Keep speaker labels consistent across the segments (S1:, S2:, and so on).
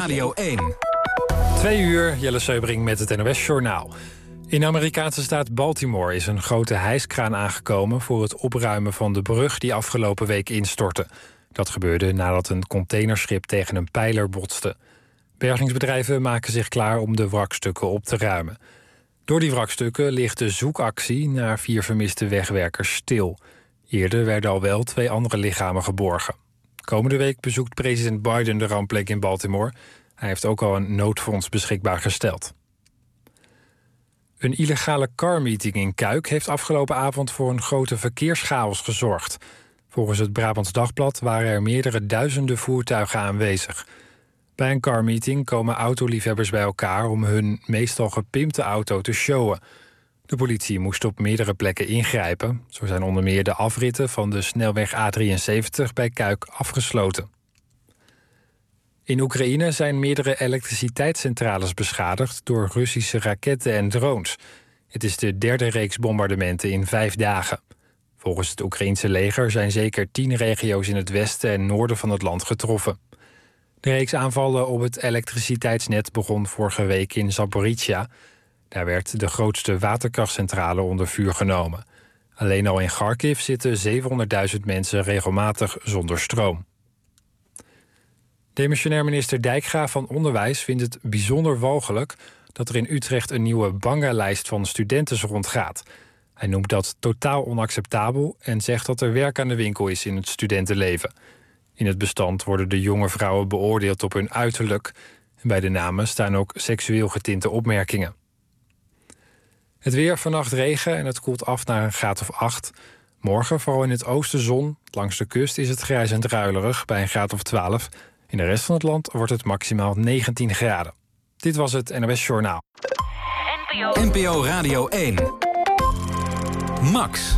S1: Radio 1.
S2: 2 uur, Jelle Seubring met het NOS-journaal. In de Amerikaanse staat Baltimore is een grote hijskraan aangekomen voor het opruimen van de brug die afgelopen week instortte. Dat gebeurde nadat een containerschip tegen een pijler botste. Bergingsbedrijven maken zich klaar om de wrakstukken op te ruimen. Door die wrakstukken ligt de zoekactie naar 4 vermiste wegwerkers stil. Eerder werden al wel 2 andere lichamen geborgen. Komende week bezoekt president Biden de rampplek in Baltimore. Hij heeft ook al een noodfonds beschikbaar gesteld. Een illegale carmeeting in Cuijk heeft afgelopen avond voor een grote verkeerschaos gezorgd. Volgens het Brabants Dagblad waren er meerdere duizenden voertuigen aanwezig. Bij een carmeeting komen autoliefhebbers bij elkaar om hun meestal gepimpte auto te showen. De politie moest op meerdere plekken ingrijpen. Zo zijn onder meer de afritten van de snelweg A73 bij Cuijk afgesloten. In Oekraïne zijn meerdere elektriciteitscentrales beschadigd door Russische raketten en drones. Het is de 3e reeks bombardementen in 5 dagen. Volgens het Oekraïense leger zijn zeker 10 regio's in het westen en noorden van het land getroffen. De reeks aanvallen op het elektriciteitsnet begon vorige week in Zaporizhia. Daar werd de grootste waterkrachtcentrale onder vuur genomen. Alleen al in Kharkiv zitten 700.000 mensen regelmatig zonder stroom. Demissionair minister Dijkgraaf van Onderwijs vindt het bijzonder walgelijk dat er in Utrecht een nieuwe bangenlijst van studenten rondgaat. Hij noemt dat totaal onacceptabel en zegt dat er werk aan de winkel is in het studentenleven. In het bestand worden de jonge vrouwen beoordeeld op hun uiterlijk. En bij de namen staan ook seksueel getinte opmerkingen. Het weer, vannacht regen en het koelt af naar een graad of 8. Morgen vooral in het oosten zon. Langs de kust is het grijs en druilerig bij een graad of 12. In de rest van het land wordt het maximaal 19 graden. Dit was het NOS Journaal.
S1: NPO Radio 1. Max.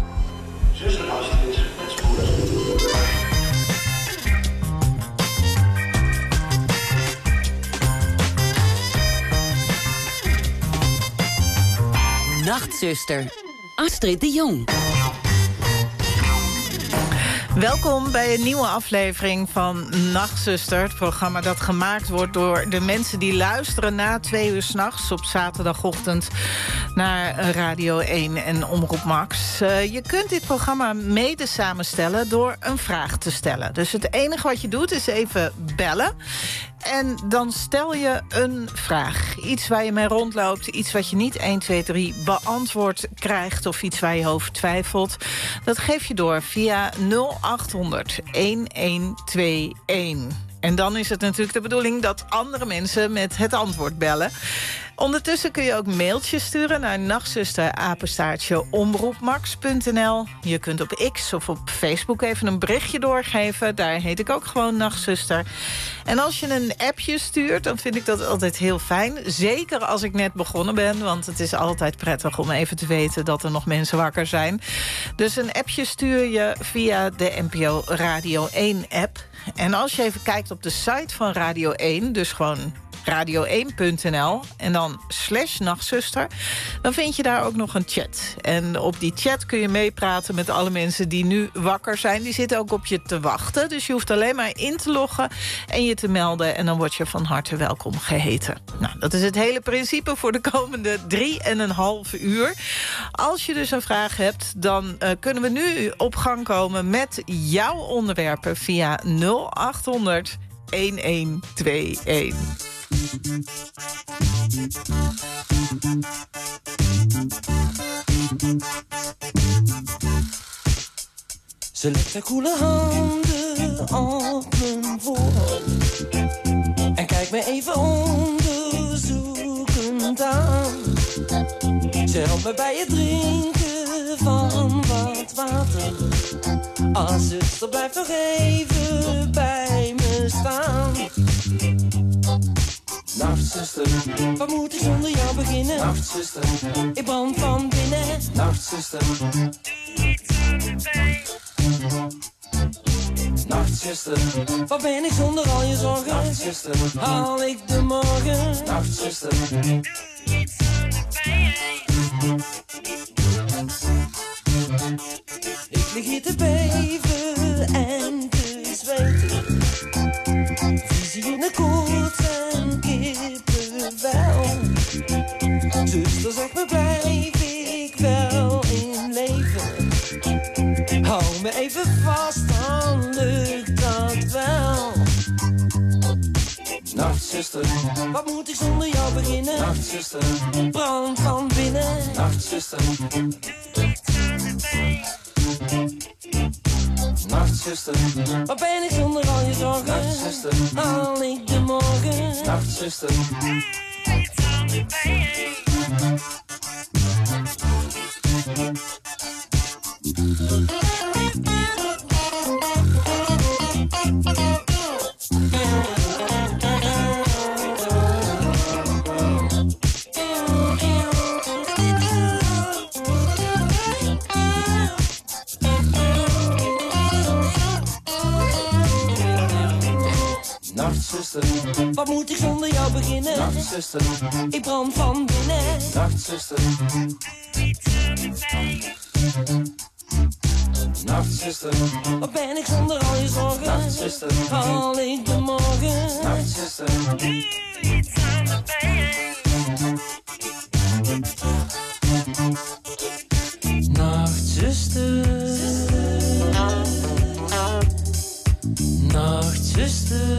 S3: Nachtzuster, Astrid de Jong.
S4: Welkom bij een nieuwe aflevering van Nachtzuster. Het programma dat gemaakt wordt door de mensen die luisteren na 2 uur 's nachts op zaterdagochtend naar Radio 1 en Omroep Max. Je kunt dit programma mede samenstellen door een vraag te stellen. Dus het enige wat je doet is even bellen. En dan stel je een vraag. Iets waar je mee rondloopt, iets wat je niet 1, 2, 3 beantwoord krijgt of iets waar je over twijfelt. Dat geef je door via 0800 1121. En dan is het natuurlijk de bedoeling dat andere mensen met het antwoord bellen. Ondertussen kun je ook mailtjes sturen naar nachtzuster@omroepmax.nl. Je kunt op X of op Facebook even een berichtje doorgeven. Daar heet ik ook gewoon Nachtzuster. En als je een appje stuurt, dan vind ik dat altijd heel fijn. Zeker als ik net begonnen ben, want het is altijd prettig om even te weten dat er nog mensen wakker zijn. Dus een appje stuur je via de NPO Radio 1-app. En als je even kijkt op de site van Radio 1, dus gewoon radio1.nl en dan /nachtzuster, dan vind je daar ook nog een chat. En op die chat kun je meepraten met alle mensen die nu wakker zijn. Die zitten ook op je te wachten, dus je hoeft alleen maar in te loggen en je te melden en dan word je van harte welkom geheten. Nou, dat is het hele principe voor de komende 3,5 uur. Als je dus een vraag hebt, dan kunnen we nu op gang komen met jouw onderwerpen via 0800 1121.
S5: Ze legt haar koele handen op mijn voorhoofd en kijkt me even onderzoekend aan. Ze helpt me bij het drinken van wat water. Als zuster, blijf nog even bij me staan. Nachtzuster, wat moet ik zonder jou beginnen? Nachtzuster, ik brand van binnen. Nachtzuster, nachtzuster, wat ben ik zonder al je zorgen? Nachtzuster, haal ik de morgen? Nachtzuster, ik lig hier te beven en te zweten. Visie in de koorts en Nachtzuster, wat moet ik zonder jou beginnen? Nachtzuster, brand van binnen. Nachtzuster, nachtzuster, wat ben ik zonder al je zorgen? Nachtzuster, haal ik de morgen? Nachtzuster, nachtzuster, wat moet ik zonder jou beginnen? Nachtzuster, ik brand van binnen. Nachtzuster, nachtzuster, wat ben ik zonder al je zorgen? Nachtzuster, haal ik de morgen? Nachtzuster, nachtzuster, nachtzuster,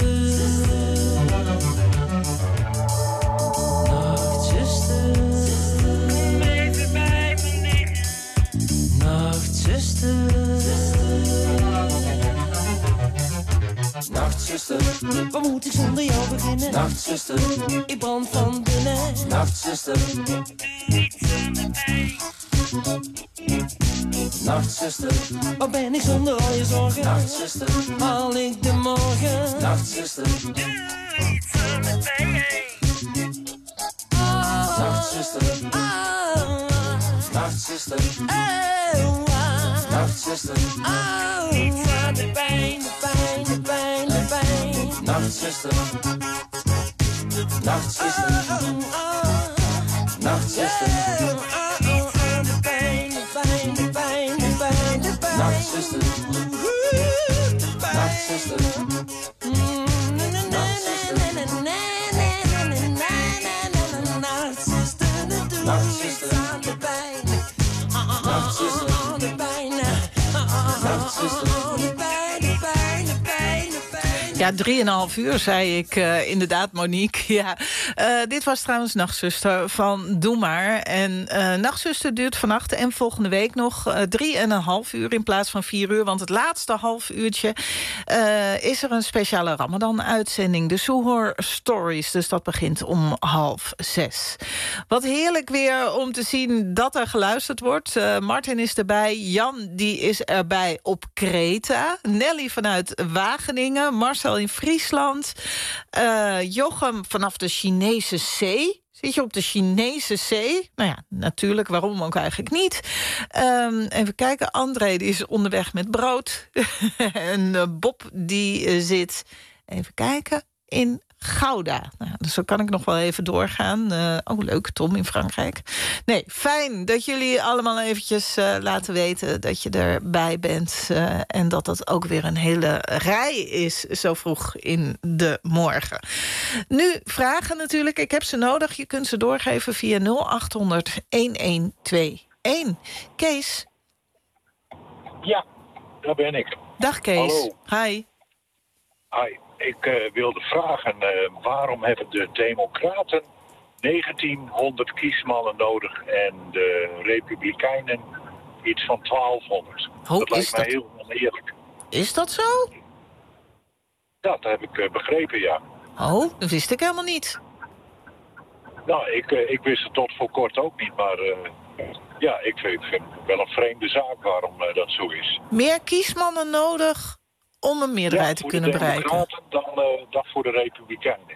S5: nachtzuster, even bij me liggen. Nachtzuster, nachtzuster, wat moet ik zonder jou beginnen? Nachtzuster, ik brand van binnen. Nachtzuster, nachtzuster, wat ben ik zonder al je zorgen? Nachtzuster, haal ik de morgen? Nachtzuster, doe iets aan de pijn. Nachtzuster, nachtzuster, nachtzuster, iets aan de pijn, de pijn, de pijn, de pijn. Nachtzuster, nachtzuster, nachtzuster, de pijn, de pijn, de pijn, de pijn, de pijn. Nachtzuster, nachtzuster,
S4: Ja, 3,5 uur, zei ik inderdaad, Monique. Ja. Dit was trouwens Nachtzuster van Doe Maar. En Nachtzuster duurt vannacht en volgende week nog 3,5 uur in plaats van 4 uur. Want het laatste half uurtje is er een speciale Ramadan-uitzending. De Suhoor Stories, dus dat begint om 5:30. Wat heerlijk weer om te zien dat er geluisterd wordt. Martin is erbij, Jan die is erbij op Kreta. Nelly vanuit Wageningen, Marcel in Friesland. Jochem vanaf de Chinese Zee. Zit je op de Chinese Zee? Nou ja, natuurlijk, waarom ook eigenlijk niet. Even kijken, André die is onderweg met brood. En Bob die zit, even kijken, in Gouda. Nou, dus zo kan ik nog wel even doorgaan. Leuk, Tom in Frankrijk. Nee, fijn dat jullie allemaal eventjes laten weten dat je erbij bent. En dat dat ook weer een hele rij is zo vroeg in de morgen. Nu, vragen natuurlijk. Ik heb ze nodig. Je kunt ze doorgeven via 0800-1121. Kees?
S6: Ja, daar ben ik.
S4: Dag Kees.
S6: Hallo.
S4: Hi.
S6: Hi. Ik wilde vragen, waarom hebben de Democraten 1900 kiesmannen nodig en de Republikeinen iets van 1200? Dat lijkt mij heel oneerlijk.
S4: Is dat zo?
S6: Dat heb ik begrepen, ja.
S4: Oh, dat wist ik helemaal niet.
S6: Nou, ik wist het tot voor kort ook niet, maar ja, ik vind het wel een vreemde zaak waarom dat zo is.
S4: Meer kiesmannen nodig om een meerderheid te kunnen bereiken?
S6: Ja, voor de Democraten dan voor de Republikeinen.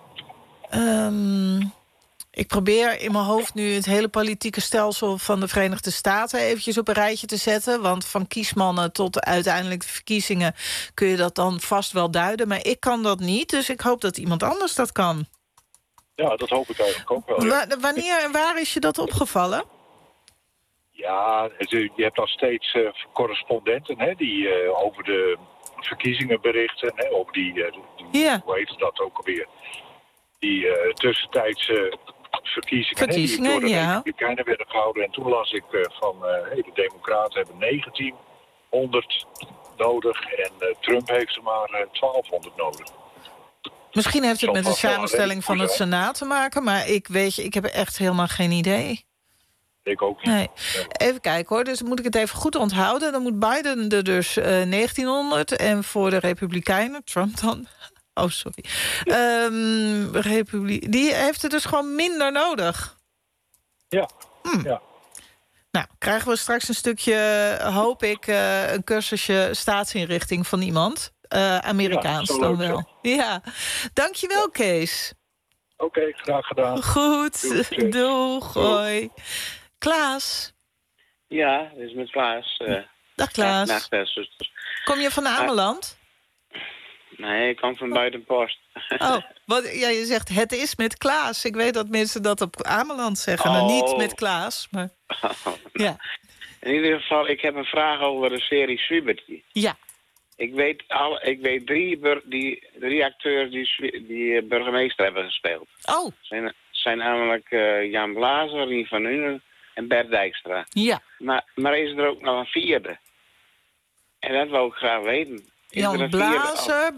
S4: Ik probeer in mijn hoofd nu het hele politieke stelsel van de Verenigde Staten eventjes op een rijtje te zetten. Want van kiesmannen tot uiteindelijk de verkiezingen kun je dat dan vast wel duiden. Maar ik kan dat niet, dus ik hoop dat iemand anders dat kan.
S6: Ja, dat hoop ik eigenlijk ook wel. Ja.
S4: Wanneer en waar is je dat opgevallen?
S6: Ja, je hebt dan steeds correspondenten hè, die over de verkiezingen berichten. Hè, over
S4: ja.
S6: Hoe heet dat ook alweer? Die tussentijdse verkiezingen die door de Republikeinen werden gehouden. En toen las ik van de Democraten hebben 1900 nodig en Trump heeft er maar 1200 nodig.
S4: Misschien heeft het met de
S6: Zal wel
S4: samenstelling van het
S6: zijn.
S4: Senaat te maken... maar ik heb echt helemaal geen idee.
S6: Ik ook niet.
S4: Nee. Even kijken hoor, dus moet ik het even goed onthouden. Dan moet Biden er dus 1900 en voor de Republikeinen, Trump dan... Oh, sorry. Die heeft het dus gewoon minder nodig.
S6: Ja. Ja.
S4: Nou, krijgen we straks een stukje, hoop ik, een cursusje staatsinrichting van iemand. Amerikaans
S6: Ja,
S4: dan
S6: leuk,
S4: wel. Ja, dankjewel Kees.
S6: Oké, graag gedaan.
S4: Goed,
S6: Doei.
S4: doeg, hoi. Klaas.
S7: Ja, dit is met Klaas.
S4: Dag Klaas.
S7: Dag, zuster.
S4: Kom je van Ameland?
S7: Nee, ik kom van Buitenpost.
S4: Oh, je zegt het is met Klaas. Ik weet dat mensen dat op Ameland zeggen. Nou, niet met Klaas, maar... Ja.
S7: In ieder geval, ik heb een vraag over de serie Swiebertje.
S4: Ja.
S7: Ik weet drie acteurs die burgemeester hebben gespeeld.
S4: Oh.
S7: Zijn namelijk Jan Blazer, Rien van Nuenen en Bert Dijkstra.
S4: Ja.
S7: Maar is er ook nog een vierde? En dat wil ik graag weten.
S4: Jan Blazer,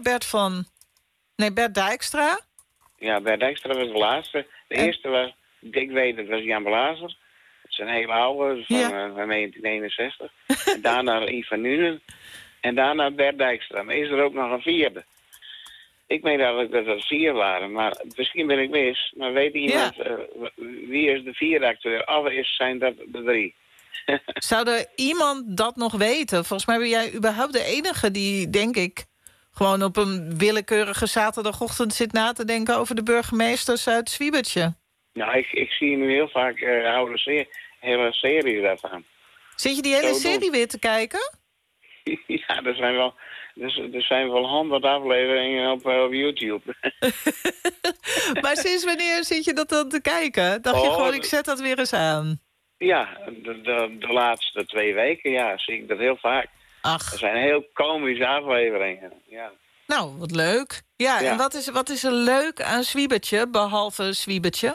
S4: Bert Dijkstra.
S7: Ja, Bert Dijkstra was de laatste. De eerste was, ik weet het, was Jan Blazer. Dat is een hele oude, van 1961. En daarna Rien van Nuenen. En daarna Bert Dijkstra. Maar is er ook nog een vierde? Ik meen eigenlijk dat er 4 waren, maar misschien ben ik mis. Maar weet iemand, wie is de vierde acteur? Of zijn dat de 3?
S4: Zou er iemand dat nog weten? Volgens mij ben jij überhaupt de enige die, denk ik... gewoon op een willekeurige zaterdagochtend zit na te denken... over de burgemeesters uit Swiebertje.
S7: Nou, ik zie nu heel vaak hele series daarvan.
S4: Zit je die hele serie weer te kijken?
S7: Ja, er zijn wel 100 afleveringen op YouTube.
S4: Maar sinds wanneer zit je dat dan te kijken? Dacht je gewoon, ik zet dat weer eens aan?
S7: Ja, de laatste 2 weken, zie ik dat heel vaak.
S4: Ach.
S7: Er zijn heel komische afleveringen, ja.
S4: Nou, wat leuk. Ja, en wat is er leuk aan Swiebertje, behalve Swiebertje?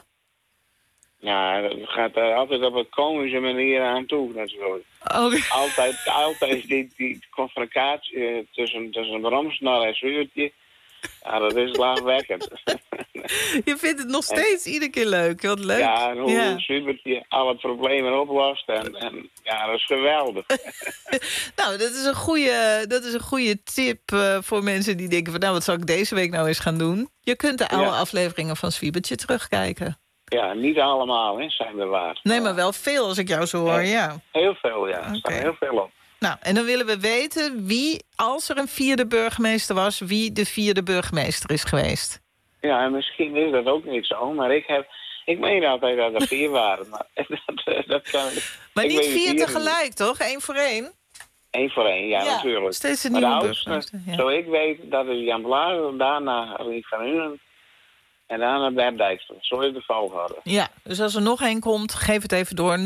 S7: Ja, het gaat er altijd op een komische manier aan toe, natuurlijk.
S4: Okay.
S7: Altijd die confrontatie tussen Bramsnor en Swiebertje. Ja, dat is lachwekkend.
S4: Je vindt het nog steeds iedere keer leuk. Wat leuk.
S7: Ja, en hoe Swiebertje alle problemen oplost. En ja, dat is geweldig.
S4: Nou, dat is een goede tip voor mensen die denken... van, nou, wat zal ik deze week nou eens gaan doen? Je kunt de oude afleveringen van Swiebertje terugkijken.
S7: Ja, niet allemaal, hè, zijn er waar.
S4: Nee, maar wel veel als ik jou zo hoor, ja.
S7: Heel veel, ja. Er staan heel veel op.
S4: Nou, en dan willen we weten wie, als er een vierde burgemeester was... wie de vierde burgemeester is geweest.
S7: Ja, en misschien is dat ook niet zo, maar ik meen altijd dat er 4 waren. Maar dat kan ik.
S4: Maar niet 4 tegelijk, toch? 1 voor 1?
S7: 1 voor 1, ja, natuurlijk.
S4: Steeds een nieuwe burgemeester. Ja.
S7: Zo ik weet, dat is Jan Blazer, daarna Rien van Nuenen en daarna Bert Dijkstra. Zo is de volgorde. Ja,
S4: dus als er nog 1 komt, geef het even door.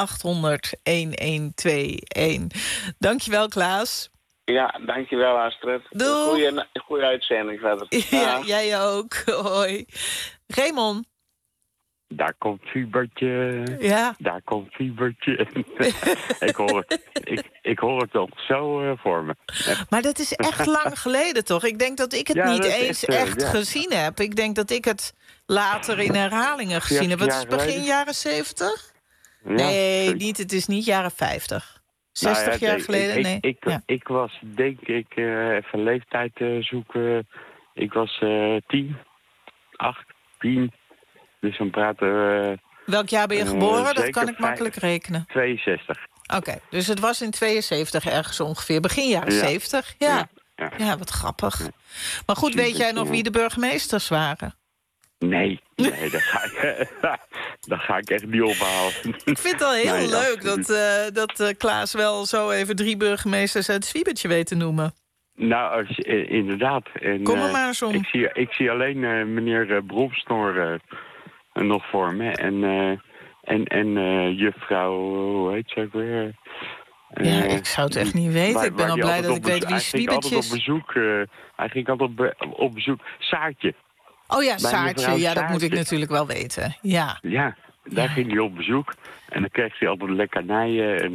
S4: 0800-1121. Dankjewel, Klaas.
S7: Ja, dankjewel, Astrid. Goeie uitzending verder.
S4: Ja, jij ook. Hoi. Raymond.
S8: Daar komt Swiebertje.
S4: Ja.
S8: Daar komt Swiebertje. ik hoor het nog zo voor me.
S4: Maar dat is echt lang geleden, toch? Ik denk dat ik het niet eens echt gezien heb. Ik denk dat ik het later in herhalingen gezien heb. Het is begin jaren 70? Ja, nee, het is niet jaren 50. 60 jaar geleden? Nee.
S8: Ik was, denk ik, even leeftijd zoeken. Ik was 10, 8, 10. Dus dan praten.
S4: Welk jaar ben je geboren? Dat kan ik makkelijk rekenen.
S8: 62.
S4: Oké, dus het was in 72 ergens ongeveer. Begin jaren 70. Ja, wat grappig. Ja. Maar goed, weet jij nog wie de burgemeesters waren?
S8: Nee, dat ga ik echt niet ophalen.
S4: Ik vind het al heel leuk dat Klaas wel zo even 3 burgemeesters uit Swiebertje weet te noemen.
S8: Nou, inderdaad. En,
S4: kom er maar eens om.
S8: Ik zie alleen meneer Bramsnor nog voor me. En juffrouw, hoe heet ze ook weer?
S4: Ja, ik zou het echt niet weten. Ik ben al blij dat ik weet wie Swiebertje is.
S8: Hij ging altijd op bezoek. Saartje.
S4: Oh ja, Saartje. Ja, dat moet ik natuurlijk wel weten. Ja,
S8: daar ging hij op bezoek. En dan kreeg hij altijd lekkernijen.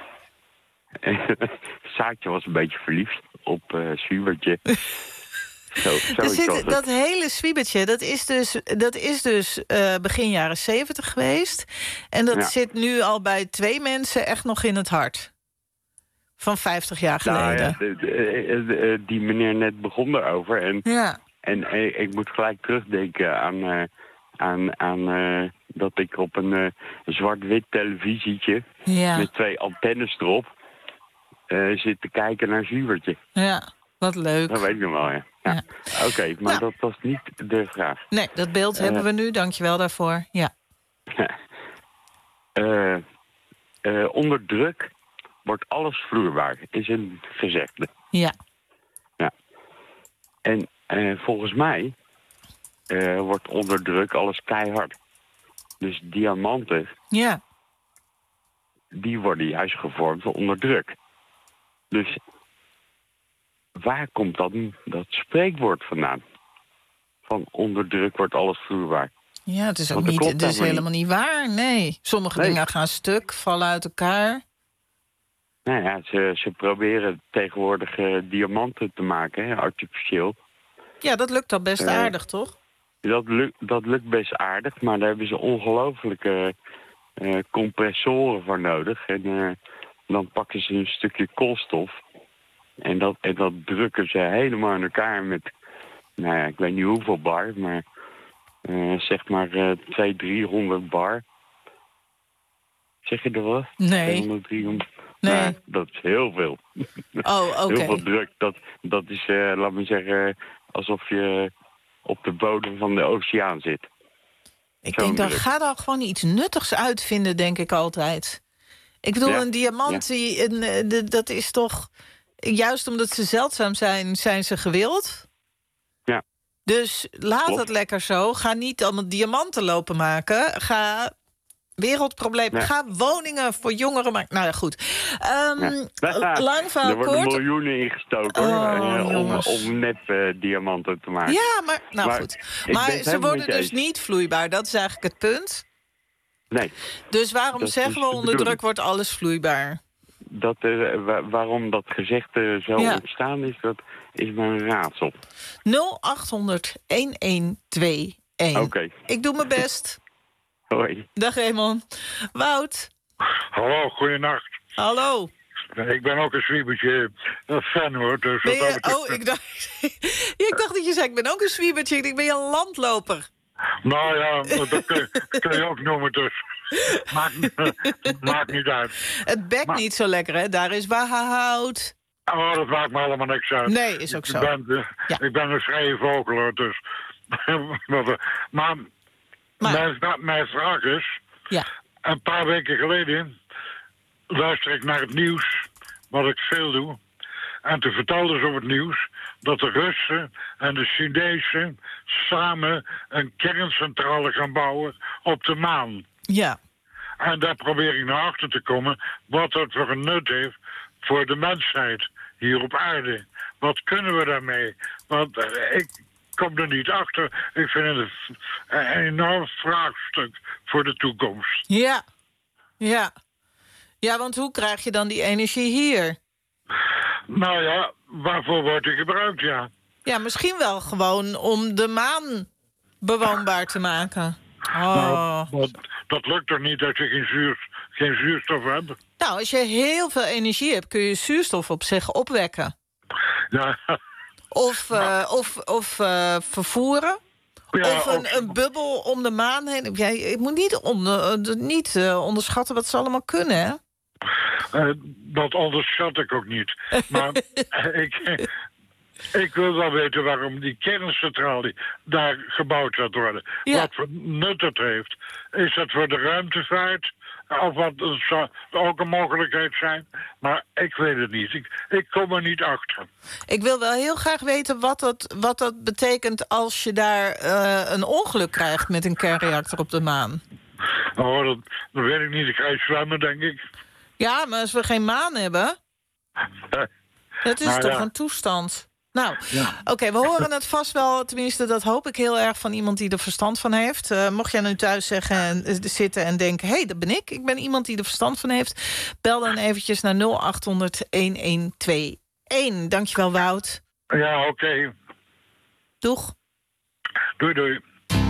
S8: En Saartje was een beetje verliefd op Swiebertje.
S4: Dat hele zwiebertje, dat is dus begin jaren 70 geweest. En dat zit nu al bij 2 mensen echt nog in het hart. Van 50 jaar geleden.
S8: Nou, die meneer net begon erover. En ik moet gelijk terugdenken aan dat ik op een zwart-wit televisietje... met 2 antennes erop zit te kijken naar Zwiebertje.
S4: Ja, wat leuk.
S8: Dat weet ik nog wel, ja. Oké, maar dat was niet de vraag.
S4: Nee, dat beeld hebben we nu. Dank je wel daarvoor. Ja.
S8: Onder druk wordt alles vloeibaar, is een gezegde.
S4: Ja.
S8: En volgens mij wordt onder druk alles keihard. Dus diamanten, die worden juist gevormd onder druk. Dus waar komt dan dat spreekwoord vandaan? Van onder druk wordt alles vloeibaar.
S4: Ja, het is ook niet, het is helemaal niet waar, nee. Sommige dingen gaan stuk, vallen uit elkaar.
S8: Nou ja, ze proberen tegenwoordig diamanten te maken, hè, artificieel.
S4: Ja, dat lukt al best aardig, toch?
S8: Dat lukt best aardig, maar daar hebben ze ongelooflijke compressoren voor nodig. En dan pakken ze een stukje koolstof. En dat drukken ze helemaal in elkaar met, nou ja, ik weet niet hoeveel bar, maar zeg maar 200-300 bar. Zeg je dat wat?
S4: Nee.
S8: 200, 300?
S4: Nee.
S8: Nou, dat is heel veel.
S4: Oh, oké.
S8: Heel veel druk. Dat is, laat me zeggen, alsof je op de bodem van de oceaan zit.
S4: Ik denk, dan ga dan gewoon iets nuttigs uitvinden, denk ik altijd. Ik bedoel, een diamant, dat is toch... Juist omdat ze zeldzaam zijn ze gewild.
S8: Ja.
S4: Dus laat het lekker zo. Ga niet allemaal diamanten lopen maken. Ga wereldprobleem. Ja. Ga woningen voor jongeren maken. Nou ja, goed. Lang verhaal
S8: er worden
S4: kort.
S8: miljoenen ingestoken om nep diamanten te maken.
S4: Ja, maar goed. Maar ze worden dus niet vloeibaar. Dat is eigenlijk het punt.
S8: Nee.
S4: Dus waarom zeggen we onder druk wordt alles vloeibaar?
S8: Waarom dat gezegde zo ontstaan is, dat is maar een raadsel.
S4: 0800-1121.
S8: Oké.
S4: Ik doe mijn best.
S8: Hoi.
S4: Dag Raymond. Wout.
S6: Hallo, goeienacht.
S4: Hallo.
S6: Ik ben ook een zwiebertje fan, hoor. Dus
S4: ben je, ik dacht dat je zei, ik ben ook een zwiebertje. Ik ben je een landloper.
S6: Nou ja, dat kun je ook noemen, dus maakt niet uit.
S4: Het bekt niet zo lekker, hè? Daar is Wout.
S6: Oh, dat maakt me allemaal niks uit.
S4: Nee, is ook zo.
S6: Ik ben een vrije vogel, hoor, dus... maar mijn vraag is...
S4: Ja.
S6: Een paar weken geleden luister ik naar het nieuws, wat ik veel doe. En toen vertelden ze op het nieuws dat de Russen en de Chinezen samen een kerncentrale gaan bouwen op de maan.
S4: Ja.
S6: En daar probeer ik naar achter te komen wat dat voor een nut heeft voor de mensheid hier op aarde. Wat kunnen we daarmee? Want ik kom er niet achter. Ik vind het een enorm vraagstuk voor de toekomst.
S4: Ja. Ja, want hoe krijg je dan die energie hier?
S6: Nou ja, waarvoor wordt die gebruikt, ja?
S4: Ja, misschien wel gewoon om de maan bewoonbaar te maken.
S6: Nou, dat lukt toch niet als je geen zuurstof hebt?
S4: Nou, als je heel veel energie hebt, kun je zuurstof op zich opwekken.
S6: Ja.
S4: Of vervoeren.
S6: Ja,
S4: of een bubbel om de maan heen. Ja, je moet niet onderschatten wat ze allemaal kunnen, hè?
S6: Dat onderschat ik ook niet. Maar ik wil wel weten waarom die kerncentrale daar gebouwd gaat worden. Ja. Wat voor nut het heeft. Is dat voor de ruimtevaart? Of wat zou ook een mogelijkheid zijn? Maar ik weet het niet. Ik kom er niet achter. Ik wil wel heel graag weten wat dat betekent als je daar een ongeluk krijgt met een kernreactor op de maan. Oh, dat weet ik niet. Ik ga zwemmen, denk ik. Ja, maar als we geen maan hebben... dat is toch een toestand. Nou, oké, we horen het vast wel. Tenminste, dat hoop ik heel erg van iemand die er verstand van heeft. Mocht jij nu thuis zitten en denken... hé, dat ben ik. Ik ben iemand die er verstand van heeft. Bel dan eventjes naar 0800-1121. Dankjewel, Wout. Ja, oké.
S4: Doeg.
S6: Doei, doei.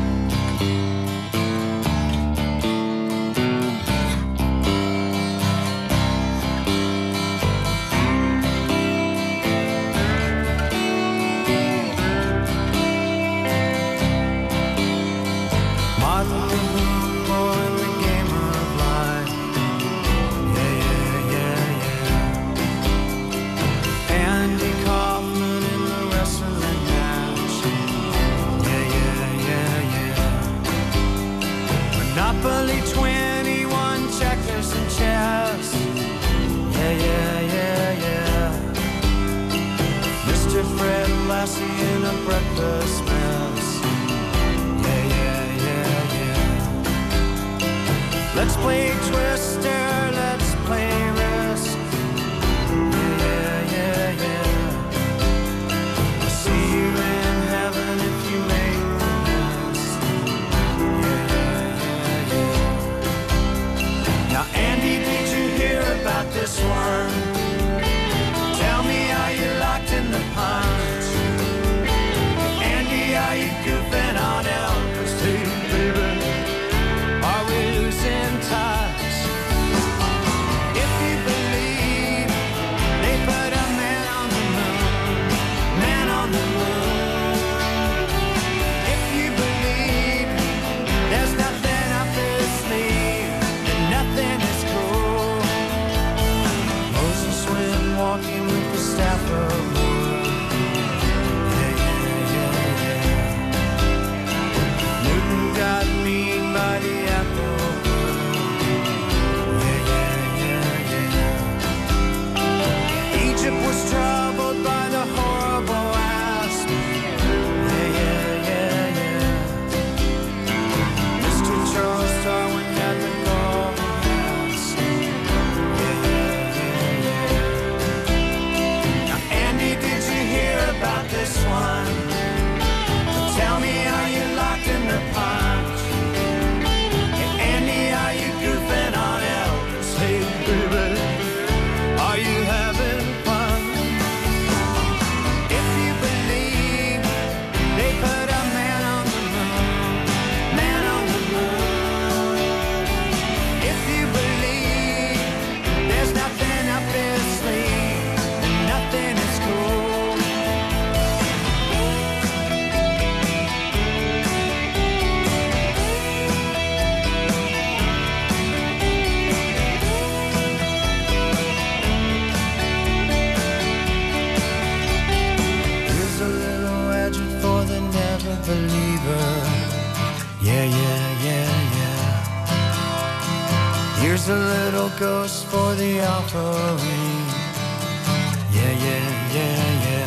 S9: Monopoly 21 checkers and chess. Yeah. Mr. Fred Lassie in a breakfast mess. Yeah. Let's play Twister, let's play Risk. Yeah. I'll see you in heaven if you make the list. Now, Andy, did you hear about this one? Tell me, are you locked in the punch? Andy, are you goofing on Elvis too, baby? Are we losing touch? If you believe they put a man on the moon, if you believe there's nothing up his sleeve, then nothing is cool. Moses went walking with the staff of wood. Yeah. Newton got mean by the apple wood. Yeah. Egypt was troubled by the horrible asp. Yeah. Mr. Charles Darwin had the golden ass. Yeah. Now, Andy, did you hear about this one? Tell me, are you locked in the punch? Hey, Andy, are you goofing on Elvis? Hey, baby, are you having fun? If you believe they put a man on the moon, if you believe there's nothing up his sleeve, then nothing is cool. Here's a little edge for the never believer. Yeah. Here's a little ghost for the offering. Yeah.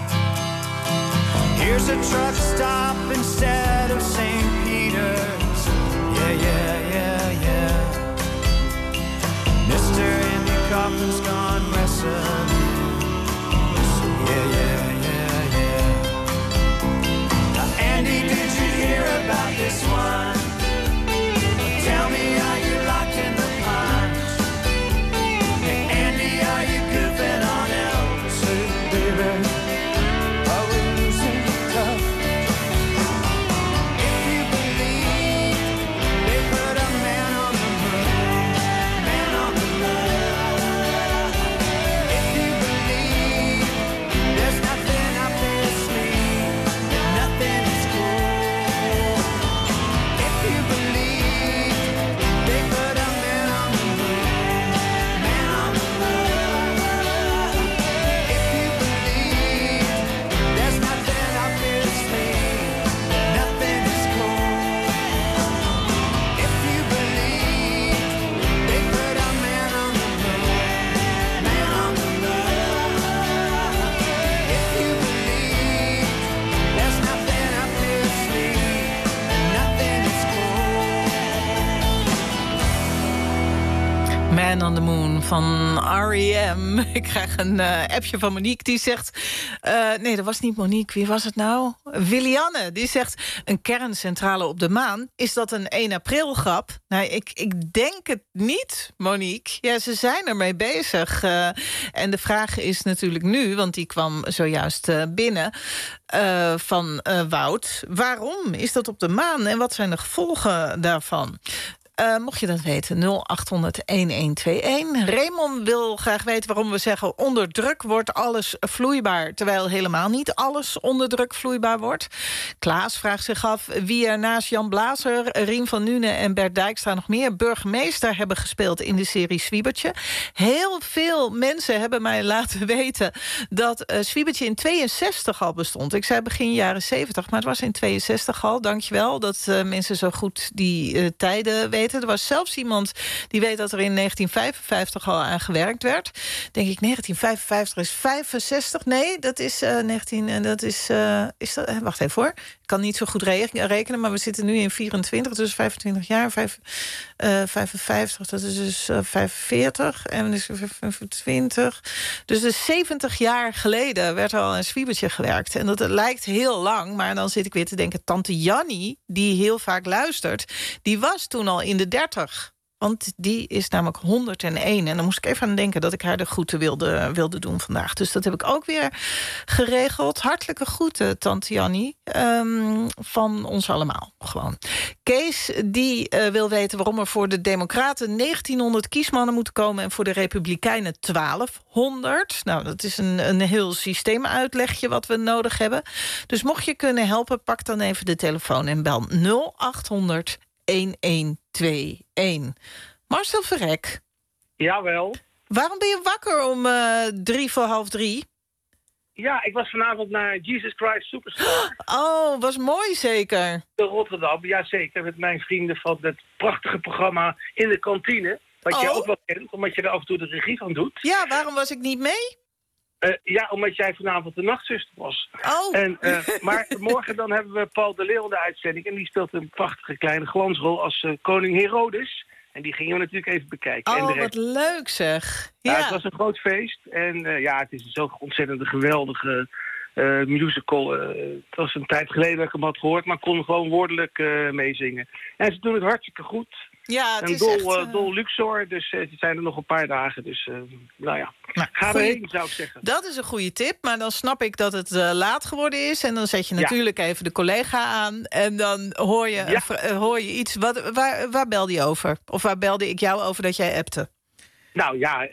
S9: Here's a truck stop instead of St. Peter's. Yeah. Mr. Andy Kaufman's gone wrestling. Yeah. Now, Andy, did you hear about this one? Tell me, are you locked in the punch? Hey, Andy, are you goofing on Elvis? Hey, baby, are we losing touch? If you believe they put a man on the moon,
S4: Man on the Moon van R.E.M. Ik krijg een appje van Monique die zegt... nee, dat was niet Monique. Wie was het nou? Willianne, die zegt... een kerncentrale op de maan. Is dat een 1 april grap? Nou, ik denk het niet, Monique. Ja, ze zijn ermee bezig. En de vraag is natuurlijk nu... want die kwam zojuist binnen... van Wout. Waarom is dat op de maan en wat zijn de gevolgen daarvan? Mocht je dat weten, 0800-1121. Raymond wil graag weten waarom we zeggen... onder druk wordt alles vloeibaar... terwijl helemaal niet alles onder druk vloeibaar wordt. Klaas vraagt zich af wie er naast Jan Blazer... Rien van Nuenen en Bert Dijkstra nog meer burgemeester hebben gespeeld... in de serie Swiebertje. Heel veel mensen hebben mij laten weten... dat Swiebertje in 62 al bestond. Ik zei begin jaren 70, maar het was in 62 al. Dankjewel dat mensen zo goed die tijden weten. Er was zelfs iemand die weet dat er in 1955 al aan gewerkt werd. Denk ik, 1955 is 65? Nee, dat is 19... dat is dat, wacht even hoor. Ik kan niet zo goed rekenen, maar we zitten nu in 24, dus 25 jaar. 55, dat is dus 45. En dus 25. Dus 70 jaar geleden werd er al een Swiebertje gewerkt. En dat lijkt heel lang, maar dan zit ik weer te denken... tante Jannie, die heel vaak luistert... die was toen al in de 30. Want die is namelijk 101. En dan moest ik even aan denken dat ik haar de groeten wilde doen vandaag. Dus dat heb ik ook weer geregeld. Hartelijke groeten, tante Jannie. Van ons allemaal, gewoon. Kees, die wil weten waarom er voor de Democraten 1900 kiesmannen moeten komen... en voor de Republikeinen 1200. Nou, dat is een heel systeemuitlegje wat we nodig hebben. Dus mocht je kunnen helpen, pak dan even de telefoon en bel 0800 1121. Marcel Verrek.
S10: Jawel.
S4: Waarom ben je wakker om 3:45?
S10: Ja, ik was vanavond naar Jesus Christ Superstar.
S4: Oh, was mooi zeker.
S10: In Rotterdam, ja zeker. Met mijn vrienden van het prachtige programma In de Kantine. Wat jij ook wel kent, omdat je er af en toe de regie van doet.
S4: Ja, waarom was ik niet mee?
S10: Ja, omdat jij vanavond de nachtzuster was.
S4: Oh.
S10: Maar morgen dan hebben we Paul de Leeuw in de uitzending. En die speelt een prachtige kleine glansrol als koning Herodes. En die gingen we natuurlijk even bekijken.
S4: Oh, wat leuk zeg. Ja.
S10: Het was een groot feest. En het is zo'n ontzettend geweldige musical. Het was een tijd geleden dat ik hem had gehoord, maar kon gewoon woordelijk meezingen. En ze doen het hartstikke goed.
S4: Ja, het
S10: en
S4: is
S10: Dol Luxor, dus het zijn er nog een paar dagen. Dus ga erheen, zou ik zeggen.
S4: Dat is een goede tip, maar dan snap ik dat het laat geworden is. En dan zet je natuurlijk even de collega aan. En dan hoor je iets. Waar belde je over? Of waar belde ik jou over dat jij appte?
S10: Nou ja,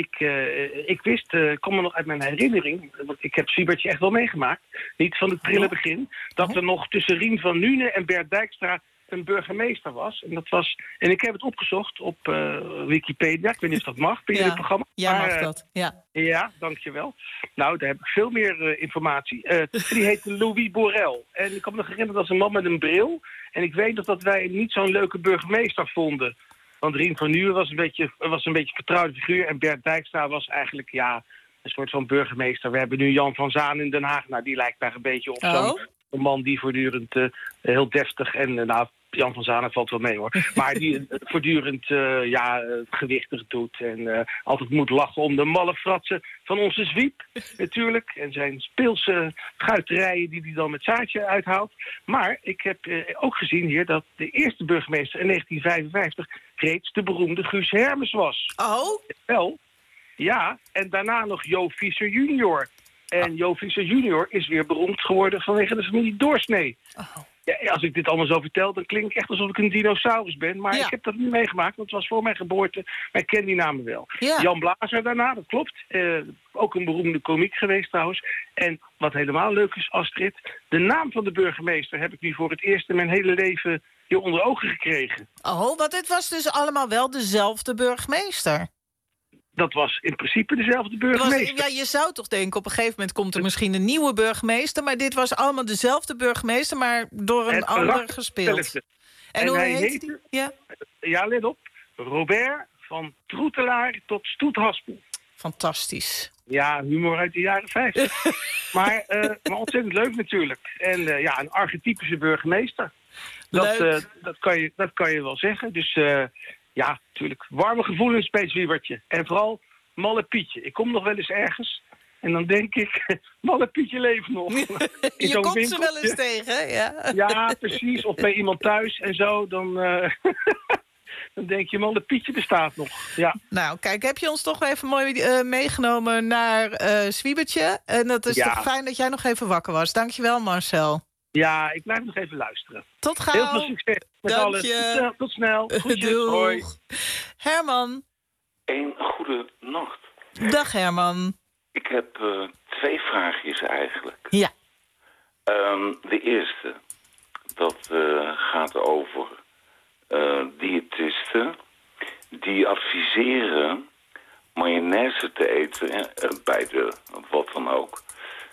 S10: ik wist, kom er nog uit mijn herinnering... want ik heb Swiebertje echt wel meegemaakt, niet van het prille begin... dat er nog tussen Rien van Nuenen en Bert Dijkstra een burgemeester was. En ik heb het opgezocht op Wikipedia. Ik weet niet of dat mag binnen het programma.
S4: Ja, mag dat.
S10: Ja, dankjewel. Nou, daar heb ik veel meer informatie. Die heette Louis Borel. En ik kan me nog herinneren, dat was een man met een bril. En ik weet nog dat wij niet zo'n leuke burgemeester vonden. Want Rien van Nuenen was een beetje vertrouwde figuur. En Bert Dijkstra was eigenlijk, een soort van burgemeester. We hebben nu Jan van Zaan in Den Haag. Nou, die lijkt daar een beetje op zo'n man die voortdurend heel deftig en... Jan van Zanen valt wel mee hoor. Maar die voortdurend gewichtig doet. En altijd moet lachen om de malle fratsen van onze Zwiep natuurlijk. En zijn speelse guiterijen die hij dan met zaadje uithaalt. Maar ik heb ook gezien hier dat de eerste burgemeester in 1955 reeds de beroemde Guus Hermes was.
S4: Oh?
S10: Wel, ja. En daarna nog Jo Visser junior. En Jo Visser junior is weer beroemd geworden vanwege de familie Doorsnee. Oh. Ja, als ik dit allemaal zo vertel, dan klink ik echt alsof ik een dinosaurus ben. Maar ik heb dat niet meegemaakt, want het was voor mijn geboorte. Maar ik ken die namen wel. Ja. Jan Blazer daarna, dat klopt. Ook een beroemde komiek geweest trouwens. En wat helemaal leuk is, Astrid... de naam van de burgemeester heb ik nu voor het eerst in mijn hele leven hier onder ogen gekregen.
S4: Oh, want het was dus allemaal wel dezelfde burgemeester?
S10: Dat was in principe dezelfde burgemeester.
S4: Je zou toch denken, op een gegeven moment komt er misschien een nieuwe burgemeester... maar dit was allemaal dezelfde burgemeester, maar door een ander gespeeld. En hoe heet die?
S10: Ja, let op. Robert van Troetelaar tot Stoethaspel.
S4: Fantastisch.
S10: Ja, humor uit de jaren 50. maar ontzettend leuk natuurlijk. En een archetypische burgemeester. Dat kan je wel zeggen. Dus Ja, natuurlijk. Warme gevoelens bij het zwiebertje. En vooral Malle Pietje. Ik kom nog wel eens ergens en dan denk ik, Malle Pietje leeft nog.
S4: Je komt ze wel eens tegen, ja.
S10: Ja, precies. Of bij iemand thuis en zo, dan denk je, Malle Pietje bestaat nog. Ja.
S4: Nou, kijk, heb je ons toch even mooi meegenomen naar Zwiebertje. En dat is toch fijn dat jij nog even wakker was. Dankjewel, Marcel.
S10: Ja, ik blijf nog even luisteren.
S4: Tot gauw.
S10: Heel veel succes met
S4: Dank
S10: alles.
S4: je.
S10: Tot snel. Groetjes.
S4: Doeg.
S10: Hoi.
S4: Herman.
S11: Een goede nacht.
S4: Dag, Herman.
S11: Ik heb 2 vraagjes eigenlijk.
S4: Ja.
S11: De eerste, dat gaat over diëtisten die adviseren mayonaise te eten bij de wat dan ook.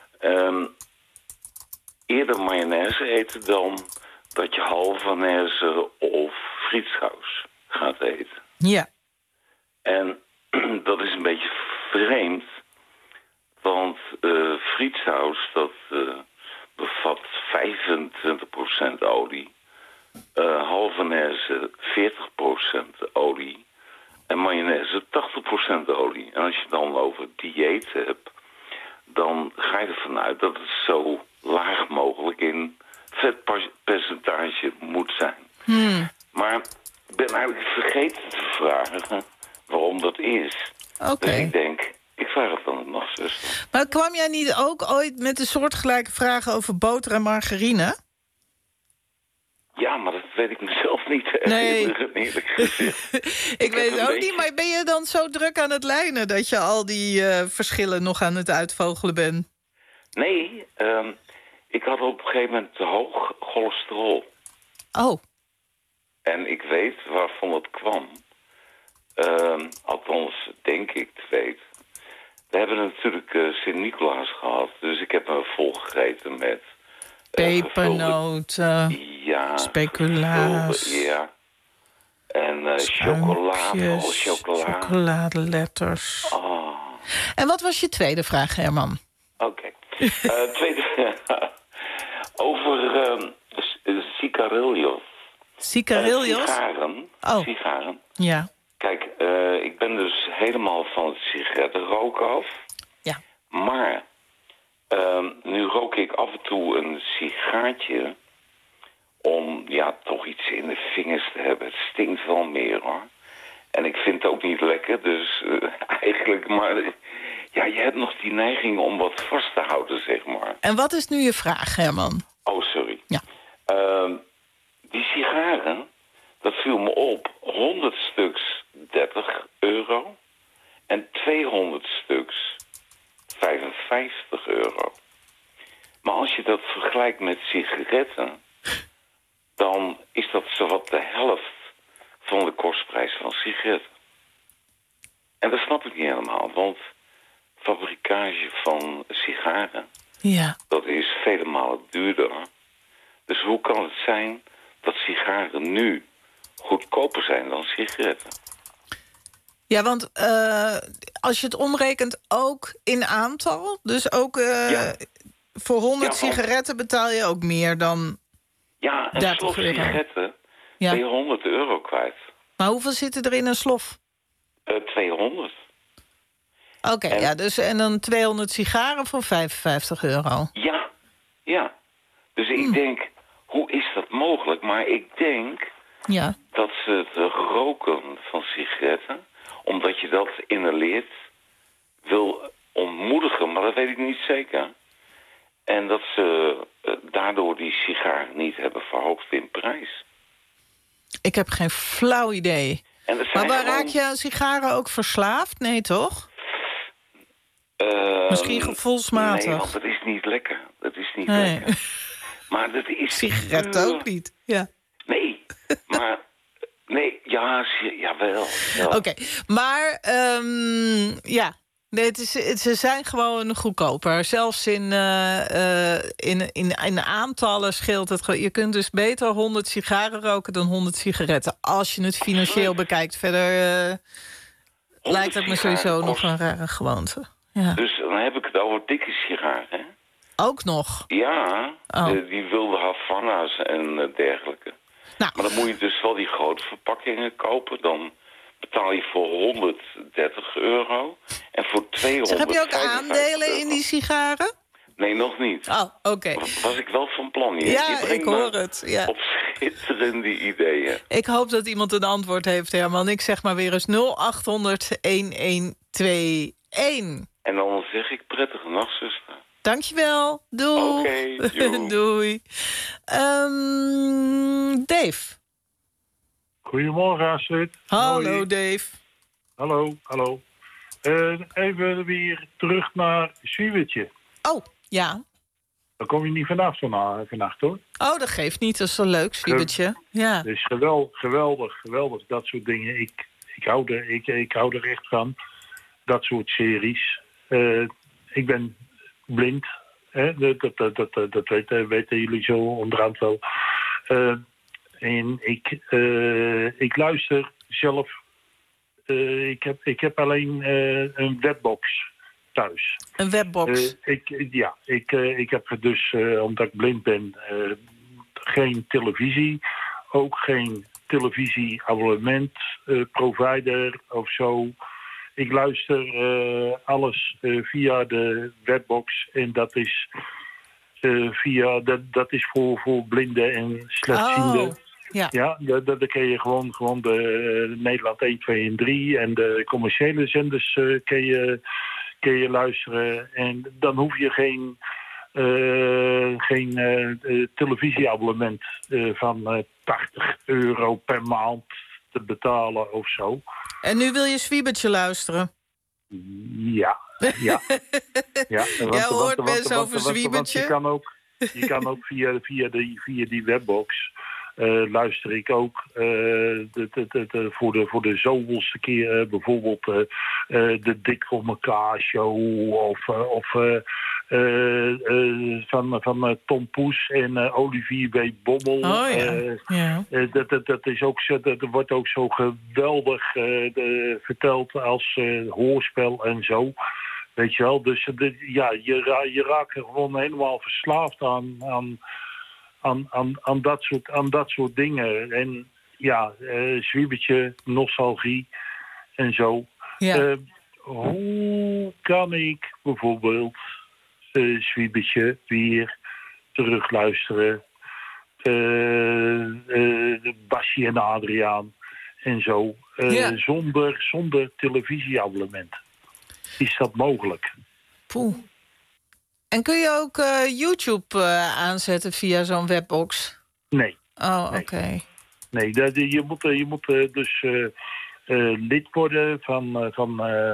S11: Eerder mayonaise eten dan dat je halvanaise of frietsaus gaat eten.
S4: Ja. En
S11: dat is een beetje vreemd, want frietsaus dat bevat 25% olie, halvanaise 40% olie en mayonaise 80% olie. En als je dan over dieet hebt, dan ga je ervan uit dat het zo laag mogelijk in vetpercentage moet zijn. Maar ik ben eigenlijk vergeten te vragen waarom dat is.
S4: Oké.
S11: Dus ik denk, ik vraag het dan nog, zuster.
S4: Maar kwam jij niet ook ooit met een soortgelijke vragen over boter en margarine?
S11: Ja, maar dat weet ik mezelf niet.
S4: Nee.
S11: Eerlijk gezegd.
S4: Ik weet het ook niet, maar ben je dan zo druk aan het lijnen dat je al die verschillen nog aan het uitvogelen bent?
S11: Nee, ik had op een gegeven moment te hoog cholesterol.
S4: Oh.
S11: En ik weet waarvan het kwam. Althans, denk ik te weten. We hebben natuurlijk Sint-Nicolaas gehad. Dus ik heb me volgegeten met
S4: pepernoten, speculaas.
S11: Ja. En chocolade,
S4: chocoladeletters.
S11: Oh.
S4: En wat was je tweede vraag, Herman?
S11: Oké. Tweede over sigarillos.
S4: Sigarillos?
S11: Sigaren.
S4: Oh.
S11: Sigaren.
S4: Ja.
S11: Kijk, ik ben dus helemaal van het sigarettenroken af.
S4: Ja.
S11: Maar nu rook ik af en toe een sigaartje om toch iets in de vingers te hebben. Het stinkt wel meer, hoor. En ik vind het ook niet lekker, dus eigenlijk, maar je hebt nog die neiging om wat vast te houden, zeg maar.
S4: En wat is nu je vraag, Herman?
S11: Oh, sorry.
S4: Ja.
S11: Die sigaren, dat viel me op. 100 stuks €30 en 200 stuks €55. Maar als je dat vergelijkt met sigaretten, dan is dat zowat de helft van de kostprijs van sigaretten. En dat snap ik niet helemaal, want fabrikage van sigaren, dat is vele malen duurder. Dus hoe kan het zijn dat sigaren nu goedkoper zijn dan sigaretten?
S4: Ja, want als je het omrekent ook in aantal, dus ook voor 100 sigaretten betaal je ook meer dan
S11: een slof sigaretten ben je €100 kwijt.
S4: Maar hoeveel zitten er in een slof?
S11: 200.
S4: Oké, dus en dan 200 sigaren voor €55.
S11: Ja. Dus ik denk, hoe is dat mogelijk? Maar ik denk dat ze het roken van sigaretten, omdat je dat inhaleert, wil ontmoedigen, maar dat weet ik niet zeker. En dat ze daardoor die sigaar niet hebben verhoogd in prijs.
S4: Ik heb geen flauw idee. Maar raak je aan sigaren ook verslaafd? Nee, toch? Misschien gevoelsmatig.
S11: Nee, want dat is niet lekker. Lekker. Maar dat is...
S4: Sigaretten ook niet,
S11: Nee, maar... Nee, jawel.
S4: Oké, maar nee, ze zijn gewoon goedkoper. Zelfs in aantallen scheelt het. Je kunt dus beter 100 sigaren roken dan 100 sigaretten. Als je het financieel bekijkt. Verder lijkt het me sowieso nog een rare gewoonte. Ja.
S11: Dus dan heb ik het over dikke sigaren, hè?
S4: Ook nog?
S11: Ja, die wilde Havana's en dergelijke.
S4: Nou.
S11: Maar dan moet je dus wel die grote verpakkingen kopen. Dan betaal je voor €130 en voor €200.
S4: Heb je ook aandelen in die sigaren?
S11: Nee, nog niet.
S4: Oh, oké.
S11: Was ik wel van plan.
S4: Ja, ik hoor het. Ja.
S11: Op schitterende ideeën.
S4: Ik hoop dat iemand een antwoord heeft, Herman. Ik zeg maar weer eens 0800-1121.
S11: En dan zeg ik prettige nacht, zuster.
S4: Dankjewel. Doei.
S11: Oké,
S4: doei. Dave.
S12: Goedemorgen, Astrid.
S4: Hallo,
S12: Hoi.
S4: Dave.
S12: Hallo. Even weer terug naar Zwiebertje.
S4: Oh, ja.
S12: Daar kom je niet vannacht, hoor.
S4: Oh, dat geeft niet. Dat is wel leuk, Zwiebertje. Ja.
S12: Dus geweldig, dat soort dingen. Ik hou er echt van. Dat soort series. Ik ben blind. Hè? Dat weten jullie zo onderhand wel. En ik luister zelf. Ik heb alleen een webbox thuis.
S4: Een webbox?
S12: Ik heb dus, omdat ik blind ben, geen televisie. Ook geen televisieabonnement, provider of zo. Ik luister alles via de webbox. En dat is dat is voor blinden en slechtzienden. Ja, dan kun je gewoon de Nederland 1, 2 en 3 en de commerciële zenders kun je luisteren. En dan hoef je geen televisieabonnement van €80 per maand te betalen of zo.
S4: En nu wil je Zwiebertje luisteren?
S12: Ja.
S4: Jij hoort mensen over Zwiebertje?
S12: Je kan ook via die webbox. Luister ik ook voor de zoveelste keer bijvoorbeeld de Dik voor elkaar show of van Tom Poes en Olivier W. Bommel.
S4: Oh, ja.
S12: Dat is ook dat wordt ook zo geweldig verteld als hoorspel en zo. Weet je wel, dus je raakt er gewoon helemaal verslaafd aan dat soort dingen. En ja, Zwiebertje, nostalgie en zo.
S4: Ja.
S12: Hoe kan ik bijvoorbeeld Zwiebertje weer terugluisteren? Basje en Adriaan en zo. Zonder televisieabonnement. Is dat mogelijk?
S4: Poeh. En kun je ook YouTube aanzetten via zo'n webbox?
S12: Nee.
S4: Oh, oké.
S12: Nee, je moet dus lid worden van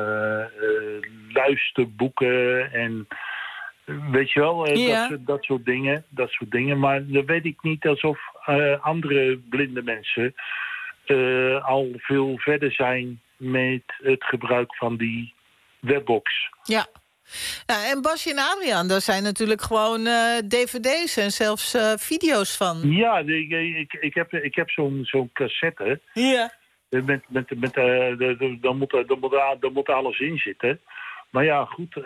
S12: luisterboeken en weet je wel, dat soort dingen. Maar dan weet ik niet alsof andere blinde mensen al veel verder zijn met het gebruik van die webbox.
S4: Ja. Nou, en Basje en Adriaan, daar zijn natuurlijk gewoon dvd's en zelfs video's van.
S12: Ja, ik heb zo'n cassette.
S4: Ja.
S12: Dan moet alles in zitten. Maar ja, goed.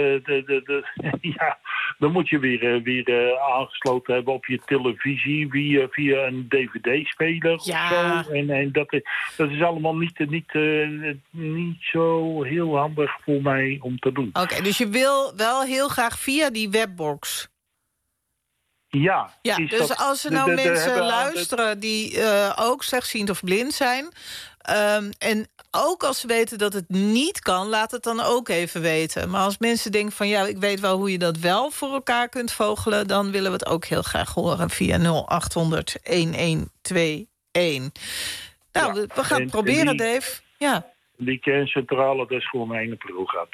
S12: Dan moet je weer aangesloten hebben op je televisie via een dvd-speler of zo. En dat is allemaal niet zo heel handig voor mij om te doen.
S4: Oké, dus je wil wel heel graag via die webbox.
S12: Ja.
S4: Dus als er nou mensen luisteren die ook slechtziend of blind zijn, en ook als ze weten dat het niet kan, laat het dan ook even weten. Maar als mensen denken van ik weet wel hoe je dat wel voor elkaar kunt vogelen, dan willen we het ook heel graag horen via 0800-1121. Nou, we gaan het proberen, Dave. Ja.
S12: Die kerncentrale, dat is gewoon mijn ene programma.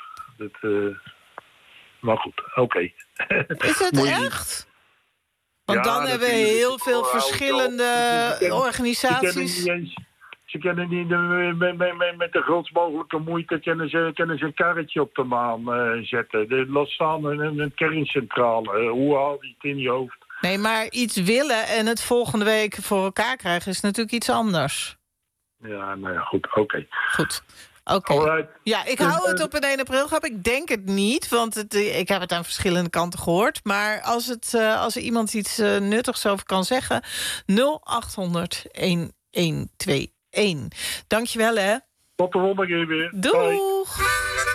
S12: Maar goed, oké.
S4: Is het echt? Want dan hebben we heel veel verschillende organisaties.
S12: Ze kunnen niet met de grootst mogelijke moeite kunnen ze een karretje op de maan zetten. Laat staan een kerncentrale. Hoe haal je het in je hoofd?
S4: Nee, maar iets willen en het volgende week voor elkaar krijgen is natuurlijk iets anders.
S12: Ja, nou ja, goed, oké.
S4: Goed. Oké.
S12: Alright.
S4: Ja, ik hou het op een 1 april grap. Ik denk het niet, want ik heb het aan verschillende kanten gehoord. Maar als er iemand iets nuttigs over kan zeggen... 0800-1121. Dankjewel, hè.
S12: Tot de volgende keer weer.
S4: Doeg! Bye.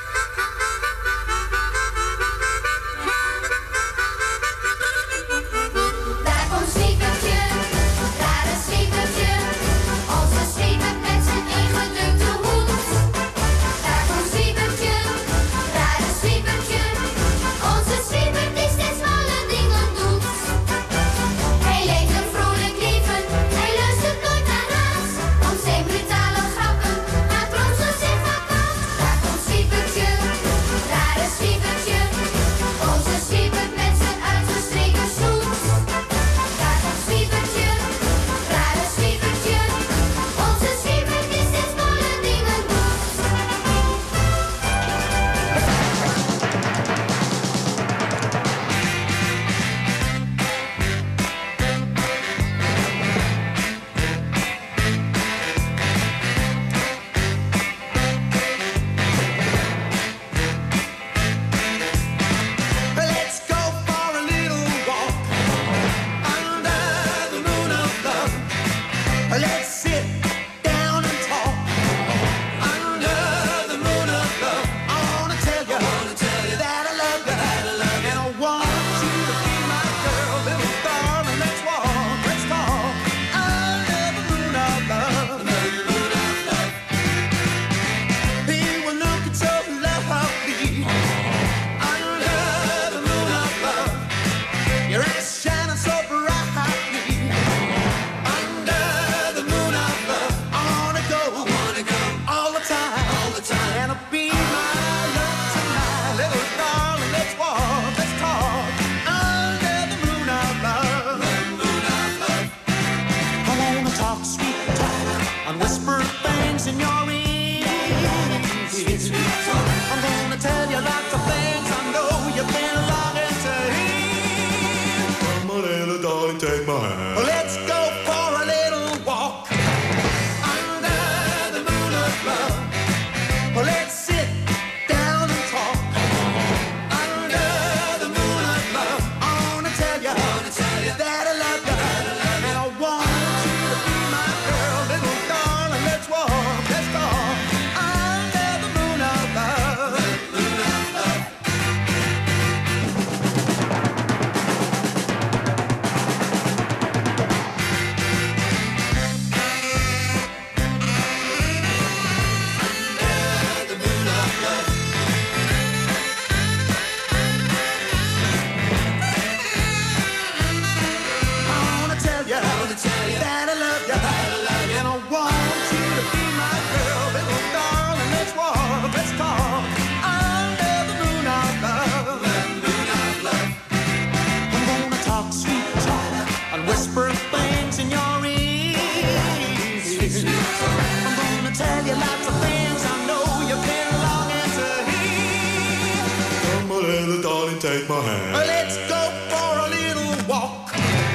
S13: take my hand. Let's go for a little walk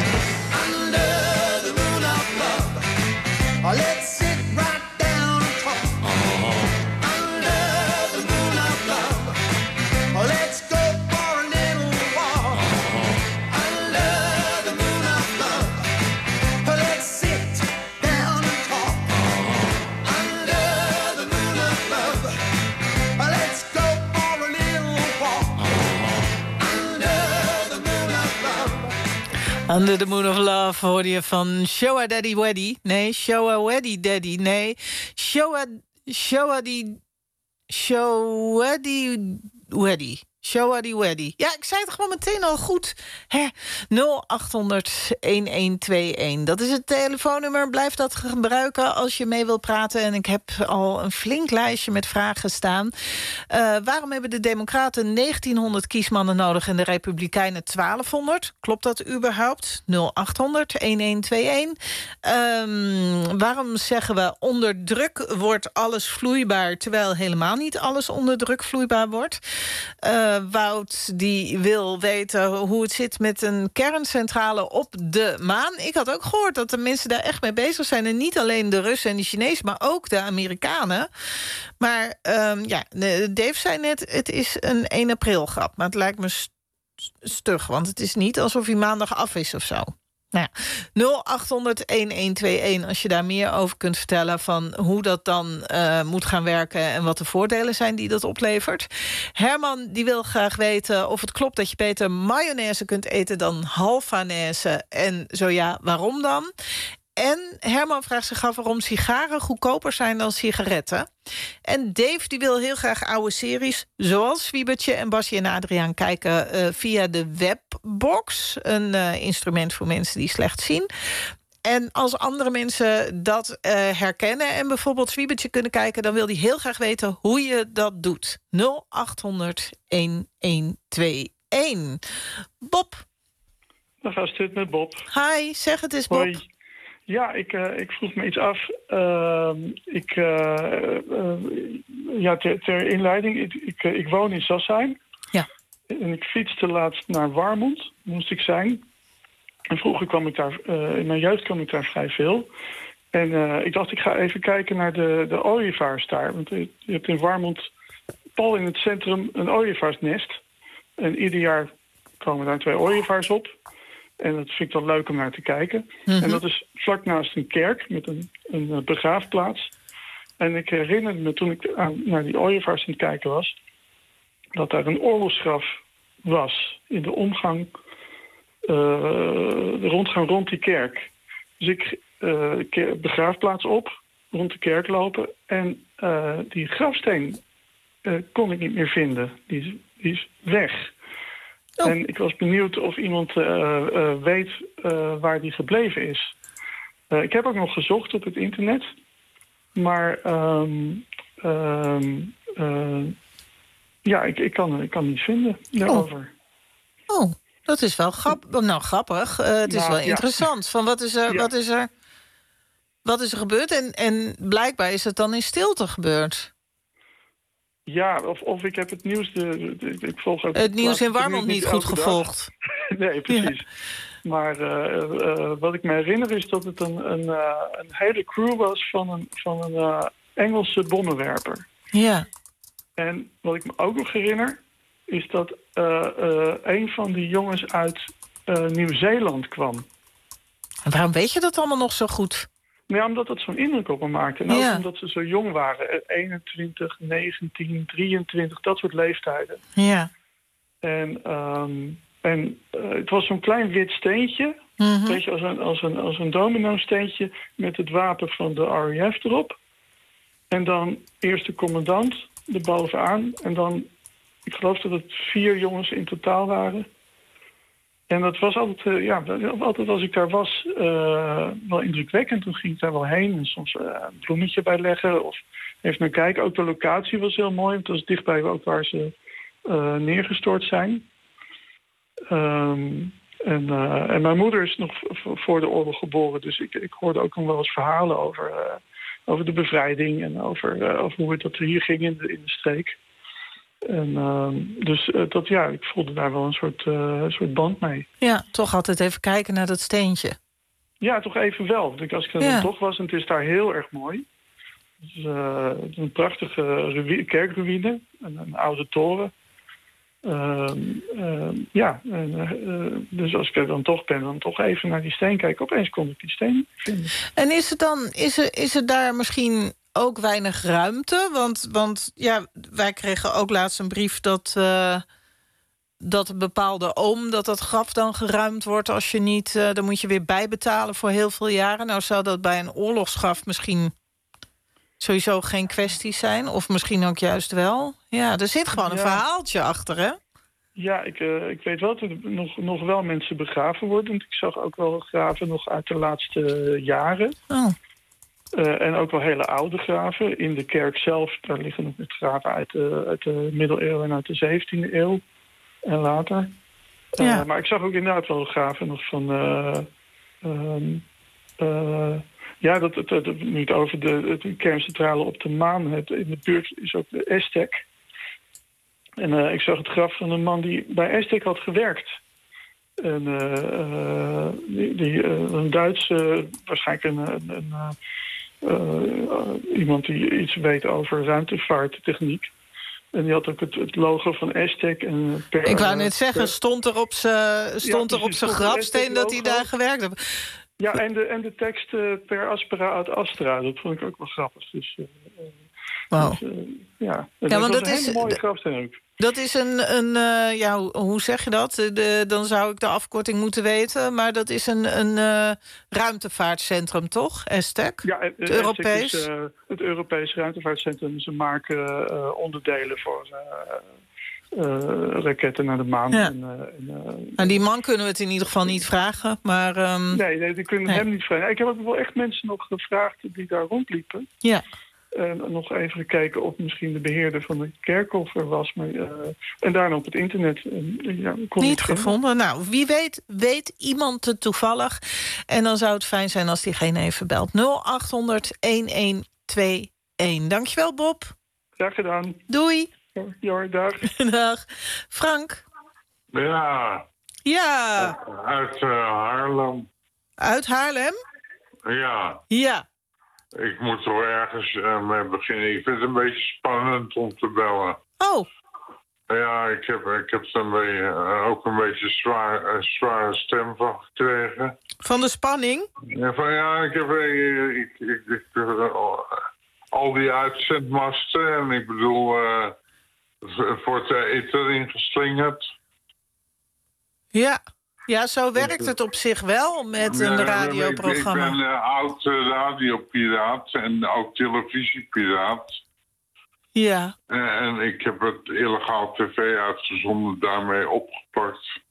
S13: under the moon of love. Let's sit right down and talk under the moon of love. Let's go for a little walk under the moon of love. Let's sit down and talk under the moon of love. Let's go for a little walk under the moon of love.
S4: Under the Moon of Love hoorde je van Showa Daddy Weddy. Nee, Showa Weddy Daddy. Nee, Showa Weddy. Ja, ik zei het gewoon meteen al goed. 0800-1121. Dat is het telefoonnummer. Blijf dat gebruiken als je mee wilt praten. En ik heb al een flink lijstje met vragen staan. Waarom hebben de Democraten 1900 kiesmannen nodig en de Republikeinen 1200? Klopt dat überhaupt? 0800-1121. Waarom zeggen we onder druk wordt alles vloeibaar, terwijl helemaal niet alles onder druk vloeibaar wordt? Wout die wil weten hoe het zit met een kerncentrale op de maan. Ik had ook gehoord dat de mensen daar echt mee bezig zijn. En niet alleen de Russen en de Chinezen, maar ook de Amerikanen. Maar Dave zei net, het is een 1 april grap. Maar het lijkt me stug, want het is niet alsof hij maandag af is of zo. Nou ja, 0800-1121 als je daar meer over kunt vertellen van hoe dat dan moet gaan werken en wat de voordelen zijn die dat oplevert. Herman die wil graag weten of het klopt dat je beter mayonaise kunt eten dan halfanaise en zo ja, waarom dan? En Herman vraagt zich af waarom sigaren goedkoper zijn dan sigaretten. En Dave die wil heel graag oude series, zoals Swiebertje en Basje en Adriaan, kijken via de webbox. Een instrument voor mensen die slecht zien. En als andere mensen dat herkennen en bijvoorbeeld Swiebertje kunnen kijken, dan wil hij heel graag weten hoe je dat doet. 0800-1121. Bob.
S14: Dan gaat het met Bob.
S4: Hi, zeg het eens, Bob.
S14: Hoi. Ja, ik vroeg me iets af. Ter inleiding, ik woon in Sassheim.
S4: Ja.
S14: En ik fietste laatst naar Warmond, moest ik zijn. En vroeger kwam ik daar, in mijn jeugd kwam ik daar vrij veel. En ik dacht, ik ga even kijken naar de ooievaars daar. Want je hebt in Warmond, pal in het centrum, een ooievaarsnest. En ieder jaar komen daar 2 ooievaars op. En dat vind ik dan leuk om naar te kijken.
S4: Mm-hmm.
S14: En dat is vlak naast een kerk met een begraafplaats. En ik herinner me toen ik naar die ooievaars aan het kijken was, dat daar een oorlogsgraf was in de omgang, de rondgang rond die kerk. Dus ik begraafplaats op, rond de kerk lopen. En die grafsteen kon ik niet meer vinden. Die is weg. Oh. En ik was benieuwd of iemand weet waar die gebleven is. Ik heb ook nog gezocht op het internet. Maar ik kan niet vinden daarover.
S4: Oh, dat is wel grappig. Het is wel interessant. Van wat is er gebeurd? En blijkbaar is het dan in stilte gebeurd.
S14: Ja, of ik heb het nieuws... ik volg ook
S4: het nieuws in Warmond niet goed gevolgd.
S14: Nee, precies. Ja. Maar wat ik me herinner is dat het een hele crew was van een Engelse bommenwerper.
S4: Ja.
S14: En wat ik me ook nog herinner is dat een van die jongens uit Nieuw-Zeeland kwam.
S4: En waarom weet je dat allemaal nog zo goed?
S14: Ja, omdat het zo'n indruk op me maakte. En ook omdat ze zo jong waren. 21, 19, 23, dat soort leeftijden.
S4: Ja.
S14: En het was zo'n klein wit steentje. Mm-hmm. Weet je, als een domino-steentje met het wapen van de RAF erop. En dan eerst de commandant erbovenaan. En dan, ik geloof dat het 4 jongens in totaal waren. En dat was altijd als ik daar was, wel indrukwekkend. Toen ging ik daar wel heen en soms een bloemetje bij leggen of even naar kijken. Ook de locatie was heel mooi, want dat is dichtbij ook waar ze neergestort zijn. En mijn moeder is nog voor de oorlog geboren, dus ik hoorde ook nog wel eens verhalen over de bevrijding en over hoe het dat hier ging in de streek. En ik voelde daar wel een soort band mee.
S4: Ja, toch altijd even kijken naar dat steentje.
S14: Ja, toch even wel. Want als ik er dan toch was, en het is daar heel erg mooi. Het is een prachtige kerkruïne, een oude toren. Dus als ik er dan toch ben, dan toch even naar die steen kijken. Opeens kon ik die steen vinden. En
S4: is er daar misschien ook weinig ruimte? Want wij kregen ook laatst een brief dat een bepaalde oom, dat graf dan geruimd wordt als je niet, dan moet je weer bijbetalen voor heel veel jaren. Nou zou dat bij een oorlogsgraf misschien sowieso geen kwestie zijn, of misschien ook juist wel. Ja, er zit gewoon een verhaaltje achter, hè?
S14: Ja, ik weet wel dat er nog wel mensen begraven worden. Want ik zag ook wel graven nog uit de laatste jaren.
S4: Oh.
S14: En ook wel hele oude graven. In de kerk zelf, daar liggen nog met graven uit de middeleeuwen en uit de 17e eeuw. En later. Ja. Maar ik zag ook inderdaad wel graven nog van... nu over de kerncentrale op de maan. In de buurt is ook de Aztec. En ik zag het graf van een man die bij Aztec had gewerkt. En een Duitse, waarschijnlijk iemand die iets weet over ruimtevaarttechniek. En die had ook het logo van Aztec.
S4: Ik wou net zeggen, stond er op zijn grafsteen dat hij daar gewerkt heeft.
S14: Ja, en de tekst per aspera ad astra. Dat vond ik ook wel grappig. Dus,
S4: wow.
S14: Ja,
S4: want
S14: dat is een hele mooie grafsteen ook.
S4: Dat is hoe zeg je dat? Dan zou ik de afkorting moeten weten. Maar dat is een ruimtevaartcentrum, toch? Aztec?
S14: Ja,
S4: het Europees.
S14: Is, het Europees Ruimtevaartcentrum. Ze maken onderdelen voor raketten naar de maan.
S4: Ja. En die man kunnen we het in ieder geval niet vragen. Maar,
S14: nee, die kunnen hem niet vragen. Ik heb ook wel echt mensen nog gevraagd die daar rondliepen.
S4: Ja.
S14: Nog even gekeken of misschien de beheerder van de kerkhof er was. Maar, en daarna op het internet. Kon
S4: niet gevonden. Nou, wie weet iemand het toevallig. En dan zou het fijn zijn als diegene even belt. 0800-1121. Dankjewel, Bob.
S14: Graag gedaan.
S4: Doei.
S14: Ja, dag.
S4: Dag. Frank.
S15: Ja.
S4: Ja.
S15: Uit Haarlem.
S4: Uit Haarlem?
S15: Ja.
S4: Ja.
S15: Ik moet er ergens mee beginnen. Ik vind het een beetje spannend om te bellen.
S4: Oh.
S15: Ja, ik heb er ook een beetje zware stem van gekregen.
S4: Van de spanning?
S15: Ja, ik heb al die uitzendmasten. En ik bedoel, wordt de ether ingeslingerd.
S4: Ja. Ja, zo werkt het op zich wel met een radioprogramma.
S15: Ik ben oud radiopiraat en ook televisiepiraat.
S4: Ja.
S15: En ik heb het illegaal tv uitgezonden, daarmee opgepakt.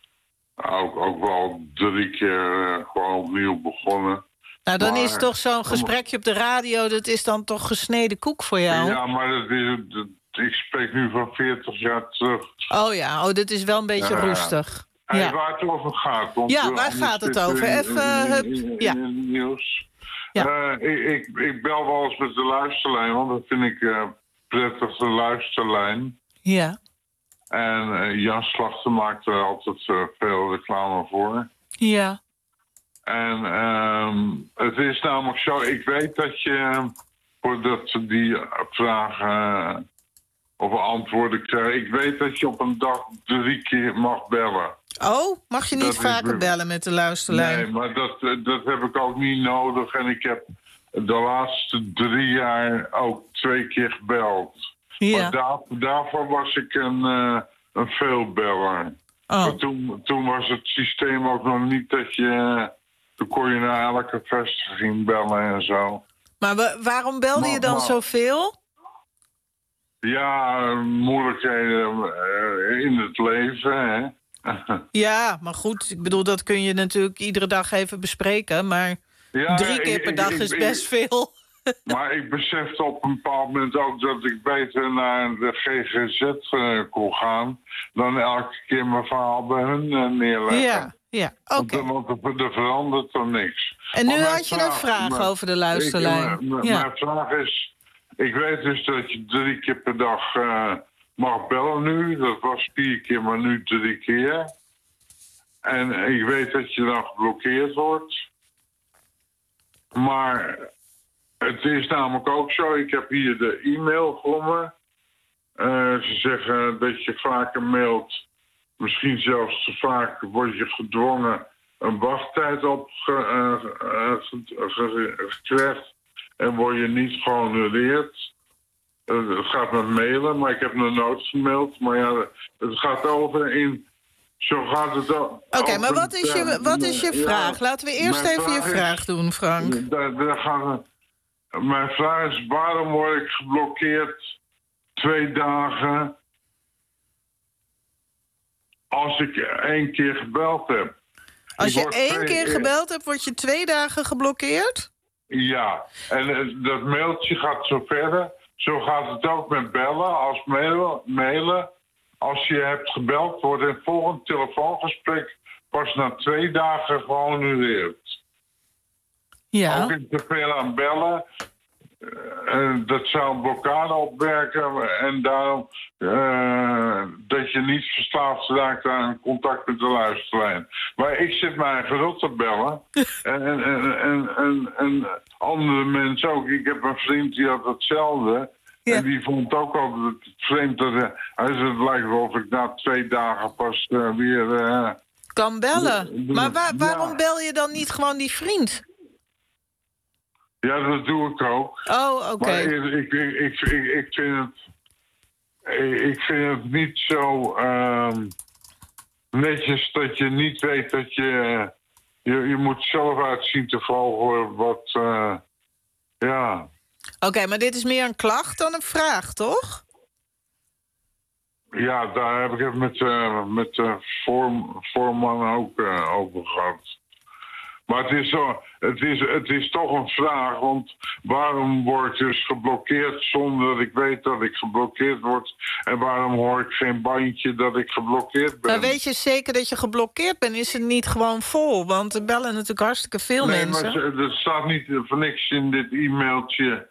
S15: Ook wel 3 keer gewoon opnieuw begonnen.
S4: Nou, dan is toch zo'n gesprekje op de radio, dat is dan toch gesneden koek voor jou?
S15: Ja, maar ik spreek nu van 40 jaar terug.
S4: Oh ja, dat is wel een beetje rustig.
S15: Ja. Waar het over gaat. Want
S4: waar gaat het over? Even
S15: in nieuws. Ja. Ik bel wel eens met de luisterlijn, want dat vind ik prettig, de luisterlijn.
S4: Ja.
S15: En Jan Slachter maakt er altijd veel reclame voor.
S4: Ja.
S15: En het is namelijk zo, ik weet dat je, voordat die vragen of antwoorden krijgt, ik weet dat je op een dag 3 keer mag bellen.
S4: Oh, mag je niet vaker bellen met de luisterlijn?
S15: Nee, maar dat heb ik ook niet nodig. En ik heb de laatste 3 jaar ook 2 keer gebeld.
S4: Ja.
S15: Maar daarvoor was ik een veelbeller.
S4: Oh.
S15: Maar toen was het systeem ook nog niet dat je... Toen kon je naar elke vestiging bellen en zo.
S4: Maar waarom belde je dan zoveel?
S15: Ja, moeilijkheden in het leven, hè.
S4: Ja, maar goed, ik bedoel, dat kun je natuurlijk iedere dag even bespreken. Maar 3 keer per dag is best veel.
S15: Maar ik besefte op een bepaald moment ook dat ik beter naar de GGZ kon gaan... dan elke keer mijn verhaal bij hun neerleggen.
S4: Ja, oké.
S15: Want er verandert er niks.
S4: En nu had je een vraag over de luisterlijn.
S15: Mijn vraag is... Ik weet dus dat je 3 keer per dag mag bellen nu. Dat was 4 keer, maar nu 3 keer. En ik weet dat je dan geblokkeerd wordt. Maar het is namelijk ook zo. Ik heb hier de e-mail voor me. Ze zeggen dat je vaker mailt. Misschien zelfs te vaak word je gedwongen een wachttijd opgelegd. En word je niet gehonoreerd. Het gaat met mailen, maar ik heb nog nooit gemaild. Maar ja, het gaat over in... Zo gaat het ook.
S4: Oké, maar wat is je vraag? Laten we eerst even je vraag doen, Frank.
S15: Mijn vraag is, waarom word ik geblokkeerd 2 dagen... als ik 1 keer gebeld heb?
S4: Als je 1 keer gebeld hebt, word je 2 dagen geblokkeerd?
S15: Ja, en dat mailtje gaat zo verder. Zo gaat het ook met bellen als mailen. Als je hebt gebeld, wordt een volgend telefoongesprek pas na 2 dagen gehonoreerd.
S4: Ja.
S15: Ook in te veel aan bellen. dat zou een blokkade opwerken en daarom dat je niet verslaafd raakt aan contact met de luisterlijn. Maar ik zit mij gerot te bellen en andere mensen ook. Ik heb een vriend die had hetzelfde. Ja. En die vond ook altijd vreemd dat hij zei, het lijkt wel of ik na 2 dagen pas weer...
S4: kan bellen. Maar waarom bel je dan niet gewoon die vriend?
S15: Ja, dat doe ik ook.
S4: Oh, oké.
S15: Maar ik vind het niet zo netjes dat je niet weet dat je moet zelf uitzien te volgen wat... ja...
S4: Oké, maar dit is meer een klacht dan een vraag, toch?
S15: Ja, daar heb ik het met de voorman ook over gehad. Maar het is toch een vraag, want waarom word ik dus geblokkeerd zonder dat ik weet dat ik geblokkeerd word? En waarom hoor ik geen bandje dat ik geblokkeerd ben?
S4: Maar weet je zeker dat je geblokkeerd bent? Is het niet gewoon vol? Want er bellen natuurlijk hartstikke veel mensen.
S15: Nee, maar er staat niet voor niks in dit e-mailtje.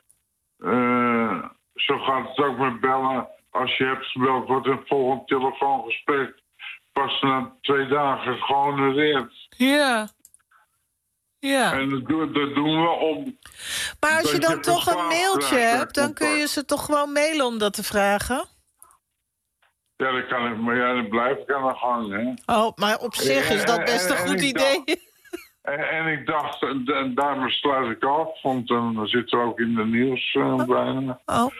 S15: Zo gaat het ook met bellen. Als je hebt gebeld, wordt een volgend telefoongesprek pas na 2 dagen gehonoreerd.
S4: Ja. Ja.
S15: En dat doen we om...
S4: Maar als je dan toch een mailtje hebt, dan kun je ze toch gewoon mailen om dat te vragen?
S15: Ja, dat kan ik, maar ja, dan blijf ik aan de gang, hè.
S4: Oh, maar op zich is dat best een goed idee.
S15: En ik dacht, en daarmee sluit ik af, want dan zit er ook in de nieuws bijna.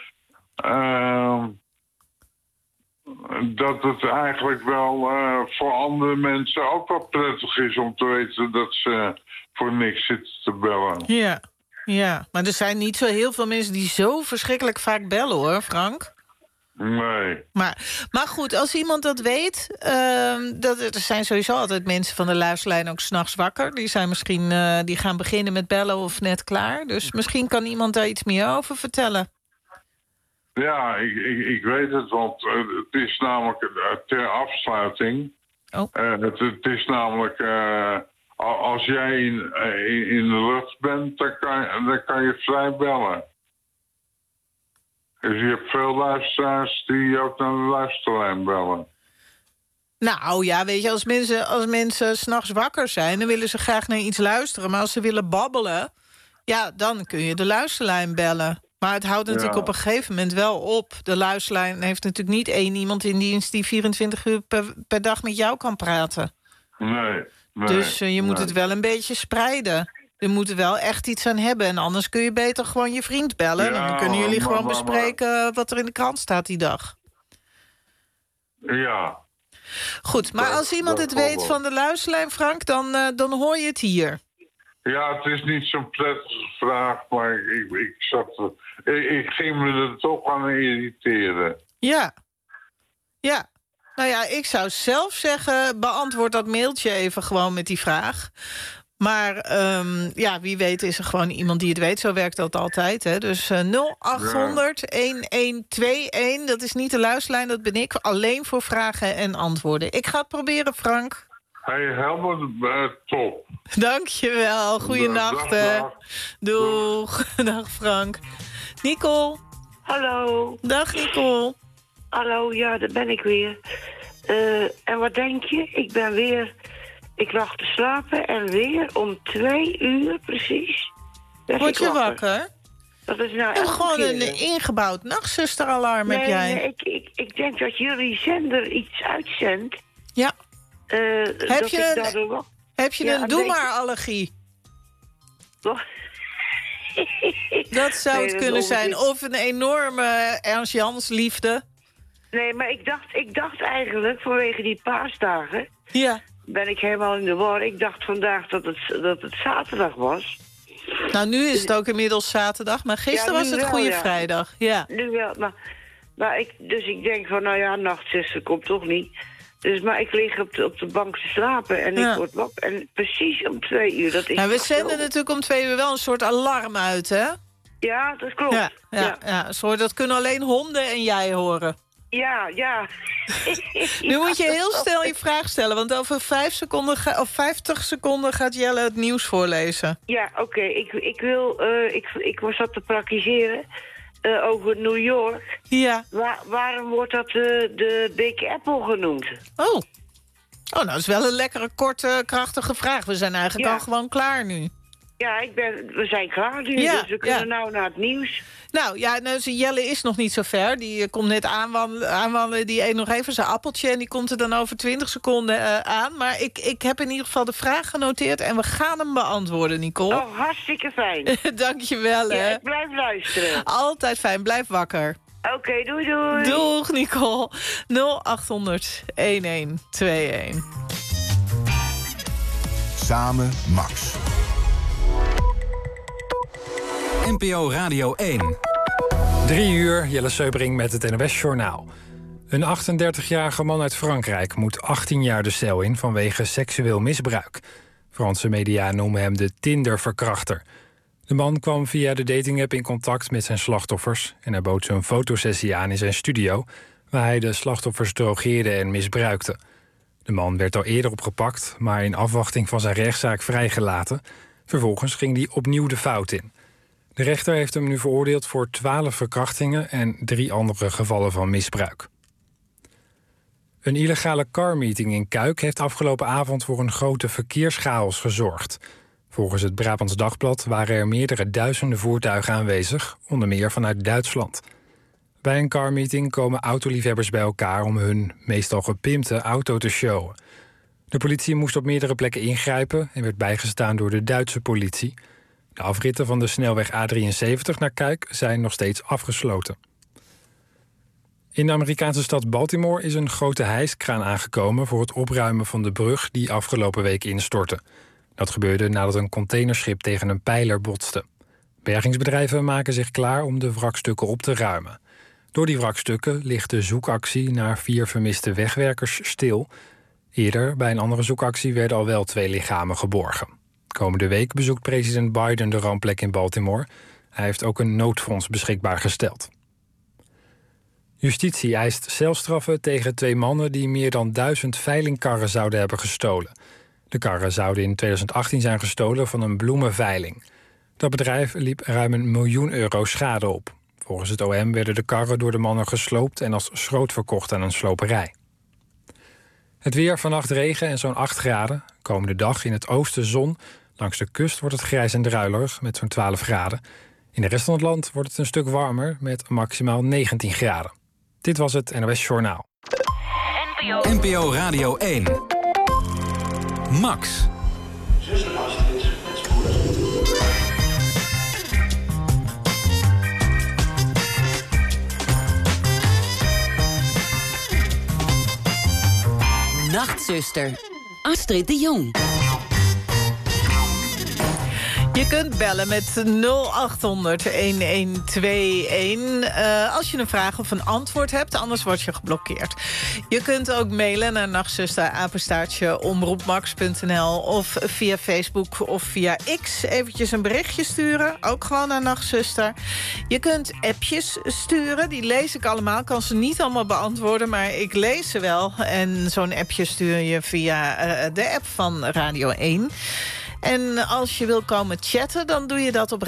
S15: Dat het eigenlijk wel voor andere mensen ook wel prettig is om te weten dat ze voor niks zitten te bellen.
S4: Ja, maar er zijn niet zo heel veel mensen die zo verschrikkelijk vaak bellen, hoor, Frank.
S15: Nee.
S4: Maar goed, als iemand dat weet... er zijn sowieso altijd mensen van de luisterlijn ook 's nachts wakker. Die zijn misschien die gaan beginnen met bellen of net klaar. Dus misschien kan iemand daar iets meer over vertellen.
S15: Ja, ik weet het, want het is namelijk ter afsluiting.
S4: Oh.
S15: Het is namelijk... als jij in de lucht bent, dan kan je vrij bellen. Dus je hebt veel luisteraars die ook naar de luisterlijn bellen.
S4: Nou ja, weet je, als mensen 's nachts wakker zijn... dan willen ze graag naar iets luisteren. Maar als ze willen babbelen, ja, dan kun je de luisterlijn bellen. Maar het houdt natuurlijk op een gegeven moment wel op. De luisterlijn heeft natuurlijk niet 1 iemand in dienst... die 24 uur per dag met jou kan praten.
S15: Nee.
S4: Dus je moet het wel een beetje spreiden. Er moet er wel echt iets aan hebben. En anders kun je beter gewoon je vriend bellen. Ja, dan kunnen jullie gewoon bespreken wat er in de krant staat die dag.
S15: Ja.
S4: Goed, maar als iemand het weet van de luisterlijn, Frank, dan hoor je het hier.
S15: Ja, het is niet zo'n prettige vraag, maar ik ging me er toch aan irriteren.
S4: Ja. Ja. Nou ja, ik zou zelf zeggen, beantwoord dat mailtje even gewoon met die vraag. Maar wie weet is er gewoon iemand die het weet. Zo werkt dat altijd. Hè? Dus 0800-1121. Dat is niet de luisterlijn, dat ben ik. Alleen voor vragen en antwoorden. Ik ga het proberen, Frank.
S15: Hey, helemaal top.
S4: Dankjewel. Goeienacht. Doeg. Dag, Frank. Nicole.
S16: Hallo.
S4: Dag, Nicole.
S16: Hallo, ja, daar ben ik weer. En wat denk je? Ik lag te slapen en weer om 2 uur precies.
S4: Word je wakker?
S16: Dat is nou
S4: en gewoon een ingebouwd nachtzusteralarm heb jij.
S16: Nee, ik denk dat jullie zender iets uitzendt.
S4: Ja. Heb je een doe-maar-allergie? Dat zou het kunnen zijn. Of een enorme Ernst Jans liefde.
S16: Nee, maar ik dacht eigenlijk vanwege die paasdagen...
S4: Ja.
S16: Ben ik helemaal in de war. Ik dacht vandaag dat het zaterdag was.
S4: Nou, nu is het ook inmiddels zaterdag, maar gisteren was het Goede Vrijdag. Ja.
S16: Nu wel, maar ik denk van, nou ja, nachtzuster komt toch niet. Maar ik lig op de bank te slapen en ik word wakker. En precies om 2 uur. Dat is
S4: we zenden natuurlijk om 2 uur wel een soort alarm uit, hè?
S16: Ja, dat klopt.
S4: Ja, dat kunnen alleen honden en jij horen.
S16: Ja.
S4: Nu moet je heel snel je vraag stellen, want over 50 seconden gaat Jelle het nieuws voorlezen.
S16: Ja, oké. Ik zat te praktiseren over New York.
S4: Ja.
S16: Waarom wordt dat de Big Apple genoemd?
S4: Oh, nou, dat is wel een lekkere, korte, krachtige vraag. We zijn eigenlijk al gewoon klaar nu.
S16: Ja, we zijn klaar nu, dus we kunnen nou naar het nieuws.
S4: Nou, Jelle is nog niet zo ver. Die komt net aanwandelen. Die eet nog even zijn appeltje en die komt er dan over 20 seconden aan. Maar ik heb in ieder geval de vraag genoteerd en we gaan hem beantwoorden, Nicole.
S16: Oh, hartstikke fijn.
S4: Dank je wel, hè.
S16: Ja, ik blijf luisteren.
S4: Altijd fijn, blijf wakker.
S16: Oké, doei.
S4: Doeg, Nicole. 0800-1121.
S1: Samen Max. NPO Radio 1.
S2: 3 uur, Jelle Seubring met het NOS-journaal. Een 38-jarige man uit Frankrijk moet 18 jaar de cel in vanwege seksueel misbruik. Franse media noemen hem de Tinder-verkrachter. De man kwam via de datingapp in contact met zijn slachtoffers en hij bood ze een fotosessie aan in zijn studio, waar hij de slachtoffers drogeerde en misbruikte. De man werd al eerder opgepakt, maar in afwachting van zijn rechtszaak vrijgelaten. Vervolgens ging hij opnieuw de fout in. De rechter heeft hem nu veroordeeld voor 12 verkrachtingen en 3 andere gevallen van misbruik. Een illegale carmeeting in Kuik heeft afgelopen avond voor een grote verkeerschaos gezorgd. Volgens het Brabants Dagblad waren er meerdere duizenden voertuigen aanwezig, onder meer vanuit Duitsland. Bij een carmeeting komen autoliefhebbers bij elkaar om hun meestal gepimpte auto te showen. De politie moest op meerdere plekken ingrijpen en werd bijgestaan door de Duitse politie. De afritten van de snelweg A73 naar Kuik zijn nog steeds afgesloten. In de Amerikaanse stad Baltimore is een grote hijskraan aangekomen voor het opruimen van de brug die afgelopen week instortte. Dat gebeurde nadat een containerschip tegen een pijler botste. Bergingsbedrijven maken zich klaar om de wrakstukken op te ruimen. Door die wrakstukken ligt de zoekactie naar 4 vermiste wegwerkers stil. Eerder, bij een andere zoekactie, werden al wel 2 lichamen geborgen. Komende week bezoekt president Biden de rampplek in Baltimore. Hij heeft ook een noodfonds beschikbaar gesteld. Justitie eist celstraffen tegen 2 mannen die meer dan 1000 veilingkarren zouden hebben gestolen. De karren zouden in 2018 zijn gestolen van een bloemenveiling. Dat bedrijf liep ruim €1 miljoen schade op. Volgens het OM werden de karren door de mannen gesloopt en als schroot verkocht aan een sloperij. Het weer, vannacht regen en zo'n 8 graden. Komende dag in het oosten zon. Langs de kust wordt het grijs en druilerig met zo'n 12 graden. In de rest van het land wordt het een stuk warmer met maximaal 19 graden. Dit was het NOS Journaal.
S1: NPO Radio 1. Max.
S9: Zuster Astrid, het spoedig.
S3: Nachtzuster, Astrid de Jong.
S4: Je kunt bellen met 0800-1121 als je een vraag of een antwoord hebt, anders word je geblokkeerd. Je kunt ook mailen naar nachtzuster@omroepmax.nl of via Facebook of via X eventjes een berichtje sturen, ook gewoon naar Nachtzuster. Je kunt appjes sturen, die lees ik allemaal, kan ze niet allemaal beantwoorden, maar ik lees ze wel. En zo'n appje stuur je via de app van Radio 1. En als je wil komen chatten, dan doe je dat op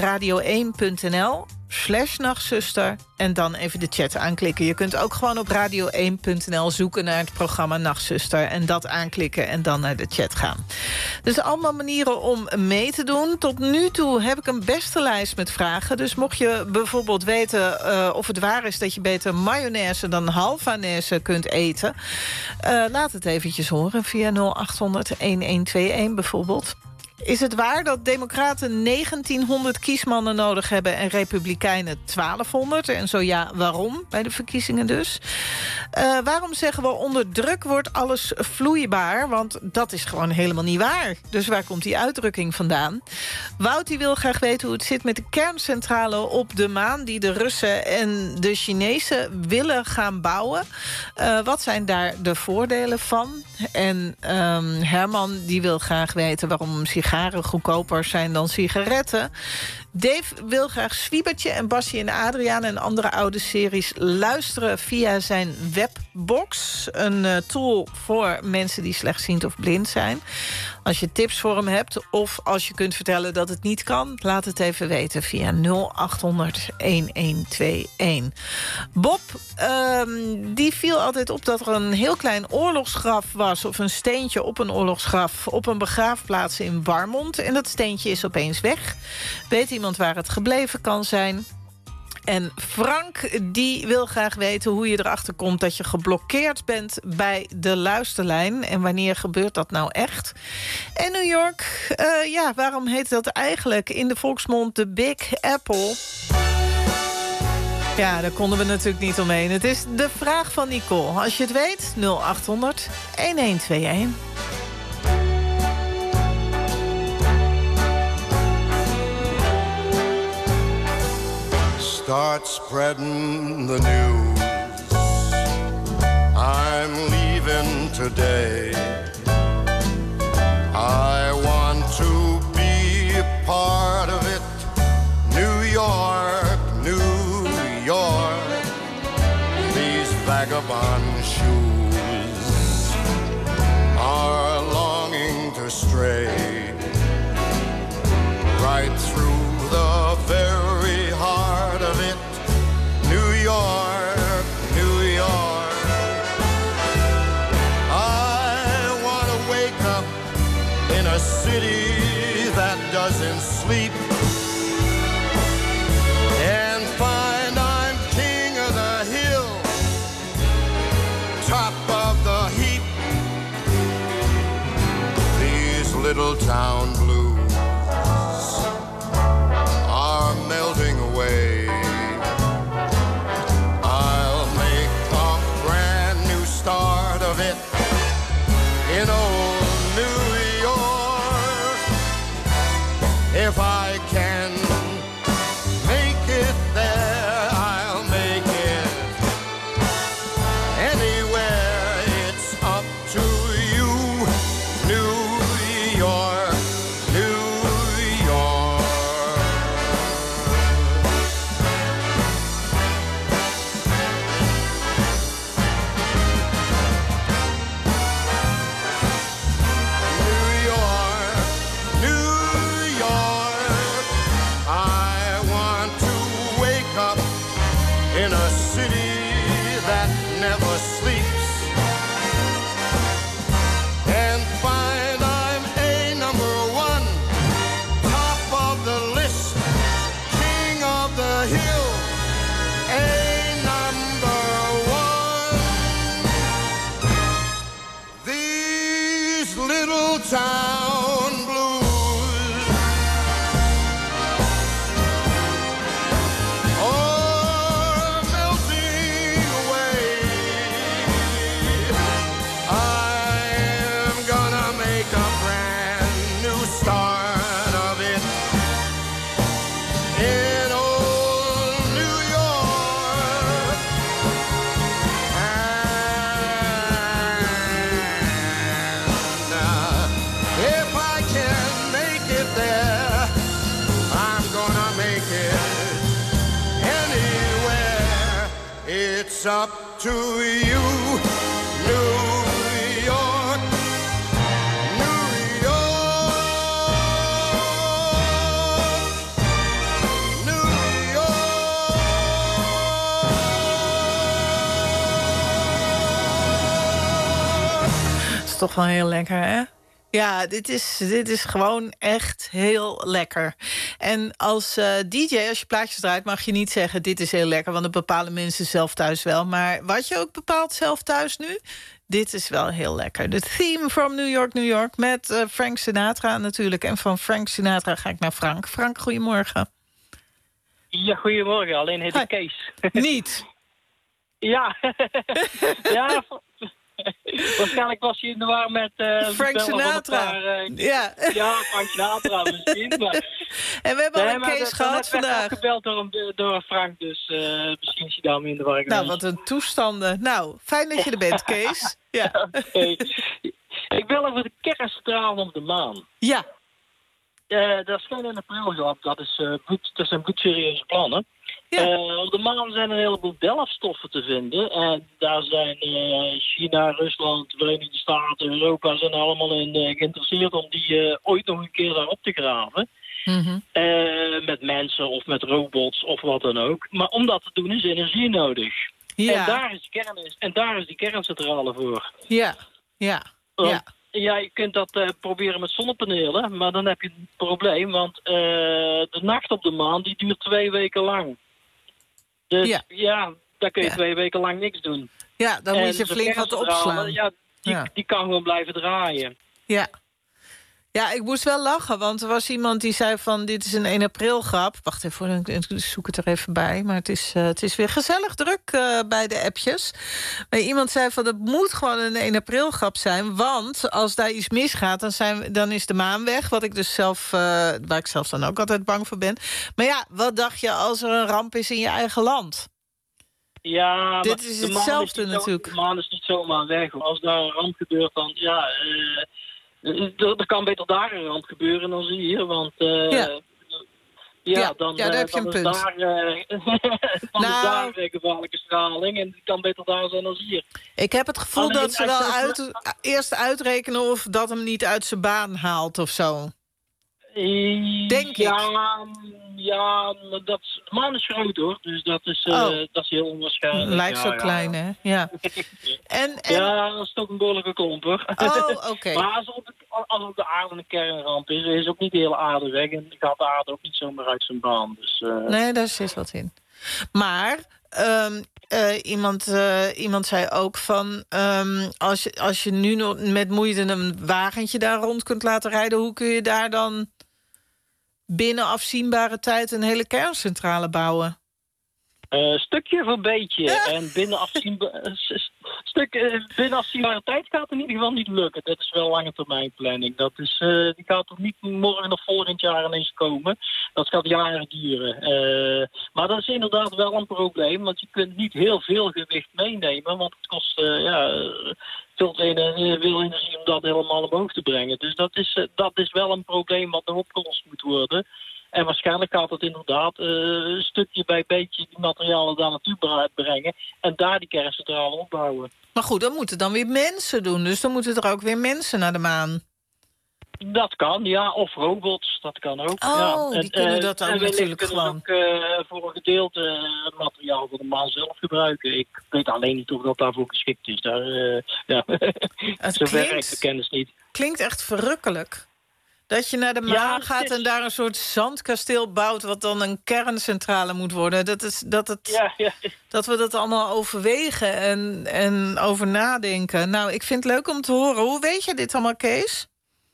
S4: radio1.nl/nachtzuster. En dan even de chat aanklikken. Je kunt ook gewoon op radio1.nl zoeken naar het programma Nachtzuster. En dat aanklikken en dan naar de chat gaan. Dus allemaal manieren om mee te doen. Tot nu toe heb ik een beste lijst met vragen. Dus mocht je bijvoorbeeld weten of het waar is dat je beter mayonaise dan halfanaise kunt eten. Laat het eventjes horen via 0800-1121 bijvoorbeeld. Is het waar dat democraten 1900 kiesmannen nodig hebben en republikeinen 1200? En zo ja, waarom bij de verkiezingen dus? Waarom zeggen we onder druk wordt alles vloeibaar? Want dat is gewoon helemaal niet waar. Dus waar komt die uitdrukking vandaan? Wout die wil graag weten hoe het zit met de kerncentrale op de maan die de Russen en de Chinezen willen gaan bouwen. Wat zijn daar de voordelen van? En Herman die wil graag weten waarom sigaren goedkoper zijn dan sigaretten. Dave wil graag Swiebertje en Bassie en Adriaan... en andere oude series luisteren via zijn webbox. Een tool voor mensen die slechtziend of blind zijn. Als je tips voor hem hebt of als je kunt vertellen dat het niet kan... laat het even weten via 0800-1121. Bob, die viel altijd op dat er een heel klein oorlogsgraf was... of een steentje op een oorlogsgraf op een begraafplaats in Warmond. En dat steentje is opeens weg. Weet iemand waar het gebleven kan zijn? En Frank die wil graag weten hoe je erachter komt... dat je geblokkeerd bent bij de luisterlijn. En wanneer gebeurt dat nou echt? En New York, waarom heet dat eigenlijk in de volksmond de Big Apple? Ja, daar konden we natuurlijk niet omheen. Het is de vraag van Nicole. Als je het weet, 0800-1121.
S17: Start spreading the news. I'm leaving today. I want to be a part of it. New York, New York. These vagabond shoes are longing to stray right through the very heart of it, New York, New York. I want to wake up in a city that doesn't sleep and find I'm king of the hill, top of the heap. These little town blues are melting away. I'll make a brand new start of it in old New York. If I can make it there, I'll make it anywhere. It's up to you, New York, New York. In a city that never sleeps and find I'm a number one, top of the list, king of the hill, a number one. These little town blues it's up to you, New York, New York, New York.
S4: Dat is toch wel heel lekker, hè? Ja, dit is gewoon echt heel lekker. En als DJ, als je plaatjes draait, mag je niet zeggen... dit is heel lekker, want dat bepalen mensen zelf thuis wel. Maar wat je ook bepaalt zelf thuis nu... dit is wel heel lekker. De theme from New York, New York... met Frank Sinatra natuurlijk. En van Frank Sinatra ga ik naar Frank. Frank, goedemorgen.
S18: Ja, goedemorgen. Alleen heet ik Kees.
S4: Niet?
S18: Ja. Ja, waarschijnlijk was hij in de war met...
S4: Frank Sinatra.
S18: Ja, Frank Sinatra misschien. Maar...
S4: En we hebben al een Kees gehad vandaag.
S18: Ik ben gebeld door Frank, dus misschien is hij daarmee in de war geweest.
S4: Nou, wat een toestanden. Nou, fijn dat je er bent, Kees. Ja.
S18: Okay. Ik wil over de kernstralen op de maan.
S4: Ja.
S18: dat is geen aprilgrap. Dat zijn bloedserieuze plannen. Op de maan zijn er een heleboel delfstoffen te vinden. En daar zijn China, Rusland, de Verenigde Staten, Europa zijn allemaal in geïnteresseerd om die ooit nog een keer daarop te graven. Met mensen of met robots of wat dan ook. Maar om dat te doen is energie nodig. Ja. En daar is die kerncentrale voor.
S4: Ja.
S18: Ja, je kunt dat proberen met zonnepanelen, maar dan heb je een probleem, want de nacht op de maan die duurt 2 weken lang. Dus daar kun je 2 weken lang niks doen.
S4: Ja, dan moet je flink wat opslaan.
S18: Ja, die kan gewoon blijven draaien.
S4: Ja, ik moest wel lachen, want er was iemand die zei van... dit is een 1 april grap. Wacht even, ik zoek het er even bij. Maar het is weer gezellig druk bij de appjes. Maar iemand zei van, het moet gewoon een 1 april grap zijn... want als daar iets misgaat, dan is de maan weg... wat ik dus zelf, waar ik zelf dan ook altijd bang voor ben. Maar ja, wat dacht je als er een ramp is in je eigen land?
S18: Ja,
S4: dit is hetzelfde natuurlijk.
S18: De maan is niet zomaar weg. Als daar een ramp gebeurt, dan... Er kan beter daar een ramp gebeuren dan hier, want dan
S4: daar heb je een punt.
S18: Is daar gevaarlijke straling en die kan beter daar zijn dan hier.
S4: Ik heb het gevoel dat ze wel eerst uitrekenen of dat hem niet uit zijn baan haalt of zo. Denk ik.
S18: Ja, de maan is groot hoor, dus dat is heel onwaarschijnlijk.
S4: Lijkt zo klein, hè? Ja.
S18: Ja, dat is toch een behoorlijke klomp hoor.
S4: Oh, oké.
S18: Maar als op de aarde een kernramp is ook niet de hele aarde weg. En gaat de aarde ook niet zomaar uit zijn baan. Dus,
S4: Nee, daar zit wat in. Maar iemand zei ook van... als je nu nog met moeite een wagentje daar rond kunt laten rijden... hoe kun je daar dan binnen afzienbare tijd een hele kerncentrale bouwen?
S18: Stukje voor beetje. En binnen afzienbare tijd gaat het in ieder geval niet lukken. Dat is wel lange termijn planning. Die gaat toch niet morgen of volgend jaar ineens komen. Dat gaat jaren duren. Maar dat is inderdaad wel een probleem. Want je kunt niet heel veel gewicht meenemen. Want het kost veel energie om dat helemaal omhoog te brengen. Dus dat is wel een probleem wat nog opgelost moet worden. En waarschijnlijk gaat het inderdaad stukje bij beetje die materialen daar naartoe brengen... en daar die kerncentrale opbouwen.
S4: Maar goed, dan moeten dan weer mensen doen. Dus dan moeten er ook weer mensen naar de maan.
S18: Dat kan, ja. Of robots, dat kan ook.
S4: Die kunnen dat ook natuurlijk gewoon.
S18: Ook voor een gedeelte het materiaal voor de maan zelf gebruiken. Ik weet alleen niet of dat daarvoor geschikt is. Zover ik de kennis niet.
S4: Klinkt echt verrukkelijk. Dat je naar de maan gaat en daar een soort zandkasteel bouwt... wat dan een kerncentrale moet worden. Dat we dat allemaal overwegen en over nadenken. Nou, ik vind het leuk om te horen. Hoe weet je dit allemaal, Kees?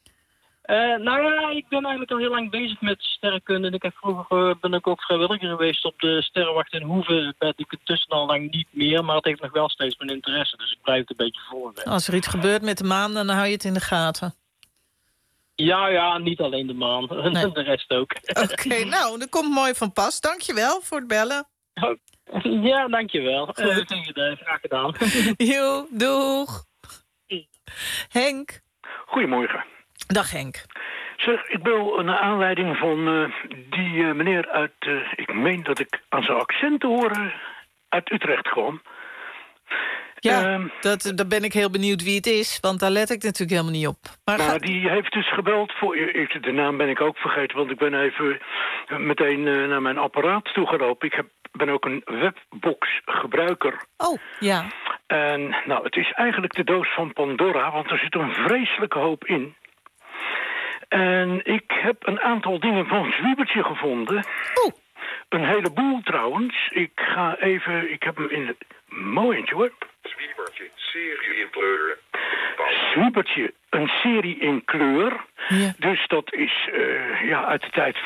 S18: Ik ben eigenlijk al heel lang bezig met sterrenkunde. Vroeger ben ik ook vrijwilliger geweest op de sterrenwacht in Hoeve. Ben ik intussen al lang niet meer, maar het heeft nog wel steeds mijn interesse. Dus ik blijf het een beetje volgen.
S4: Als er iets gebeurt met de maan, dan hou je het in de gaten.
S18: Ja, niet alleen de maan. Nee. De rest ook.
S4: Oké, nou, dat komt mooi van pas. Dankjewel voor het bellen.
S18: Ja, dankjewel. Graag gedaan.
S4: Jo, doeg. Henk.
S19: Goedemorgen.
S4: Dag Henk.
S19: Zeg, ik bel naar aanleiding van die meneer uit... ik meen dat ik aan zijn accent te horen uit Utrecht kwam.
S4: Ja, daar ben ik heel benieuwd wie het is, want daar let ik natuurlijk helemaal niet op.
S19: Maar die heeft dus gebeld voor... De naam ben ik ook vergeten, want ik ben even meteen naar mijn apparaat toegelopen. Ik ben ook een webbox-gebruiker.
S4: Oh, ja.
S19: En nou, het is eigenlijk de doos van Pandora, want er zit een vreselijke hoop in. En ik heb een aantal dingen van Zwiebertje gevonden.
S4: Oh.
S19: Een heleboel trouwens. Ik heb hem in het... Mooientje hoor.
S20: Zwiebertje, serie in kleur.
S19: Zwiebertje, een serie in kleur.
S4: Ja.
S19: Dus dat is uit de tijd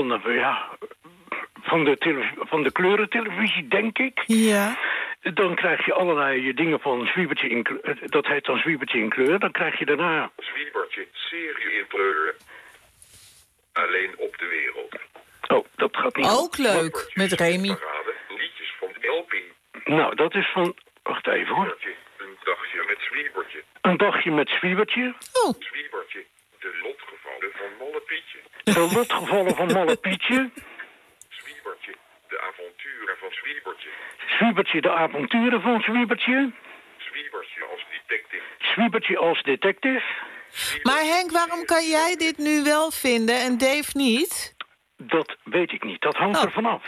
S19: van de kleurentelevisie, denk ik.
S4: Ja.
S19: Dan krijg je allerlei dingen van Zwiebertje in kleur. Dat heet dan Zwiebertje in kleur. Dan krijg je daarna...
S20: Zwiebertje, serie in kleur. Alleen op de wereld.
S19: Oh, dat gaat niet.
S4: Ook leuk, met Remy.
S20: Liedjes van Elpie.
S19: Nou, dat is van... Wacht even hoor.
S20: Een dagje met Zwiebertje.
S19: Een dagje met Zwiebertje.
S4: Oh.
S20: Zwiebertje, de lotgevallen van Malle Pietje.
S19: De lotgevallen van Malle Pietje.
S20: Zwiebertje, de avonturen van Zwiebertje.
S19: Zwiebertje, de avonturen van Zwiebertje.
S20: Zwiebertje als detective.
S19: Zwiebertje als detective.
S4: Maar Henk, waarom kan jij dit nu wel vinden en Dave niet?
S19: Dat weet ik niet. Dat hangt er vanaf.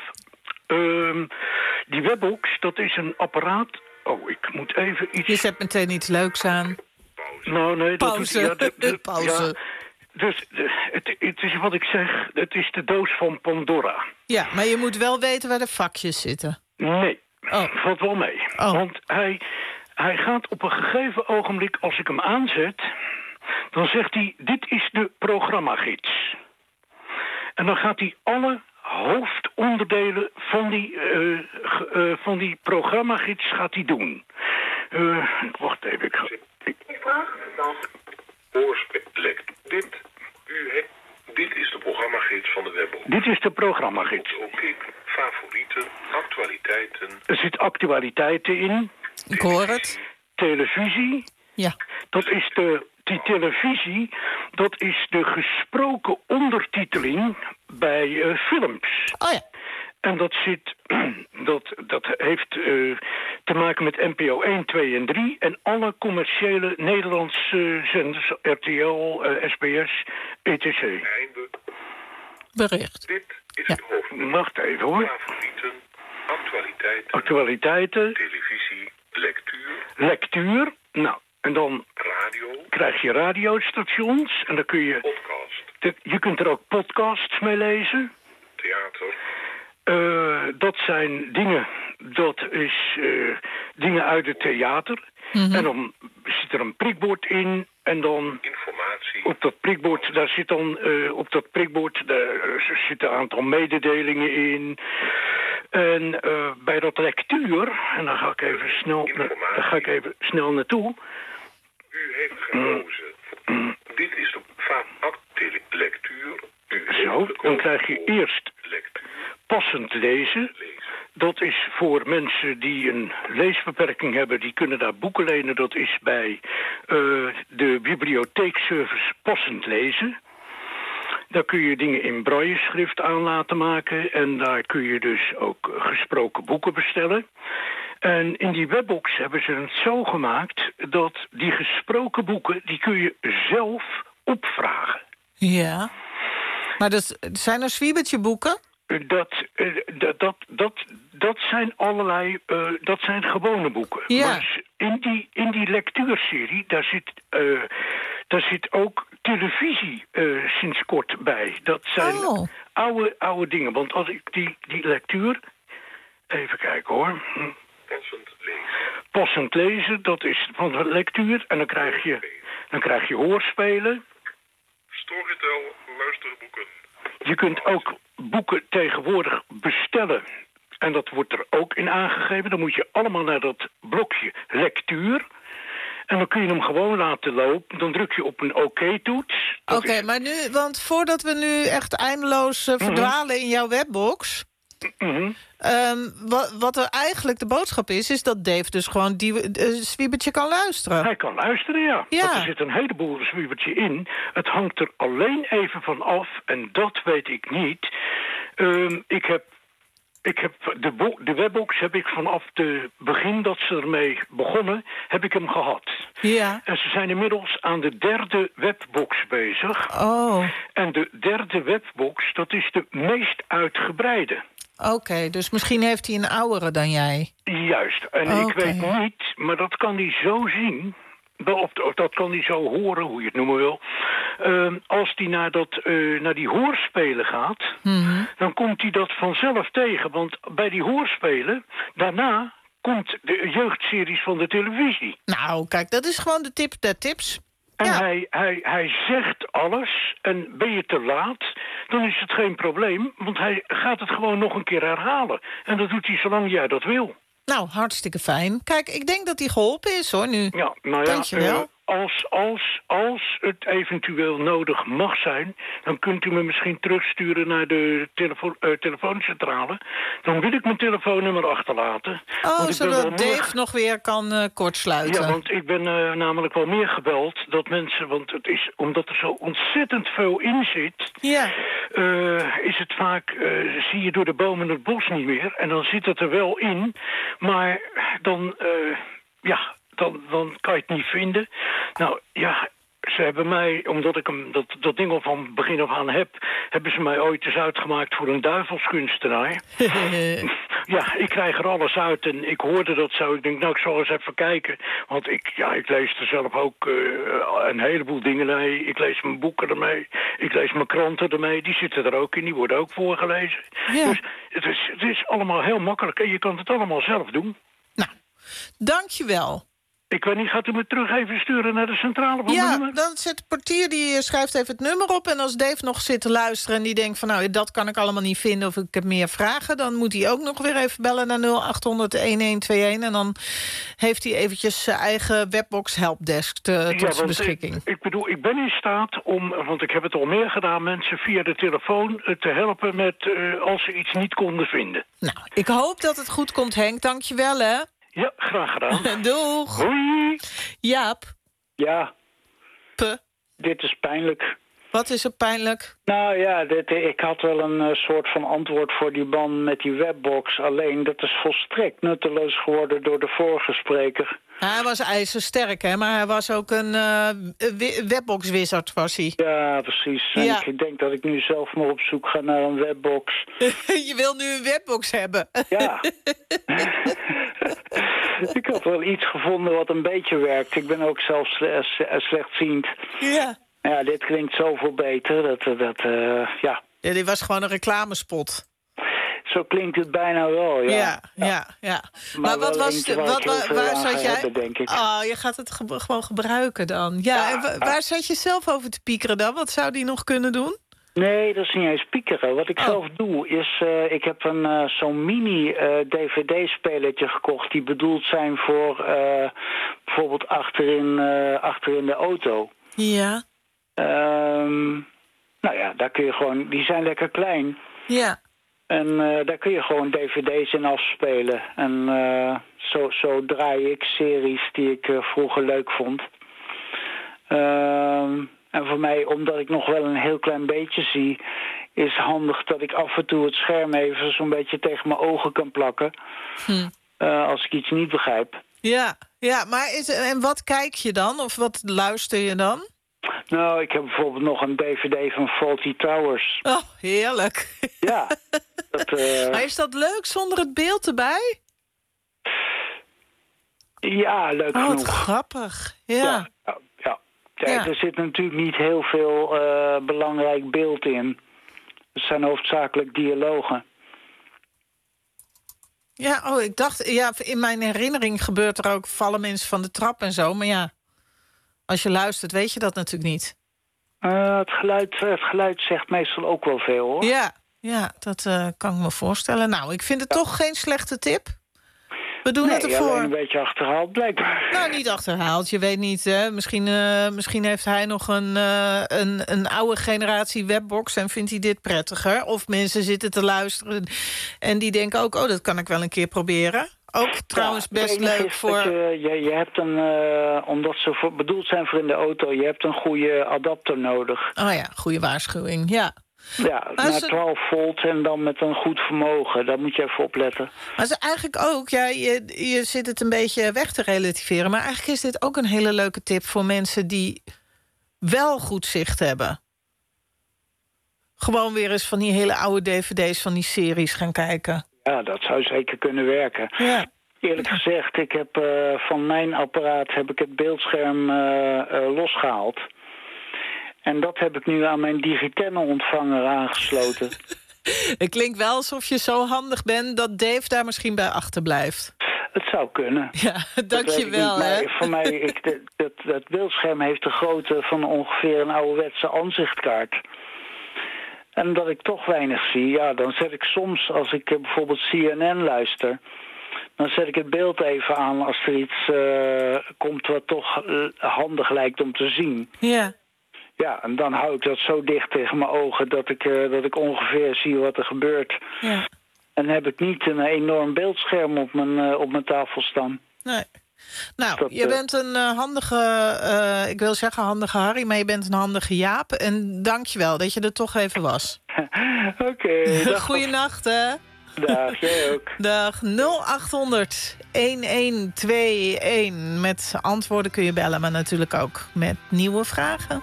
S19: Die webbox, dat is een apparaat... Oh, ik moet even iets...
S4: Je zet meteen iets leuks aan.
S19: Nou, nee, dat
S4: Pauze.
S19: doet...
S4: Pauze.
S19: Ja, dus het is wat ik zeg, het is de doos van Pandora.
S4: Ja, maar je moet wel weten waar de vakjes zitten.
S19: Nee, valt wel mee. Want hij gaat op een gegeven ogenblik, als ik hem aanzet... dan zegt hij, dit is de programmagids. En dan gaat hij alle hoofdonderdelen van die programmagids gaat hij doen. Wacht even,
S20: Dit is de programmagids van de webbox.
S19: Dit is de programmagids.
S20: Ook ik, favorieten, actualiteiten.
S19: Er zit actualiteiten in.
S4: Ik hoor het.
S19: Televisie.
S4: Ja.
S19: Die televisie, dat is de gesproken ondertiteling bij films.
S4: Oh ja.
S19: En dat heeft te maken met NPO 1, 2 en 3... en alle commerciële Nederlandse zenders, RTL, SBS, etc.
S20: Einde.
S4: Bericht.
S20: Dit is het hoofd.
S19: Wacht even, hoor.
S20: Favorieten,
S19: Actualiteiten.
S20: Televisie,
S19: Lectuur. Nou, en dan
S20: radio.
S19: Krijg je radiostations. En dan kun je...
S20: Podcast.
S19: Je kunt er ook podcasts mee lezen.
S20: Theater.
S19: Dat zijn dingen... Dat is dingen uit het theater. Mm-hmm. En dan zit er een prikbord in. En dan...
S20: Informatie.
S19: Op dat prikbord, daar zitten een aantal mededelingen in. En bij dat lectuur... En dan ga ik even snel naartoe...
S20: U heeft gekozen. Dit is de lectuur.
S19: Zo, dan krijg je eerst passend lezen. Dat is voor mensen die een leesbeperking hebben... die kunnen daar boeken lenen. Dat is bij de bibliotheekservice passend lezen. Daar kun je dingen in brailleschrift aan laten maken. En daar kun je dus ook gesproken boeken bestellen. En in die webbox hebben ze het zo gemaakt... dat die gesproken boeken, die kun je zelf opvragen.
S4: Ja. Maar zijn er Zwiebertje boeken?
S19: Dat zijn allerlei... dat zijn gewone boeken.
S4: Ja.
S19: Maar in die lectuurserie, daar zit ook televisie sinds kort bij. Dat zijn oude dingen. Want als ik die lectuur... Even kijken, hoor... Passend lezen, dat is van de lectuur. En dan krijg je hoorspelen.
S20: Storytel, luisterboeken.
S19: Je kunt ook boeken tegenwoordig bestellen. En dat wordt er ook in aangegeven. Dan moet je allemaal naar dat blokje lectuur. En dan kun je hem gewoon laten lopen. Dan druk je op een oké-toets.
S4: Oké, maar nu, want voordat we nu echt eindeloos verdwalen in jouw webbox...
S19: Mm-hmm.
S4: Wat er eigenlijk de boodschap is dat Dave dus gewoon die Zwiebertje kan luisteren.
S19: Hij kan luisteren, ja. Want er zit een heleboel Zwiebertje in. Het hangt er alleen even van af, en dat weet ik niet. Ik heb de webbox heb ik vanaf het begin dat ze ermee begonnen, heb ik hem gehad.
S4: Ja.
S19: En ze zijn inmiddels aan de 3e webbox bezig.
S4: Oh.
S19: En de 3e webbox, dat is de meest uitgebreide.
S4: Oké, dus misschien heeft hij een oudere dan jij.
S19: Juist, en ik weet niet, maar dat kan hij zo zien... Of dat kan hij zo horen, hoe je het noemen wil. Als hij naar die hoorspelen gaat... dan komt hij dat vanzelf tegen. Want bij die hoorspelen, daarna komt de jeugdseries van de televisie.
S4: Nou, kijk, dat is gewoon de tip der tips.
S19: En hij zegt alles, en ben je te laat, dan is het geen probleem. Want hij gaat het gewoon nog een keer herhalen. En dat doet hij zolang jij dat wil.
S4: Nou, hartstikke fijn. Kijk, ik denk dat hij geholpen is, hoor, nu.
S19: Ja, nou ja,
S4: dankjewel.
S19: als het eventueel nodig mag zijn, dan kunt u me misschien terugsturen naar de telefooncentrale. Dan wil ik mijn telefoonnummer achterlaten.
S4: Zodat Dave nog weer kan kortsluiten.
S19: Ja, want ik ben namelijk wel meer gebeld dat mensen, want het is omdat er zo ontzettend veel in zit, is het vaak, zie je door de bomen het bos niet meer. En dan zit het er wel in, maar dan kan je het niet vinden. Nou ja, ze hebben mij, omdat ik dat ding al van begin af aan heb, hebben ze mij ooit eens uitgemaakt voor een duivelskunstenaar. Ja, ik krijg er alles uit en ik hoorde dat zo. Ik denk, nou, ik zal eens even kijken. Want ik lees er zelf ook een heleboel dingen mee. Ik lees mijn boeken ermee. Ik lees mijn kranten ermee. Die zitten er ook in, die worden ook voorgelezen. Ja. Dus het is allemaal heel makkelijk en je kan het allemaal zelf doen.
S4: Nou, dankjewel.
S19: Ik weet niet, gaat u me terug even sturen naar de centrale van mijn nummer?
S4: Dan zit de portier, die schrijft even het nummer op. En als Dave nog zit te luisteren en die denkt van, nou, dat kan ik allemaal niet vinden of ik heb meer vragen, dan moet hij ook nog weer even bellen naar 0800-1121. En dan heeft hij eventjes zijn eigen webbox helpdesk tot zijn beschikking.
S19: Ik bedoel, ik ben in staat om, want ik heb het al meer gedaan, mensen via de telefoon te helpen met als ze iets niet konden vinden.
S4: Nou, ik hoop dat het goed komt, Henk. Dank je wel, hè.
S19: Ja, graag gedaan.
S4: Doeg.
S19: Hoi.
S4: Jaap.
S21: Ja. Dit is pijnlijk.
S4: Wat is er pijnlijk?
S21: Nou ja, ik had wel een soort van antwoord voor die man met die webbox. Alleen, dat is volstrekt nutteloos geworden door de vorige spreker.
S4: Hij was ijzersterk, hè? Maar hij was ook een webbox-wizard, was hij.
S21: Ja, precies. En ik denk dat ik nu zelf maar op zoek ga naar een webbox.
S4: Je wil nu een webbox hebben?
S21: Ja. Ik had wel iets gevonden wat een beetje werkt. Ik ben ook zelf slechtziend.
S4: Ja.
S21: Ja, dit klinkt zoveel beter. Ja,
S4: dit was gewoon een reclamespot.
S21: Zo klinkt het bijna wel, ja.
S4: Ja. Maar wat was waar zat jij?
S21: Hebben, denk ik.
S4: Oh, je gaat het gewoon gebruiken dan. Ja, en waar zat je zelf over te piekeren dan? Wat zou die nog kunnen doen?
S21: Nee, dat is niet eens piekeren. Wat ik zelf doe is, ik heb zo'n mini DVD-spelertje gekocht die bedoeld zijn voor bijvoorbeeld achterin de auto.
S4: Ja.
S21: Nou ja, daar kun je gewoon, die zijn lekker klein.
S4: Ja.
S21: En daar kun je gewoon dvd's in afspelen. En zo draai ik series die ik vroeger leuk vond. En voor mij, omdat ik nog wel een heel klein beetje zie, is handig dat ik af en toe het scherm even zo'n beetje tegen mijn ogen kan plakken. Als ik iets niet begrijp.
S4: Ja, maar en wat kijk je dan? Of wat luister je dan?
S21: Nou, ik heb bijvoorbeeld nog een dvd van Fawlty Towers.
S4: Oh, heerlijk.
S21: Ja.
S4: Maar is dat leuk zonder het beeld erbij?
S21: Ja, leuk genoeg.
S4: Wat grappig. Ja.
S21: Er zit natuurlijk niet heel veel belangrijk beeld in. Het zijn hoofdzakelijk dialogen.
S4: Ja, ik dacht, in mijn herinnering gebeurt er ook, vallen mensen van de trap en zo. Maar ja, als je luistert weet je dat natuurlijk niet.
S21: Het geluid zegt meestal ook wel veel, hoor.
S4: Ja, dat kan ik me voorstellen. Nou, ik vind het toch geen slechte tip. We doen het ervoor.
S21: Alleen een beetje achterhaald, blijkbaar.
S4: Nou, niet achterhaald. Je weet niet, hè. Misschien heeft hij nog een oude generatie webbox en vindt hij dit prettiger. Of mensen zitten te luisteren en die denken ook, dat kan ik wel een keer proberen. Ook trouwens best leuk voor...
S21: Je hebt omdat ze bedoeld zijn voor in de auto, je hebt een goede adapter nodig.
S4: Oh ja, goede waarschuwing, ja.
S21: Ja, naar 12 volt en dan met een goed vermogen. Daar moet je even op letten.
S4: Maar is eigenlijk ook, je zit het een beetje weg te relativeren, maar eigenlijk is dit ook een hele leuke tip voor mensen die wel goed zicht hebben. Gewoon weer eens van die hele oude dvd's van die series gaan kijken.
S21: Ja, dat zou zeker kunnen werken. Ja. Eerlijk gezegd, ik heb van mijn apparaat heb ik het beeldscherm losgehaald. En dat heb ik nu aan mijn Digitenne-ontvanger aangesloten.
S4: Het klinkt wel alsof je zo handig bent dat Dave daar misschien bij achterblijft.
S21: Het zou kunnen.
S4: Ja, dank je wel.
S21: Voor mij, dat beeldscherm heeft de grootte van ongeveer een ouderwetse aanzichtkaart. En omdat ik toch weinig zie, dan zet ik soms, als ik bijvoorbeeld CNN luister, Dan zet ik het beeld even aan als er iets komt wat toch handig lijkt om te zien.
S4: Ja.
S21: Ja, en dan hou ik dat zo dicht tegen mijn ogen dat ik ongeveer zie wat er gebeurt.
S4: Ja.
S21: En heb ik niet een enorm beeldscherm op mijn tafel staan.
S4: Nee. Nou, je bent een handige, ik wil zeggen handige Harry, maar je bent een handige Jaap. En dank je wel dat je er toch even was.
S21: Oké.
S4: Goeienacht, hè.
S21: Dag, jij ook.
S4: Dag, 0800-1121. Met antwoorden kun je bellen, maar natuurlijk ook met nieuwe vragen.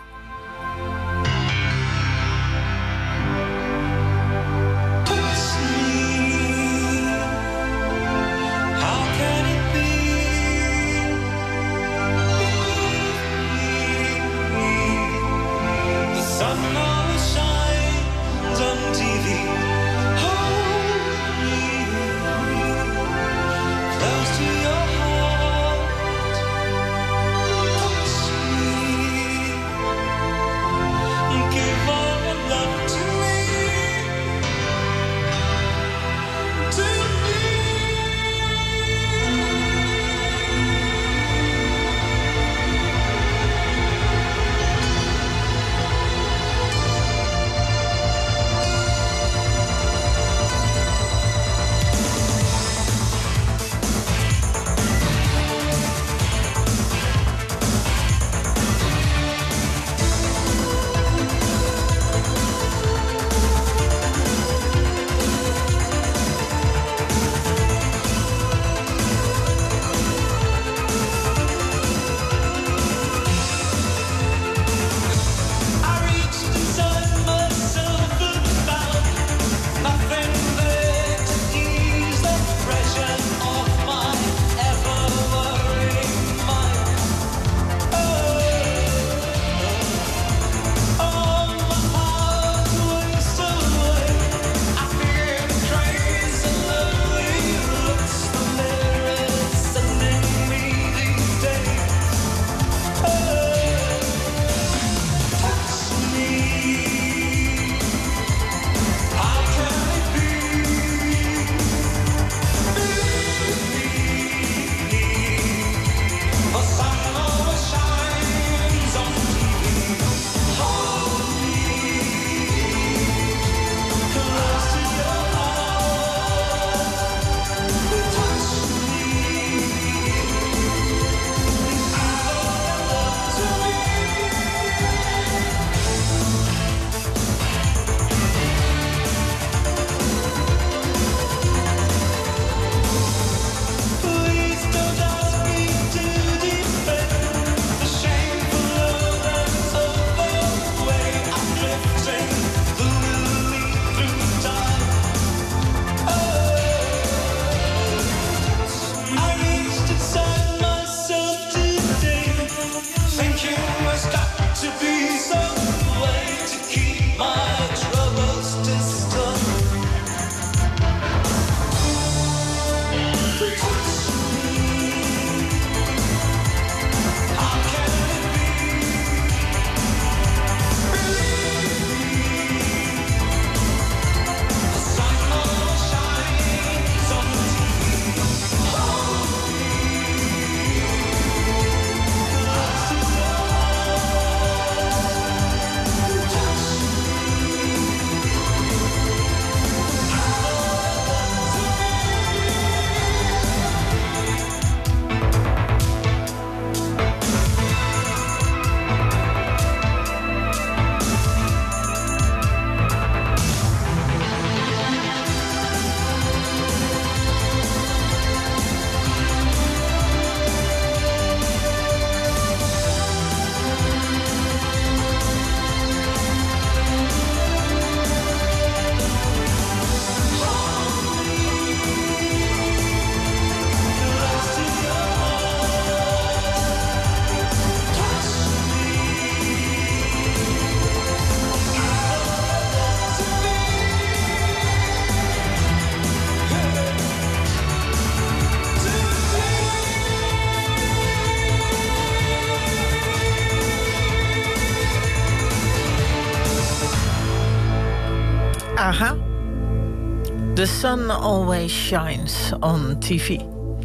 S4: Aha. The sun always shines on TV.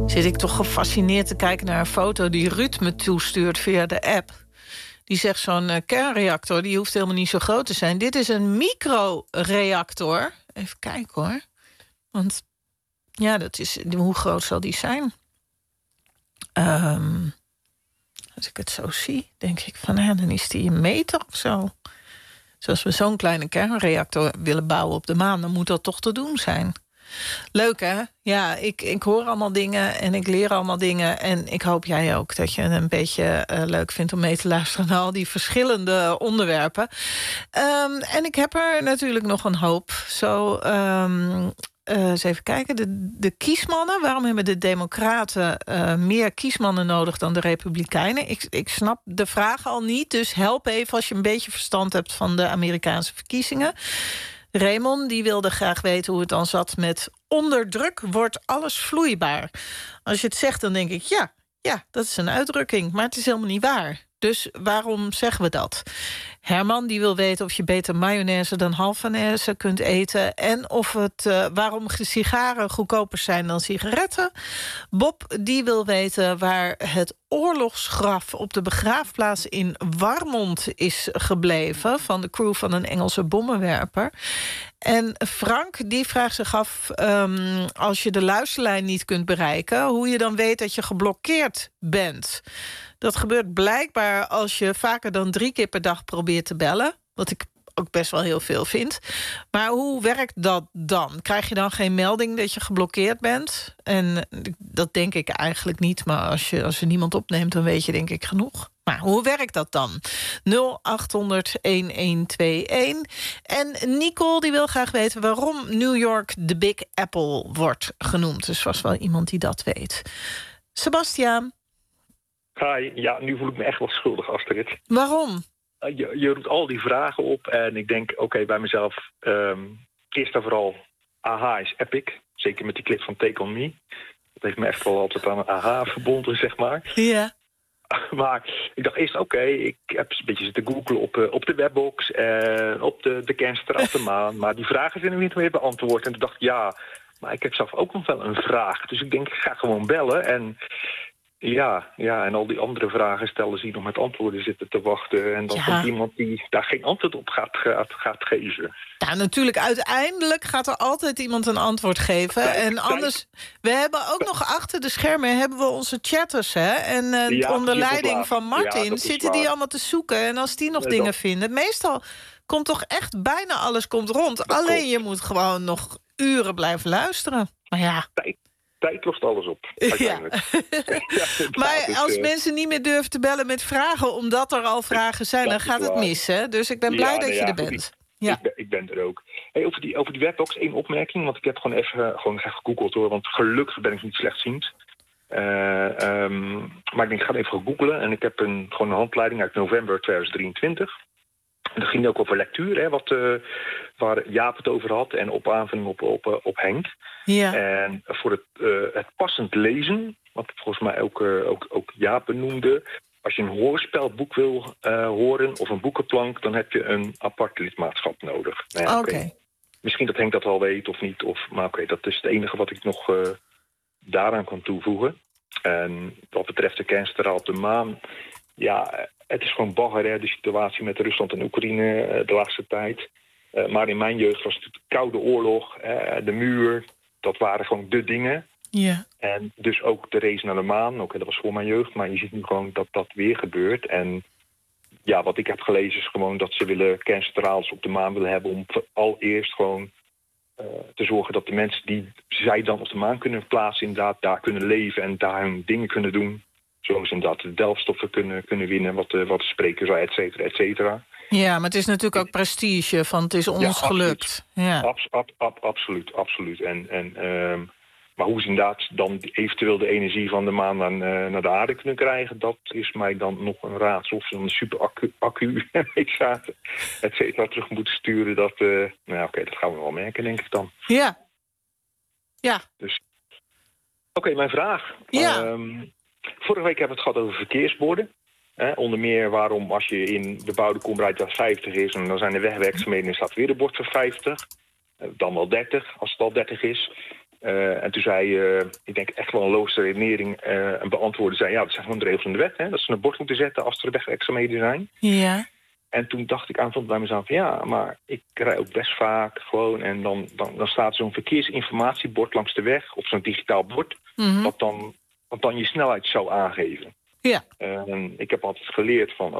S4: Zit ik toch gefascineerd te kijken naar een foto die Ruud me toestuurt via de app. Die zegt zo'n kernreactor, die hoeft helemaal niet zo groot te zijn. Dit is een microreactor. Even kijken hoor. Want ja, dat is, hoe groot zal die zijn? Als ik het zo zie, denk ik van, dan is die 1 meter of zo. Dus als we zo'n kleine kernreactor willen bouwen op de maan, dan moet dat toch te doen zijn. Leuk, hè? Ja, ik hoor allemaal dingen en ik leer allemaal dingen. En ik hoop jij ook dat je het een beetje leuk vindt om mee te luisteren naar al die verschillende onderwerpen. En ik heb er natuurlijk nog een hoop. Zo, eens even kijken. De kiesmannen. Waarom hebben de Democraten meer kiesmannen nodig dan de Republikeinen? Ik snap de vraag al niet. Dus help even als je een beetje verstand hebt van de Amerikaanse verkiezingen. Raymond die wilde graag weten hoe het dan zat met onder druk wordt alles vloeibaar. Als je het zegt, dan denk ik, ja, dat is een uitdrukking. Maar het is helemaal niet waar. Dus waarom zeggen we dat? Herman die wil weten of je beter mayonaise dan halfanaise kunt eten. En of waarom sigaren goedkoper zijn dan sigaretten. Bob die wil weten waar het oorlogsgraf op de begraafplaats in Warmond is gebleven van de crew van een Engelse bommenwerper. En Frank die vraagt zich af, als je de luisterlijn niet kunt bereiken, hoe je dan weet dat je geblokkeerd bent. Dat gebeurt blijkbaar als je vaker dan 3 keer per dag probeert te bellen. Wat ik ook best wel heel veel vind. Maar hoe werkt dat dan? Krijg je dan geen melding dat je geblokkeerd bent? En dat denk ik eigenlijk niet. Maar als er niemand opneemt, dan weet je denk ik genoeg. Maar hoe werkt dat dan? 0800-1121. En Nicole die wil graag weten waarom New York de Big Apple wordt genoemd. Dus was wel iemand die dat weet. Sebastiaan.
S5: Hi, ja, nu voel ik me echt wel schuldig, Astrid.
S4: Waarom?
S5: Je roept al die vragen op en ik denk, oké, bij mezelf... eerst en vooral, AHA is epic. Zeker met die clip van Take On Me. Dat heeft me echt wel altijd aan AHA verbonden, zeg maar.
S4: Ja.
S5: Maar ik dacht eerst, oké, ik heb een beetje zitten googlen op de webbox... op de kernstraat op de maan. Maar die vragen zijn nog niet meer beantwoord. En toen dacht ik, ja, maar ik heb zelf ook nog wel een vraag. Dus ik denk, ik ga gewoon bellen en... Ja, en al die andere vragen stellen die nog met antwoorden zitten te wachten. En dan komt iemand die daar geen antwoord op gaat geven.
S4: Ja, natuurlijk, uiteindelijk gaat er altijd iemand een antwoord geven. En anders, we hebben ook nog achter de schermen hebben we onze chatters, hè? En onder leiding van Martin zitten die allemaal te zoeken. En als die nog dingen vinden, meestal komt toch echt bijna alles komt rond. Alleen je moet gewoon nog uren blijven luisteren. Maar ja...
S5: Tijd lost alles op, uiteindelijk.
S4: Maar als mensen niet meer durven te bellen met vragen... omdat er al vragen zijn, dan gaat het mis, hè? Dus ik ben blij dat je er bent.
S5: Ik ben er ook. Hey, over die webbox, 1 opmerking. Want ik heb gewoon even gegoogeld, hoor. Want gelukkig ben ik niet slechtziend. Maar ik denk, ik ga even googlen. En ik heb gewoon een handleiding uit november 2023... En dat ging ook over lectuur, hè, waar Jaap het over had... en op aanvulling op Henk.
S4: Ja.
S5: En voor het passend lezen, wat volgens mij ook Jaap benoemde... als je een hoorspelboek wil horen of een boekenplank... dan heb je een apart lidmaatschap nodig. Nou ja,
S4: Oké.
S5: Misschien dat Henk dat al weet of niet. Maar oké, dat is het enige wat ik nog daaraan kan toevoegen. En wat betreft de kernstraal op de maan... Ja, het is gewoon bagger, hè, de situatie met Rusland en Oekraïne de laatste tijd. Maar in mijn jeugd was het de Koude Oorlog, de muur. Dat waren gewoon de dingen.
S4: Ja.
S5: En dus ook de race naar de maan. Oké, dat was voor mijn jeugd, maar je ziet nu gewoon dat dat weer gebeurt. En ja, wat ik heb gelezen is gewoon dat ze willen kerncentrales op de maan willen hebben... om allereerst gewoon te zorgen dat de mensen die zij dan op de maan kunnen plaatsen... inderdaad daar kunnen leven en daar hun dingen kunnen doen... Zoals inderdaad de delfstoffen kunnen winnen, wat de spreker zei, et cetera, et cetera.
S4: Ja, maar het is natuurlijk ook prestige, van het is ons gelukt. Ja.
S5: Absoluut. Maar hoe ze inderdaad dan eventueel de energie van de maan naar de aarde kunnen krijgen... dat is mij dan nog een raadsel. Of ze dan een super accu et cetera, terug moeten sturen. Dat gaan we wel merken, denk ik dan.
S4: Ja.
S5: Dus. Oké, mijn vraag.
S4: Ja.
S5: Vorige week hebben we het gehad over verkeersborden. Onder meer waarom als je in de bebouwde kom rijdt dat 50 is... en dan zijn er wegwerkzaamheden en staat weer een bord voor 50. Dan wel 30, als het al 30 is. En toen zei, ik denk echt wel een logische redenering... en beantwoordde zei, dat zijn gewoon de regels van de wet. Hè, dat ze een bord moeten zetten als er wegwerkzaamheden zijn.
S4: Ja.
S5: En toen dacht ik aanvankelijk bij mezelf... ja, maar ik rij ook best vaak gewoon... en dan staat zo'n verkeersinformatiebord langs de weg... op zo'n digitaal bord... wat dan je snelheid zou aangeven.
S4: Ja.
S5: Ik heb altijd geleerd van...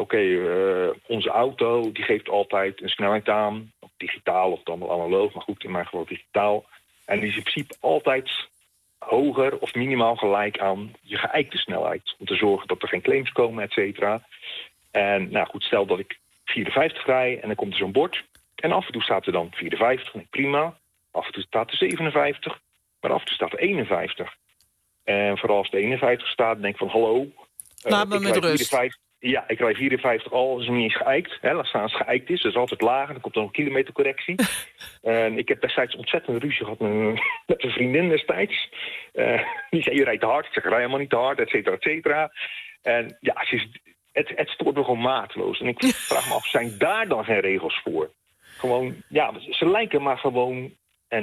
S5: onze auto die geeft altijd een snelheid aan... of digitaal of dan wel analoog... maar goed, in mijn geval digitaal... En die is in principe altijd hoger of minimaal gelijk aan je geëikte snelheid. Om te zorgen dat er geen claims komen, et cetera. En nou goed, stel dat ik 54 rij en dan komt er zo'n bord. En af en toe staat er dan 54, prima. Af en toe staat er 57, maar af en toe staat er 51. En vooral als de 51 staat, denk ik van hallo.
S4: Laat me met rust.
S5: 54, ja, ik rij 54 al, is nog niet eens geëikt. Hè, laat staan als het geëikt is, dat is altijd lager. Dan komt er nog een kilometercorrectie. En ik heb destijds ontzettend ruzie gehad met een vriendin destijds. Die zei, je rijdt te hard. Ik zeg, rij helemaal niet te hard, et cetera, et cetera. En ja, het stoort me gewoon mateloos. En ik vraag me af, zijn daar dan geen regels voor? Gewoon, ja, ze lijken maar gewoon...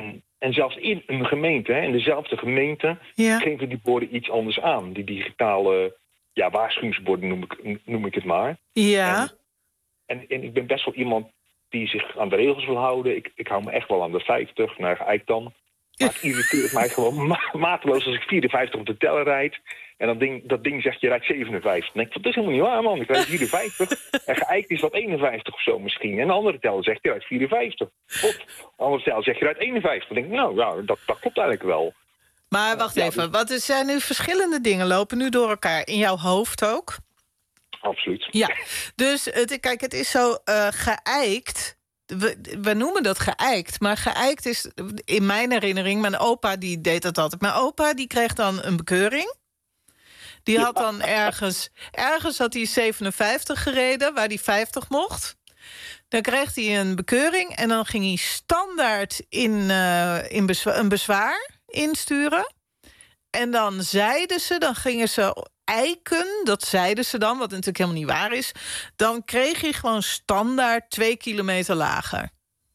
S5: En zelfs in een gemeente, in dezelfde gemeente... geven die borden iets anders aan. Die digitale... Ja, waarschuwingsborden noem ik het maar.
S4: Ja.
S5: En ik ben best wel iemand die zich aan de regels wil houden. Ik hou me echt wel aan de 50, nou geëikt dan. Maar het irriteert mij gewoon mateloos als ik 54 op de teller rijd. En dat ding zegt, je rijdt 57. Dan denk ik, dat is helemaal niet waar, man. Ik rijd 54. En geëikt is dat 51 of zo misschien. En de andere teller zegt, je rijdt 54. Of de andere teller zegt, je rijdt 51. Dan denk ik, nou, ja, dat klopt eigenlijk wel.
S4: Maar wacht even, wat zijn nu verschillende dingen lopen nu door elkaar? In jouw hoofd ook?
S5: Absoluut.
S4: Ja, dus kijk, het is zo geëikt. We noemen dat geëikt, maar geëikt is in mijn herinnering... mijn opa die deed dat altijd. Mijn opa die kreeg dan een bekeuring. Die had dan ergens had hij 57 gereden, waar hij 50 mocht. Dan kreeg hij een bekeuring en dan ging hij standaard een bezwaar insturen. En dan gingen ze eiken, dat zeiden ze dan, wat natuurlijk helemaal niet waar is. Dan kreeg hij gewoon standaard 2 kilometer lager.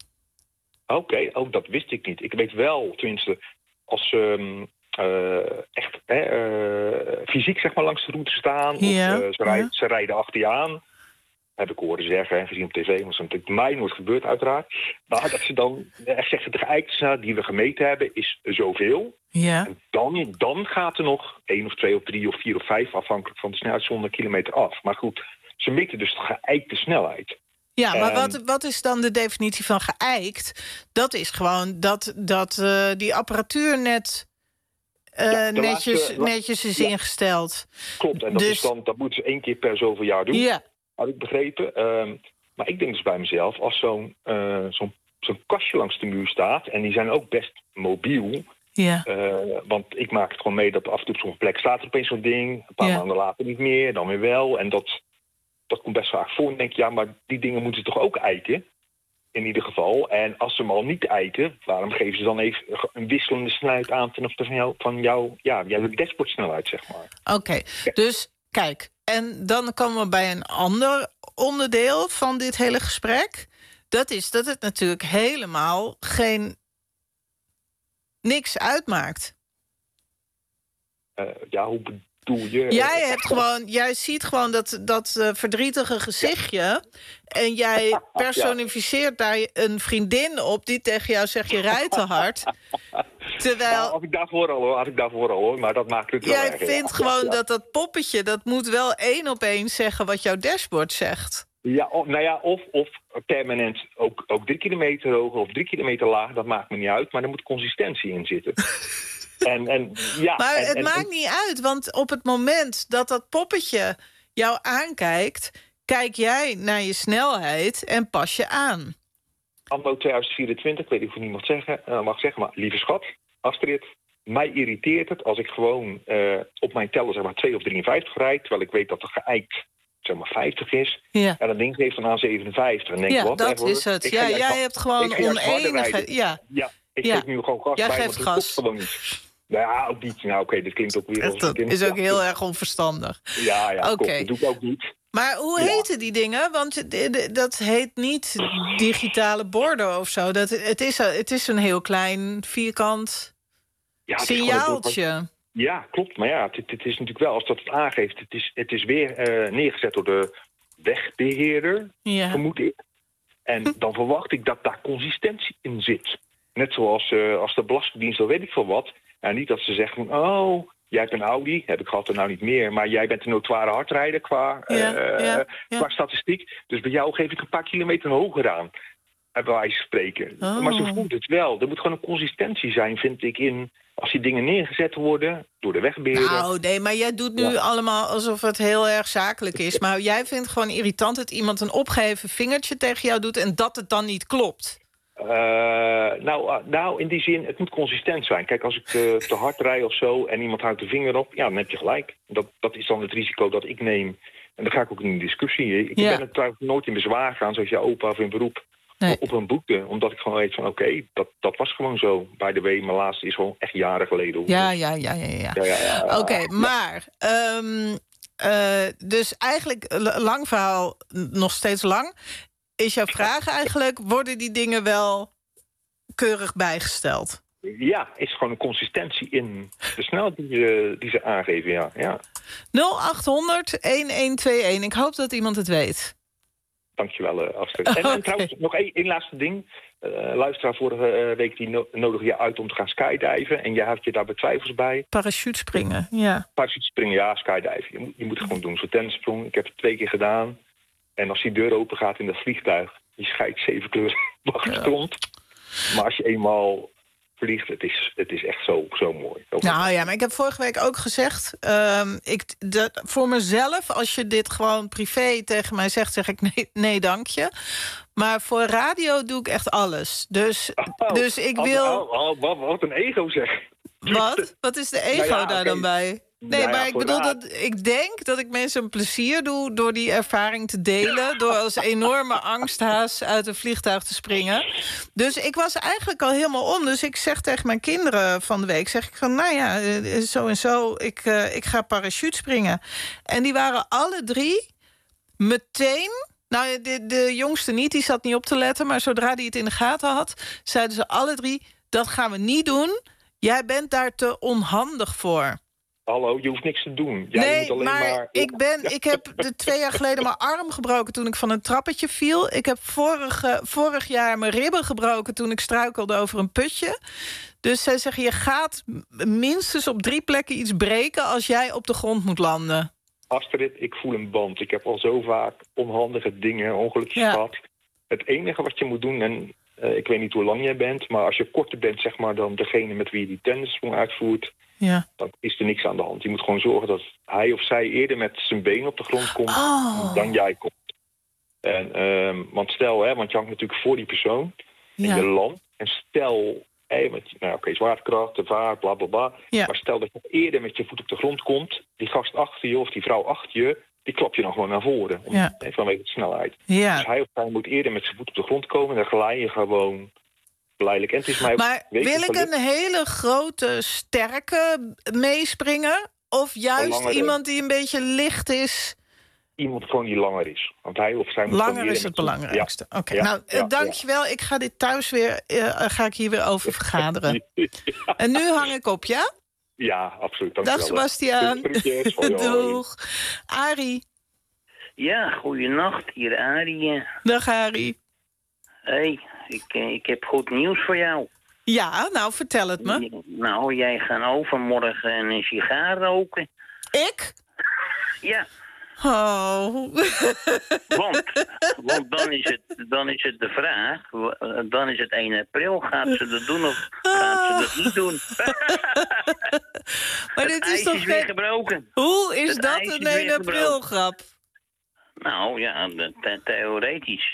S5: Oké, dat wist ik niet. Ik weet wel, tenminste, als ze echt fysiek zeg maar langs de route staan...
S4: Ja.
S5: of ze rijden achter je aan... heb ik horen zeggen en gezien op tv, maar dat is natuurlijk mij nooit gebeurd uiteraard. Maar dat ze dan echt zeggen, de geëikte snelheid die we gemeten hebben is zoveel.
S4: Ja.
S5: En dan gaat er nog 1 of 2 of 3 of 4 of 5 afhankelijk van de snelheid zonder kilometer af. Maar goed, ze meten dus de geëikte snelheid.
S4: Ja, maar wat is dan de definitie van geëikt? Dat is gewoon dat die apparatuur net netjes is ingesteld.
S5: Klopt, en dat moeten ze 1 keer per zoveel jaar doen.
S4: Ja.
S5: Had ik begrepen. Maar ik denk dus bij mezelf, als zo'n kastje langs de muur staat... en die zijn ook best mobiel...
S4: Ja.
S5: Want ik maak het gewoon mee dat af en toe op zo'n plek staat er opeens zo'n ding... een paar maanden later niet meer, dan weer wel. En dat komt best vaak voor. En denk ik, ja, maar die dingen moeten ze toch ook eiken? In ieder geval. En als ze hem al niet eiken... waarom geven ze dan even een wisselende snelheid aan... ten opzichte van jouw dashboardsnelheid, zeg maar.
S4: Oké, dus kijk... En dan komen we bij een ander onderdeel van dit hele gesprek. Dat is dat het natuurlijk helemaal niks uitmaakt.
S5: Hoe bedoel je?
S4: Jij ziet gewoon dat verdrietige gezichtje... en jij personificeert daar een vriendin op... die tegen jou zegt, je rijdt te hard... Terwijl...
S5: Had ik daarvoor al hoor, maar dat maakt het wel erg.
S4: Jij vindt gewoon dat poppetje... dat moet wel 1 op 1 zeggen wat jouw dashboard zegt.
S5: Ja, of permanent ook 3 kilometer hoger of 3 kilometer lager... dat maakt me niet uit, maar er moet consistentie in zitten.
S4: Maar het maakt niet uit, want op het moment dat poppetje jou aankijkt... kijk jij naar je snelheid en pas je aan.
S5: Anno 2024, weet ik of ik niet mag zeggen, maar lieve schat, Astrid, mij irriteert het als ik gewoon op mijn teller zeg maar 2 of 53 rijd, terwijl ik weet dat er geëikt zeg maar 50 is. Ja. En dat ding geeft dan aan 57. En denk,
S4: ja,
S5: wat,
S4: dat is het. Ja, jij hebt gewoon onenige... Ja,
S5: ik geef nu gewoon gas
S4: jij
S5: bij,
S4: geeft
S5: want het
S4: gas.
S5: klopt gewoon niet. Ja, ook niet. Nou, oké, dit klinkt ook weer als
S4: dat is ook heel erg onverstandig.
S5: Ja, klopt. Dat doe ik ook niet.
S4: Maar hoe heten die dingen? Want dat heet niet digitale borden of zo. Het is een heel klein vierkant
S5: Ja, het is gewoon
S4: signaaltje.
S5: Ja, klopt. Maar ja, het is natuurlijk wel, als dat het aangeeft... Het is weer neergezet door de wegbeheerder, vermoed ik. En dan verwacht ik dat daar consistentie in zit. Net zoals als de Belastingdienst, dan weet ik veel wat. En niet dat ze zeggen van, oh, jij hebt een Audi, heb ik gehad er nou niet meer... maar jij bent een notoire hardrijder qua statistiek. Dus bij jou geef ik een paar kilometer hoger aan. Bij wijze van spreken.
S4: Oh.
S5: Maar zo voelt het wel. Er moet gewoon een consistentie zijn, vind ik, in... als die dingen neergezet worden door de wegbeheerder.
S4: Nou, nee, maar jij doet nu allemaal alsof het heel erg zakelijk is. Maar jij vindt gewoon irritant dat iemand een opgeheven vingertje tegen jou doet... en dat het dan niet klopt.
S5: Nou, in die zin, het moet consistent zijn. Kijk, als ik te hard rij of zo en iemand houdt de vinger op... ja, dan heb je gelijk. Dat is dan het risico dat ik neem. En dan ga ik ook in een discussie. Ik ben er trouwens nooit in bezwaar gegaan, zoals jouw opa of in beroep... Nee. Op een boete, omdat ik gewoon weet van oké, dat was gewoon zo. By the way, mijn laatste is gewoon echt jaren geleden.
S4: Ja. Oké, maar dus eigenlijk, lang verhaal, nog steeds lang... is jouw vraag eigenlijk, worden die dingen wel keurig bijgesteld?
S5: Ja, is gewoon een consistentie in de snelheid die ze aangeven, ja.
S4: 0800-1121, ik hoop dat iemand het weet.
S5: Dankjewel, Astrid. En trouwens, nog één laatste ding. Luisteraar vorige week die nodigde je uit om te gaan skydiven... en je had je daar betwijfels bij.
S4: Parachutespringen, ja.
S5: Parachutespringen, ja, skydiven. Je moet het gewoon doen. Zo'n tennissprong, ik heb het 2 keer gedaan. En als die deur open gaat in dat vliegtuig... je schijt 7 kleuren rond. Maar als je eenmaal vliegt, het is echt zo mooi.
S4: Nou ja, maar ik heb vorige week ook gezegd... voor mezelf, als je dit gewoon privé tegen mij zegt... zeg ik nee, dank je. Maar voor radio doe ik echt alles. Dus ik wil...
S5: Wat een ego zeg.
S4: Wat? Wat is de ego daar dan bij? Nee, maar ik bedoel ik denk dat ik mensen een plezier doe... door die ervaring te delen. Door als enorme angsthaas uit een vliegtuig te springen. Dus ik was eigenlijk al helemaal om. Dus ik zeg tegen mijn kinderen van de week... zeg ik van, nou ja, zo en zo, ik ga parachutespringen. En die waren alle 3 meteen... Nou, de jongste niet, die zat niet op te letten... maar zodra die het in de gaten had... zeiden ze alle 3, dat gaan we niet doen. Jij bent daar te onhandig voor.
S5: Hallo, je hoeft niks te doen. Jij moet alleen maar...
S4: Ik heb 2 jaar geleden mijn arm gebroken toen ik van een trappetje viel. Ik heb vorig jaar mijn ribben gebroken toen ik struikelde over een putje. Dus zij zeggen, je gaat minstens op 3 plekken iets breken... als jij op de grond moet landen.
S5: Astrid, ik voel een band. Ik heb al zo vaak onhandige dingen, ongelukjes gehad. Het enige wat je moet doen, en ik weet niet hoe lang jij bent... maar als je korter bent, zeg maar, dan degene met wie je die tennissprong uitvoert... dan is er niks aan de hand. Je moet gewoon zorgen dat hij of zij eerder met zijn been op de grond komt... dan jij komt. En, want stel, want je hangt natuurlijk voor die persoon en je landt. En stel, zwaartekracht, de vaart, bla bla bla. Ja. Maar stel dat je eerder met je voet op de grond komt... die gast achter je of die vrouw achter je... die klap je dan gewoon naar voren. Vanwege de snelheid. Ja. Dus hij of zij moet eerder met zijn voet op de grond komen... en dan glij je gewoon geleidelijk. En het is
S4: maar wil ik een hele grote, sterke meespringen? Of juist iemand die een beetje licht is...
S5: Iemand gewoon die langer is. Want hij of zij moet
S4: langer is het belangrijkste. Ja. Oké, dankjewel. Ik ga dit thuis weer, ga ik hier weer over vergaderen. En nu hang ik op, ja?
S5: Ja, absoluut.
S4: Dag Sebastiaan. Doeg. Arie.
S7: Ja, goeienacht. Hier Arie.
S4: Dag Arie.
S7: Hey, ik heb goed nieuws voor jou.
S4: Ja, nou vertel het me.
S7: Nou, jij gaat overmorgen een sigaar roken.
S4: Ik?
S7: Ja.
S4: Oh.
S7: Want dan is het de vraag, dan is het 1 april, gaat ze dat doen of gaat ze dat niet doen?
S4: Maar dit is toch
S7: weer gebroken.
S4: Hoe is dat een 1 april grap?
S7: Nou ja, theoretisch.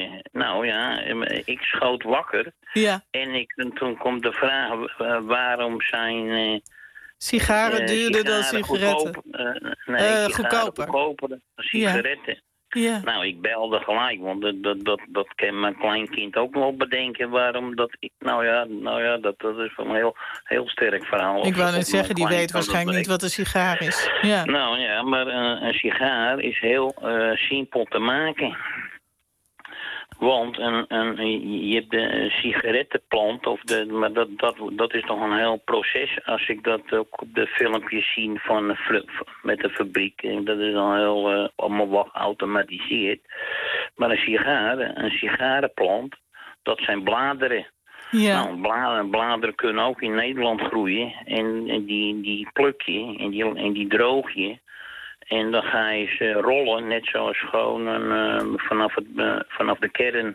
S7: Ik schoot wakker.
S4: Ja.
S7: En toen komt de vraag waarom zijn...
S4: sigaren duurder dan sigaretten.
S7: Goedkoper dan sigaretten. Ja. Nou, ik belde gelijk, want dat kan mijn kleinkind ook nog bedenken waarom dat... Nou ja, dat is een heel sterk verhaal.
S4: Ik wou net zeggen, die weet waarschijnlijk niet wat een sigaar is. Ja.
S7: Nou ja, maar een sigaar is heel simpel te maken. Want je hebt de sigarettenplant, maar dat is nog een heel proces. Als ik dat ook op de filmpjes zie met de fabriek. En dat is dan heel allemaal wat geautomatiseerd. Maar een sigarenplant, dat zijn bladeren. Ja. Nou, bladeren kunnen ook in Nederland groeien. En die pluk je en die droog je. En dan ga je ze rollen, net zoals gewoon vanaf de kern.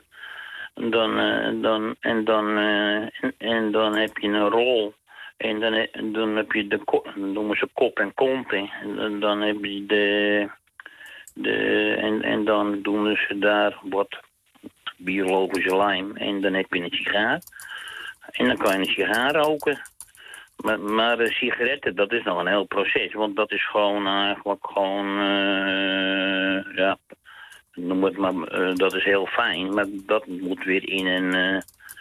S7: En dan heb je een rol. En dan heb je dan noemen ze kop en kont. En dan heb je en dan doen ze daar wat biologische lijm. En dan heb je een sigaar. En dan kan je een sigaar roken. Maar de sigaretten, dat is nog een heel proces. Want dat is gewoon eigenlijk noem het maar, dat is heel fijn. Maar dat moet weer in een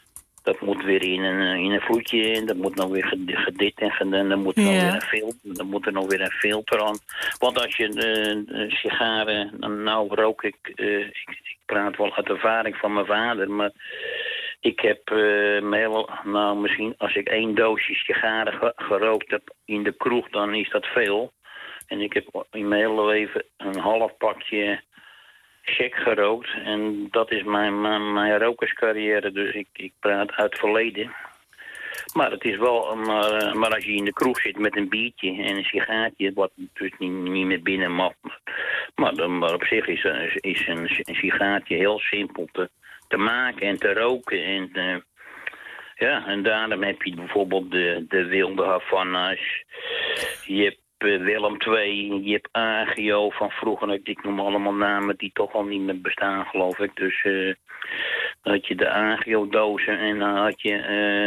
S7: vloedje. En dat moet nog weer gedit en dan moet er nog weer een filter aan. Want als je sigaren, nou rook ik praat wel uit ervaring van mijn vader, maar ik heb misschien als ik 1 doosje sigaren gerookt heb in de kroeg, dan is dat veel. En ik heb in mijn hele leven een half pakje check gerookt. En dat is mijn rokerscarrière, dus ik praat uit het verleden. Maar het is wel, maar als je in de kroeg zit met een biertje en een sigaartje, wat dus niet meer binnen mag. Maar op zich is een sigaartje heel simpel te maken en te roken. En daarom heb je bijvoorbeeld de wilde Havana's. Je hebt Willem II, je hebt Agio van vroeger. Ik noem allemaal namen die toch al niet meer bestaan, geloof ik. Dus dan had je de Agio-dozen en dan had je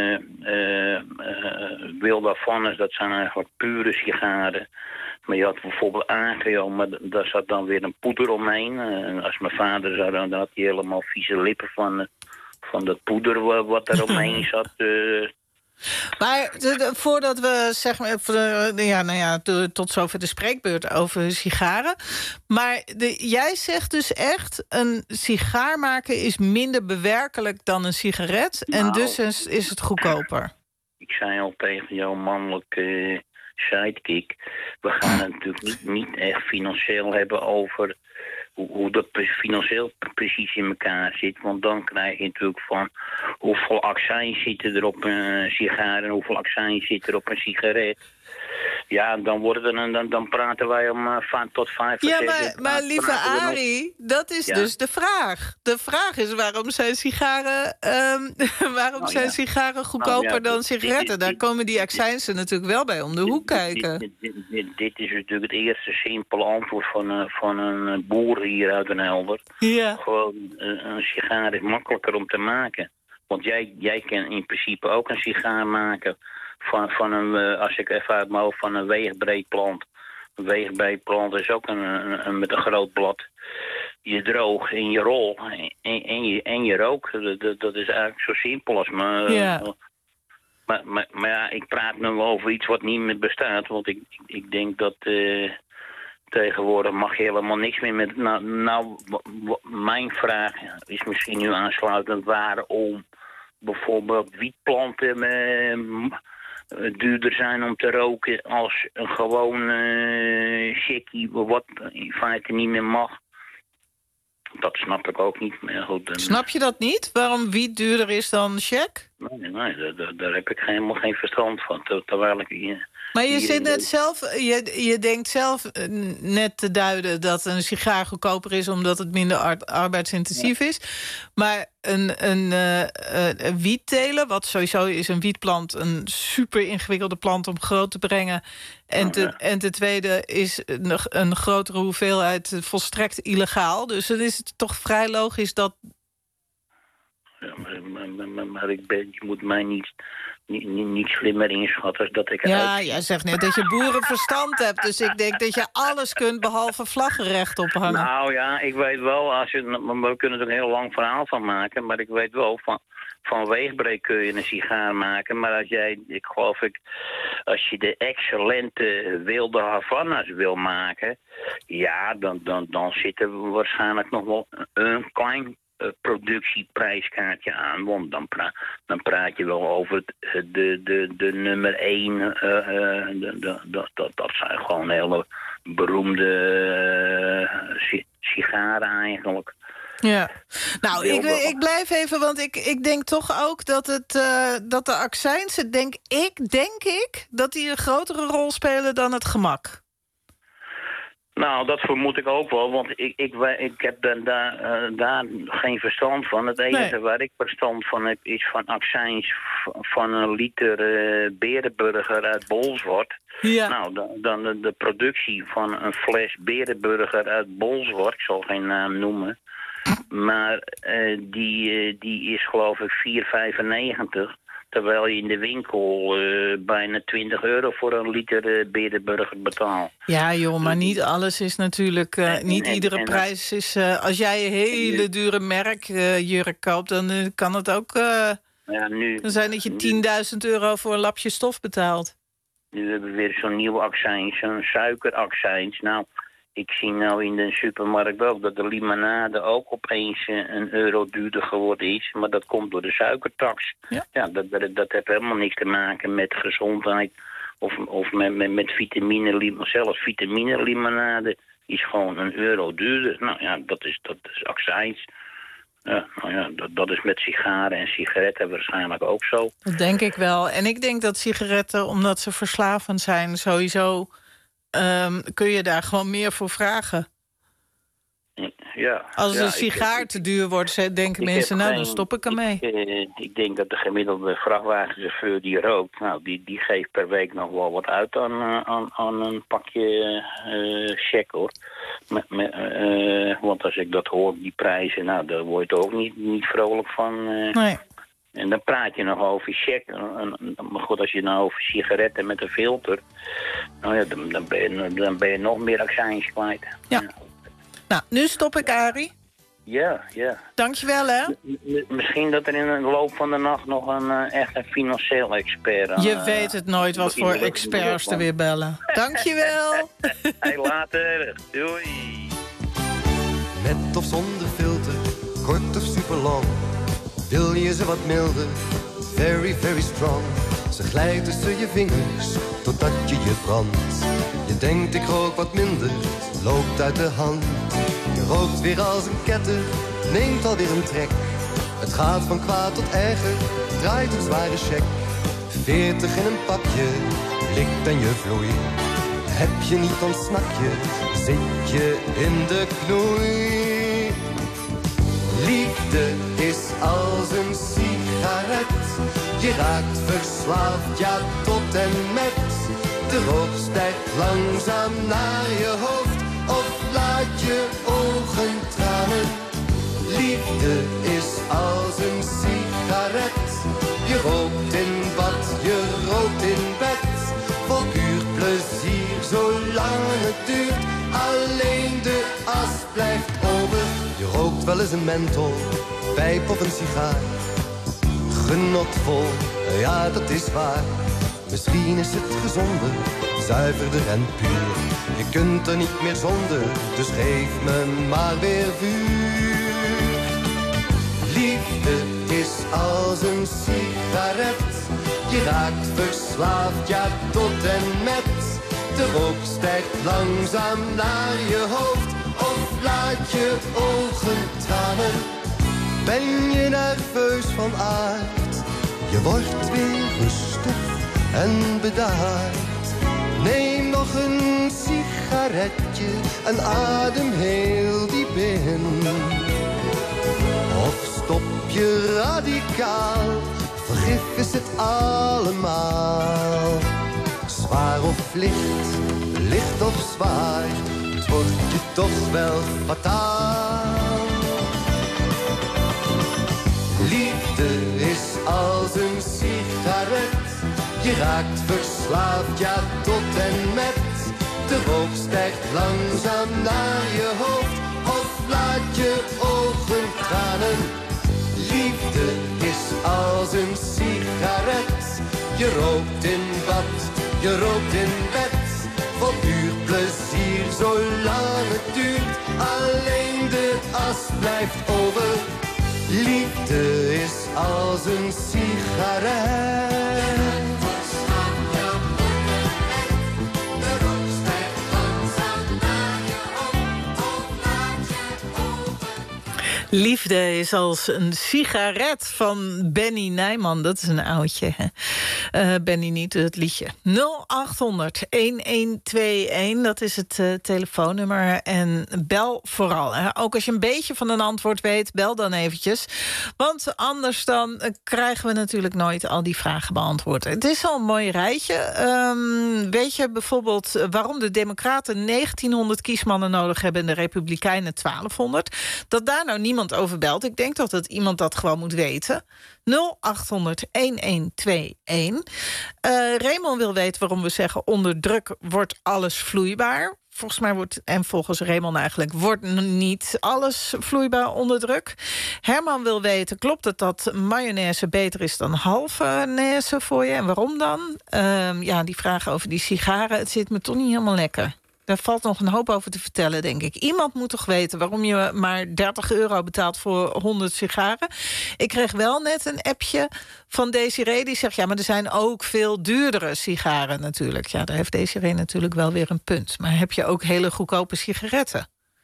S7: wilde Havana's. Dat zijn eigenlijk pure sigaren. Maar je had bijvoorbeeld Agio, maar daar zat dan weer een poeder omheen. En als mijn vader zou, dan had hij helemaal vieze lippen van dat poeder wat er omheen zat.
S4: Maar voordat we zeg maar tot zover de spreekbeurt over sigaren. Maar jij zegt dus echt, een sigaar maken is minder bewerkelijk dan een sigaret. Nou, en dus is het goedkoper.
S7: Ik zei al tegen jouw mannelijke sidekick, we gaan het natuurlijk niet echt financieel hebben over hoe dat financieel precies in elkaar zit. Want dan krijg je natuurlijk van hoeveel accijns zitten er op een sigaar en hoeveel accijns zit er op een sigaret. Ja, dan praten wij om tot 5 of 6.
S4: Ja, maar lieve Arie, dat is dus de vraag. De vraag is waarom zijn sigaren goedkoper dan sigaretten? Daar komen die accijnsen natuurlijk wel bij om de hoek kijken.
S7: Dit is natuurlijk het eerste simpele antwoord van een boer hier uit Den Helder. Ja. Gewoon, een sigaar is makkelijker om te maken. Want jij kan in principe ook een sigaar maken van een, als ik even uit mijn hoofd, van een weegbreedplant. Een weegbreedplant is ook met een groot blad. Je droog en je rol en je rook. Dat is eigenlijk zo simpel als maar. Ja. Maar ja, ik praat nu over iets wat niet meer bestaat. Want ik denk dat tegenwoordig mag je helemaal niks meer met. Nou, mijn vraag is misschien nu aansluitend waarom bijvoorbeeld wietplanten duurder zijn om te roken als een gewoon chickie, wat in feite niet meer mag. Dat snap ik ook niet. Maar goed,
S4: snap je dat niet? Waarom wiet duurder is dan check?
S7: Nee, daar heb ik helemaal geen verstand van. Terwijl ik
S4: maar je zit net zelf, je denkt zelf net te duiden dat een sigaar goedkoper is omdat het minder arbeidsintensief is. Maar een wiet telen, wat sowieso is een wietplant een super ingewikkelde plant om groot te brengen. En ten tweede is een grotere hoeveelheid volstrekt illegaal. Dus dan is het toch vrij logisch dat.
S7: Ja, maar je moet mij niet slimmer inschatten als dat ik.
S4: Ja, jij zegt net dat je boerenverstand hebt. Dus ik denk dat je alles kunt behalve vlaggenrecht ophangen.
S7: Nou ja, ik weet wel, we kunnen er een heel lang verhaal van maken. Maar ik weet wel, van weegbreed kun je een sigaar maken. Maar als je de excellente wilde Havana's wil maken, ja, dan zit er waarschijnlijk nog wel een klein productieprijskaartje aan. Want dan praat je wel over de nummer 1. Dat zijn gewoon hele beroemde sigaren eigenlijk.
S4: Ja, nou, ik blijf even, want ik denk toch ook dat dat de accijnsen, denk ik, dat die een grotere rol spelen dan het gemak.
S7: Nou, dat vermoed ik ook wel, want ik heb daar geen verstand van. Het enige waar ik verstand van heb is van accijns van een liter Berenburger uit Bolsward. Ja. Nou, dan de productie van een fles Berenburger uit Bolsward, ik zal geen naam noemen. Maar die is geloof ik €4,95. Terwijl je in de winkel bijna €20 voor een liter Berenburger betaalt.
S4: Ja joh, maar niet alles is natuurlijk... niet iedere prijs is... als jij een hele dure merkjurk koopt, dan kan het ook... dan zijn dat je €10.000 voor een lapje stof betaalt.
S7: Nu hebben we weer zo'n nieuwe accijns, zo'n suikeraccijns. Nou, ik zie nou in de supermarkt ook dat de limonade ook opeens €1 duurder geworden is. Maar dat komt door de suikertax. Ja, dat heeft helemaal niks te maken met gezondheid of met vitamine. Zelfs vitamine limonade is gewoon €1 duurder. Nou ja, dat is accijns. Dat is met sigaren en sigaretten waarschijnlijk ook zo.
S4: Dat denk ik wel. En ik denk dat sigaretten, omdat ze verslavend zijn, sowieso... kun je daar gewoon meer voor vragen.
S7: Ja.
S4: Als een sigaar te duur wordt, denken mensen, dan stop ik ermee.
S7: Ik denk dat de gemiddelde vrachtwagenchauffeur die rookt, nou, die geeft per week nog wel wat uit aan een pakje check, hoor. Want als ik dat hoor, die prijzen, nou, daar word je ook niet vrolijk van.
S4: Nee.
S7: En dan praat je nog over check. Maar goed, als je nou over sigaretten met een filter... nou ja, dan ben je nog meer accijns kwijt.
S4: Ja. Nou, nu stop ik, Arie.
S7: Ja.
S4: Dankjewel, hè.
S7: Misschien dat er in de loop van de nacht nog een echte financieel expert...
S4: je weet het nooit wat voor experts er weer bellen. Dankjewel.
S7: Hey, later. Doei.
S8: Met of zonder filter, kort of super lang. Wil je ze wat milder, very, very strong. Ze glijdt tussen je vingers, totdat je brandt. Je denkt ik rook wat minder, loopt uit de hand. Je rookt weer als een ketter, neemt alweer een trek. Het gaat van kwaad tot erger, draait een zware check. 40 in een pakje, likt en je vloei. Heb je niet, dan snak je, zit je in de knoei. Liefde is als een sigaret. Je raakt verslaafd, ja, tot en met. De rook stijgt langzaam naar je hoofd. Of laat je ogen tranen. Liefde is als een sigaret. Je rookt in bad, je rookt in bed. Vol puur plezier, zolang het duurt. Alleen de as blijft over. Je rookt wel eens een menthol, pijp of een sigaar. Genotvol, ja dat is waar. Misschien is het gezonder, zuiverder en puur. Je kunt er niet meer zonder, dus geef me maar weer vuur. Liefde is als een sigaret. Je raakt verslaafd, ja tot en met. De rook stijgt langzaam naar je hoofd. Of laat je ogen tranen. Ben je nerveus van aard? Je wordt weer rustig en bedaard. Neem nog een sigaretje en adem heel diep in. Of stop je radicaal, vergif is het allemaal. Zwaar of licht, licht of zwaar, het wordt je toch wel fataal. Liefde is als een sigaret. Je raakt verslaafd, ja tot en met. De rook stijgt langzaam naar je hoofd. Of laat je ogen tranen. Liefde is als een sigaret. Je rookt in bad, je rookt in bed. Voor puur plezier, zolang het duurt. Alleen de as blijft over. Liefde is als een sigaret.
S4: Liefde is als een sigaret van Benny Nijman. Dat is een oudje, hè? Benny niet, het liedje. 0800-1121, dat is het telefoonnummer. En bel vooral. Hè? Ook als je een beetje van een antwoord weet, bel dan eventjes. Want anders dan krijgen we natuurlijk nooit al die vragen beantwoord. Het is al een mooi rijtje. Weet je bijvoorbeeld waarom de Democraten 1900 kiesmannen nodig hebben en de Republikeinen 1200? Dat daar nou niemand over belt. Ik denk dat iemand dat gewoon moet weten. 0800-1121. Raymond wil weten waarom we zeggen onder druk wordt alles vloeibaar. Volgens mij volgens Raymond eigenlijk, wordt niet alles vloeibaar onder druk. Herman wil weten, klopt het dat mayonaise beter is dan halve voor je? En waarom dan? Die vragen over die sigaren, het zit me toch niet helemaal lekker. Daar valt nog een hoop over te vertellen, denk ik. Iemand moet toch weten waarom je maar €30 betaalt voor 100 sigaren. Ik kreeg wel net een appje van Desiree die zegt, ja, maar er zijn ook veel duurdere sigaren natuurlijk. Ja, daar heeft Desiree natuurlijk wel weer een punt. Maar heb je ook hele goedkope sigaretten?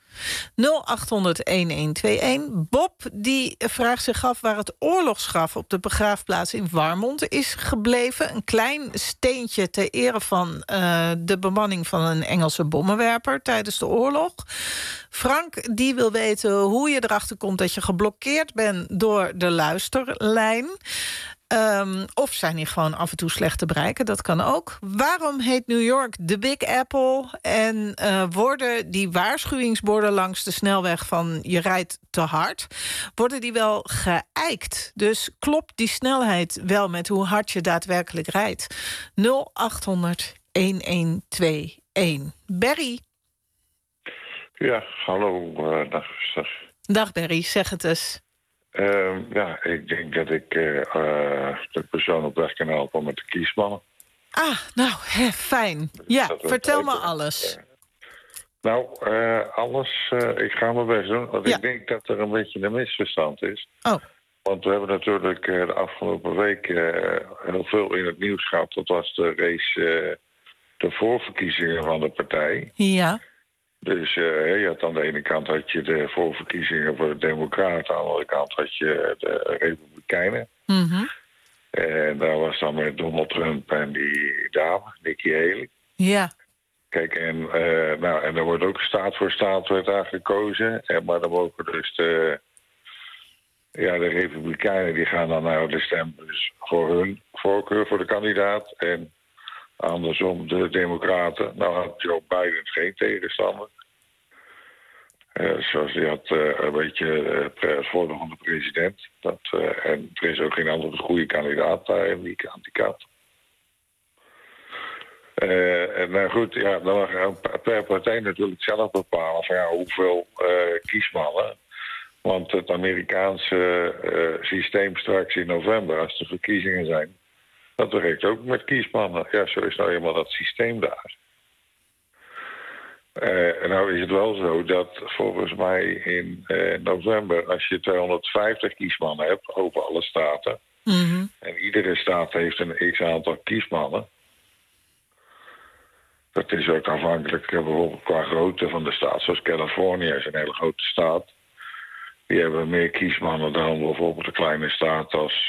S4: 0800-1121. Bob die vraagt zich af waar het oorlogsgraf op de begraafplaats in Warmond is gebleven. Een klein steentje ter ere van de bemanning van een Engelse bommenwerper tijdens de oorlog. Frank die wil weten hoe je erachter komt dat je geblokkeerd bent door de luisterlijn. Of zijn die gewoon af en toe slecht te bereiken, dat kan ook. Waarom heet New York de Big Apple? En worden die waarschuwingsborden langs de snelweg van je rijdt te hard, worden die wel geëikt? Dus klopt die snelheid wel met hoe hard je daadwerkelijk rijdt? 0800-1121. Barry?
S15: Ja, hallo, dag.
S4: Dag Barry, zeg het eens.
S15: Ik denk dat ik de persoon op weg kan helpen met de kiesmannen.
S4: Ah, nou, fijn. Ja, vertel me alles.
S15: Alles. Ik ga mijn best doen, want ik denk dat er een beetje een misverstand is.
S4: Oh.
S15: Want we hebben natuurlijk de afgelopen week heel veel in het nieuws gehad. Dat was de race, de voorverkiezingen van de partij.
S4: Ja.
S15: Dus je had aan de ene kant had je de voorverkiezingen voor de Democraten, aan de andere kant had je de Republikeinen.
S4: Mm-hmm.
S15: En daar was dan met Donald Trump en die dame, Nikki Haley.
S4: Ja.
S15: Kijk, en er wordt ook staat voor staat werd daar gekozen. Maar dan mogen dus de Republikeinen die gaan dan naar de stembus voor hun voorkeur voor de kandidaat. En andersom de Democraten. Nou had Joe Biden geen tegenstander. Zoals die had een beetje het voordeel van de president. En er is ook geen andere goede kandidaat daar in die kant. Dan mag per partij natuurlijk zelf bepalen van hoeveel kiesmannen. Want het Amerikaanse systeem straks in november, als de verkiezingen zijn, dat werkt ook met kiesmannen. Ja, zo is nou eenmaal dat systeem daar. En nou is het wel zo dat volgens mij in november, als je 250 kiesmannen hebt over alle staten,
S4: mm-hmm.
S15: en iedere staat heeft een x-aantal kiesmannen. Dat is ook afhankelijk bijvoorbeeld qua grootte van de staat. Zoals Californië is een hele grote staat. Die hebben meer kiesmannen dan bijvoorbeeld een kleine staat als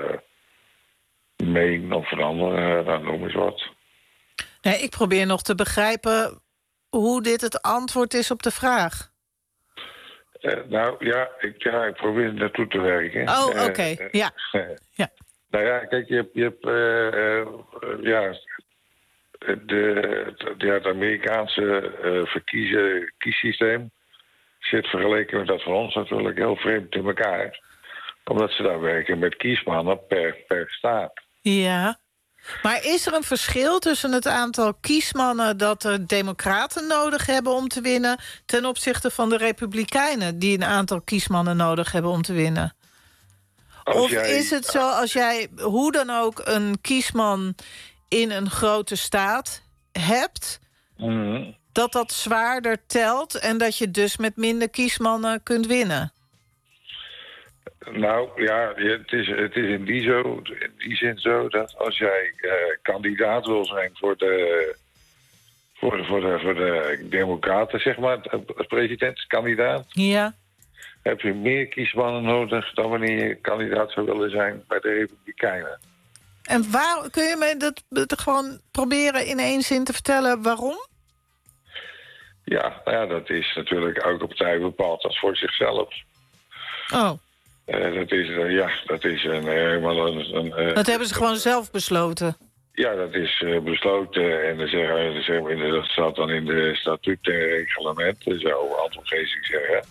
S15: Maine of een andere, noem eens wat.
S4: Nee, ik probeer nog te begrijpen hoe dit het antwoord is op de vraag.
S15: Ik probeer er naartoe te werken.
S4: Oh, oké. Ja.
S15: Ja. Nou ja, kijk, je hebt het Amerikaanse kiessysteem zit vergeleken met dat van ons natuurlijk heel vreemd in elkaar. Omdat ze daar werken met kiesmannen per staat.
S4: Ja. Maar is er een verschil tussen het aantal kiesmannen dat de Democraten nodig hebben om te winnen ten opzichte van de Republikeinen die een aantal kiesmannen nodig hebben om te winnen? Is het zo als jij hoe dan ook een kiesman in een grote staat hebt, dat zwaarder telt en dat je dus met minder kiesmannen kunt winnen?
S15: Nou ja, het is in die zin zo dat als jij kandidaat wil zijn voor de Democraten, zeg maar, als presidentskandidaat,
S4: ja,
S15: heb je meer kiesmannen nodig dan wanneer je kandidaat zou willen zijn bij de Republikeinen.
S4: En kun je mij dat gewoon proberen in één zin te vertellen waarom?
S15: Ja, nou ja, dat is natuurlijk elke partij bepaalt dat voor zichzelf.
S4: Oh.
S15: Dat is helemaal een
S4: dat hebben ze gewoon zelf besloten?
S15: Ja, dat is besloten en dat staat dan in de statuut en reglementen, zo Anton Geesink zeggen.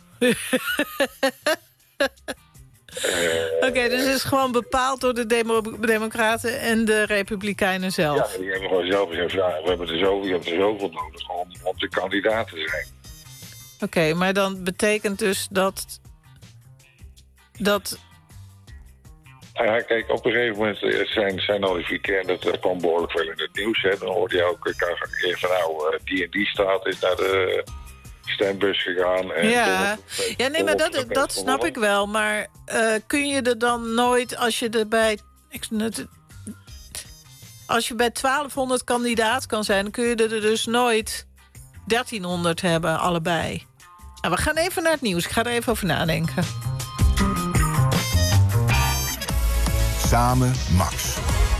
S4: Oké, dus het is gewoon bepaald door de Democraten en de Republikeinen zelf?
S15: Ja, die hebben gewoon zelf gezegd, ja, je hebt er zoveel nodig om de kandidaat te zijn.
S4: Oké, maar dan betekent dus dat...
S15: Ja, kijk, op een gegeven moment zijn al die weekenden, dat kwam behoorlijk veel in het nieuws. Hè. Dan hoorde je ook van nou, die en die staat is naar de stembus gegaan. En
S4: ja, nee, maar dat snap ik wel. Maar kun je er dan nooit, als je bij 1200 kandidaat kan zijn, kun je er dus nooit 1300 hebben, allebei. Nou, we gaan even naar het nieuws. Ik ga er even over nadenken.
S1: Samen Max.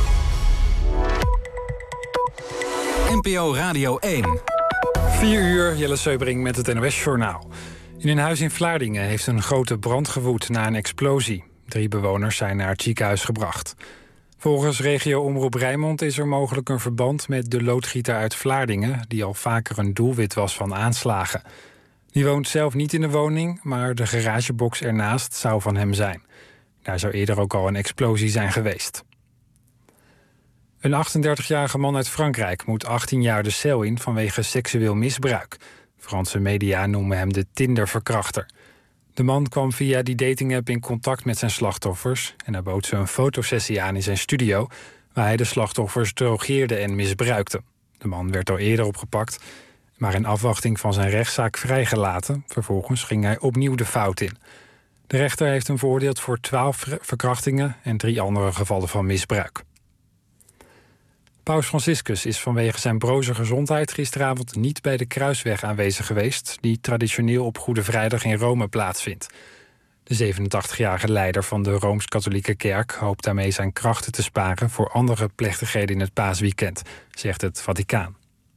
S1: NPO Radio 1.
S2: 4 uur, Jelle Seubring met het NOS-journaal. In een huis in Vlaardingen heeft een grote brand gewoed na een explosie. 3 bewoners zijn naar het ziekenhuis gebracht. Volgens regio-omroep Rijnmond is er mogelijk een verband met de loodgieter uit Vlaardingen, die al vaker een doelwit was van aanslagen. Die woont zelf niet in de woning, maar de garagebox ernaast zou van hem zijn. Daar zou eerder ook al een explosie zijn geweest. Een 38-jarige man uit Frankrijk moet 18 jaar de cel in vanwege seksueel misbruik. Franse media noemen hem de Tinder-verkrachter. De man kwam via die datingapp in contact met zijn slachtoffers en hij bood ze een fotosessie aan in zijn studio, waar hij de slachtoffers drogeerde en misbruikte. De man werd al eerder opgepakt, maar in afwachting van zijn rechtszaak vrijgelaten. Vervolgens ging hij opnieuw de fout in. De rechter heeft hem veroordeeld voor 12 verkrachtingen en 3 andere gevallen van misbruik. Paus Franciscus is vanwege zijn broze gezondheid gisteravond niet bij de Kruisweg aanwezig geweest, die traditioneel op Goede Vrijdag in Rome plaatsvindt. De 87-jarige leider van de Rooms-Katholieke Kerk hoopt daarmee zijn krachten te sparen voor andere plechtigheden in het paasweekend, zegt het Vaticaan.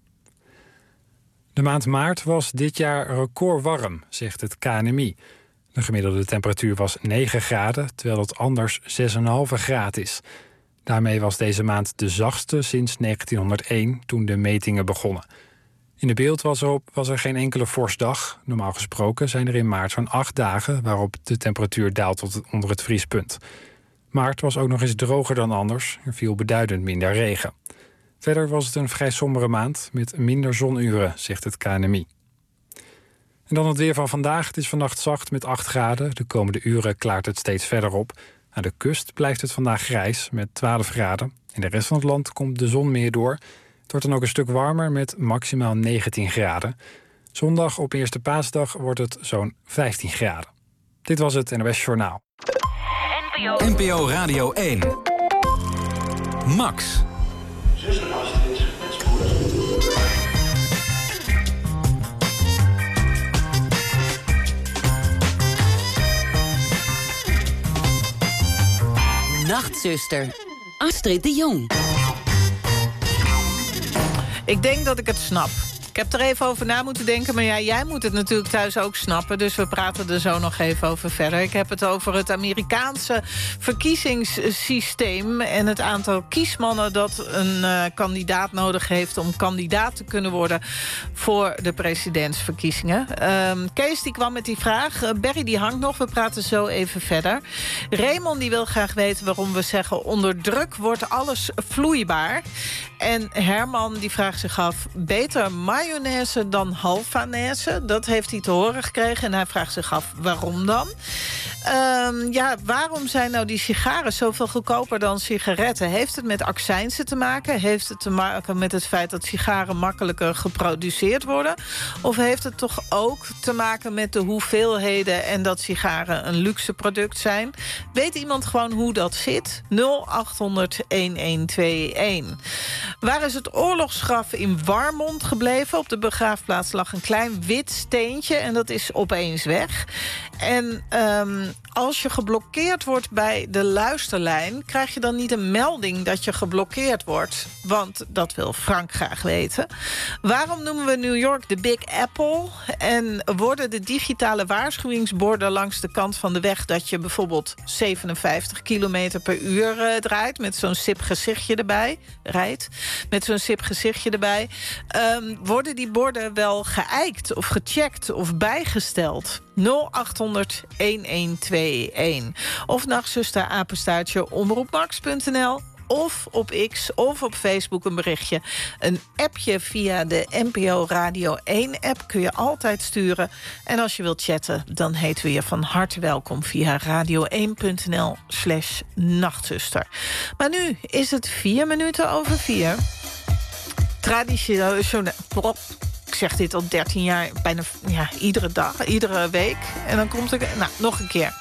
S2: De maand maart was dit jaar record warm, zegt het KNMI. De gemiddelde temperatuur was 9 graden, terwijl het anders 6,5 graden is. Daarmee was deze maand de zachtste sinds 1901, toen de metingen begonnen. In de beeld was er geen enkele vorstdag. Normaal gesproken zijn er in maart zo'n 8 dagen waarop de temperatuur daalt tot onder het vriespunt. Maart was ook nog eens droger dan anders. Er viel beduidend minder regen. Verder was het een vrij sombere maand met minder zonuren, zegt het KNMI. En dan het weer van vandaag. Het is vannacht zacht met 8 graden. De komende uren klaart het steeds verder op. Aan de kust blijft het vandaag grijs met 12 graden. In de rest van het land komt de zon meer door. Het wordt dan ook een stuk warmer met maximaal 19 graden. Zondag op Eerste Paasdag wordt het zo'n 15 graden. Dit was het NOS Journaal.
S1: NPO Radio 1. Max.
S3: Nachtzuster, Astrid de Jong.
S4: Ik denk dat ik het snap. Ik heb er even over na moeten denken, maar ja, jij moet het natuurlijk thuis ook snappen. Dus we praten er zo nog even over verder. Ik heb het over het Amerikaanse verkiezingssysteem en het aantal kiesmannen dat een kandidaat nodig heeft om kandidaat te kunnen worden voor de presidentsverkiezingen. Kees die kwam met die vraag. Berry die hangt nog, we praten zo even verder. Raymond die wil graag weten waarom we zeggen onder druk wordt alles vloeibaar. En Herman die vraagt zich af, beter mayonaise dan halfanaise? Dat heeft hij te horen gekregen en hij vraagt zich af waarom dan. waarom zijn nou die sigaren zoveel goedkoper dan sigaretten? Heeft het met accijnzen te maken? Heeft het te maken met het feit dat sigaren makkelijker geproduceerd worden? Of heeft het toch ook te maken met de hoeveelheden en dat sigaren een luxe product zijn? Weet iemand gewoon hoe dat zit? 0800-1121. Waar is het oorlogsgraf in Warmond gebleven? Op de begraafplaats lag een klein wit steentje en dat is opeens weg. En als je geblokkeerd wordt bij de luisterlijn, krijg je dan niet een melding dat je geblokkeerd wordt? Want dat wil Frank graag weten. Waarom noemen we New York de Big Apple? En worden de digitale waarschuwingsborden langs de kant van de weg dat je bijvoorbeeld 57 km per uur draait met zo'n sip gezichtje erbij, worden die borden wel geëikt of gecheckt of bijgesteld? 0800-1121. Of nachtzuster apenstaartje omroepmax.nl. Of op X of op Facebook een berichtje. Een appje via de NPO Radio 1-app kun je altijd sturen. En als je wilt chatten, dan heten we je van harte welkom via radio1.nl/nachtzuster. Maar nu is het 4:04. Traditioneel. Ik zeg dit al 13 jaar, bijna iedere dag, iedere week. En dan komt er nog een keer.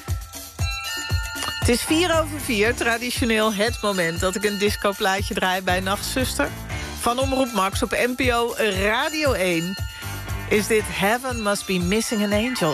S4: Het is 4:04, traditioneel het moment dat ik een discoplaatje draai bij Nachtzuster. Van Omroep Max op NPO Radio 1 is dit Heaven Must Be Missing an Angel.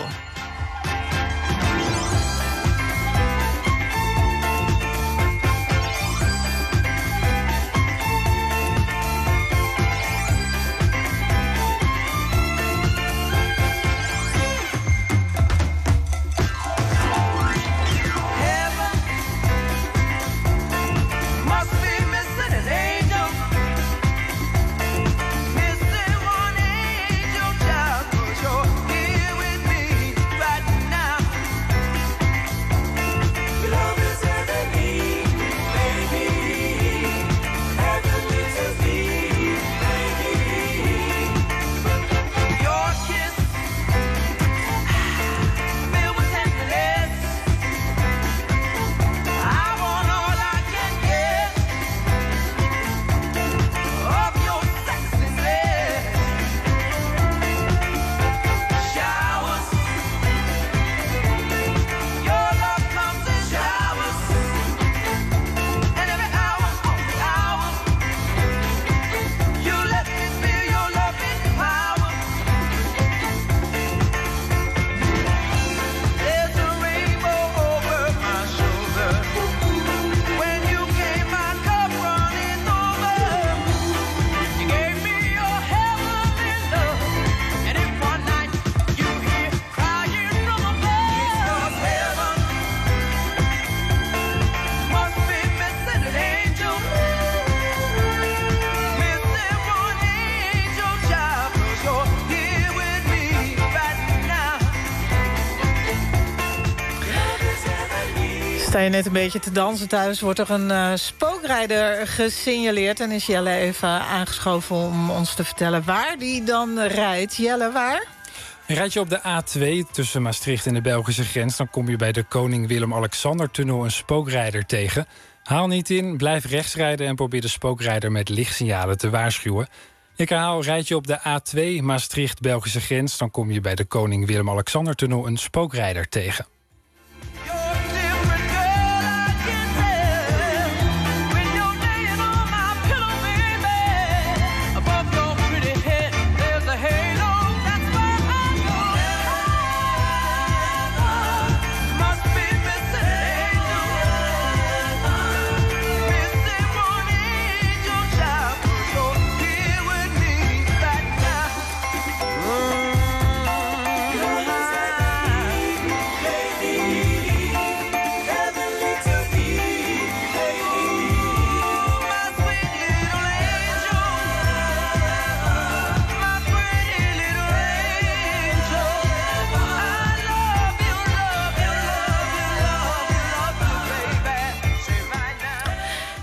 S4: Sta je net een beetje te dansen thuis, wordt er een spookrijder gesignaleerd. En is Jelle even aangeschoven om ons te vertellen waar die dan rijdt. Jelle, waar?
S2: Rijd je op de A2 tussen Maastricht en de Belgische grens, dan kom je bij de Koning Willem-Alexander-tunnel een spookrijder tegen. Haal niet in, blijf rechts rijden en probeer de spookrijder met lichtsignalen te waarschuwen. Ik herhaal, rijd je op de A2 Maastricht-Belgische grens, dan kom je bij de Koning Willem-Alexander-tunnel een spookrijder tegen.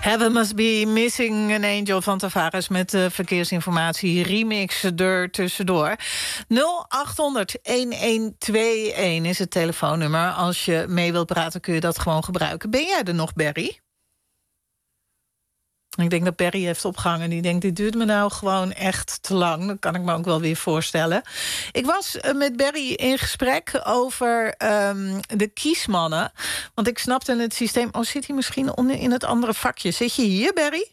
S4: Heaven Must Be Missing an Angel van Tavares... met de verkeersinformatie remix er tussendoor. 0800-1121 is het telefoonnummer. Als je mee wilt praten kun je dat gewoon gebruiken. Ben jij er nog, Berry? Ik denk dat Berry heeft opgehangen. Die denkt, dit duurt me nou gewoon echt te lang. Dat kan ik me ook wel weer voorstellen. Ik was met Berry in gesprek over de kiesmannen. Want ik snapte het systeem... Oh, zit hij misschien in het andere vakje? Zit je hier, Berry?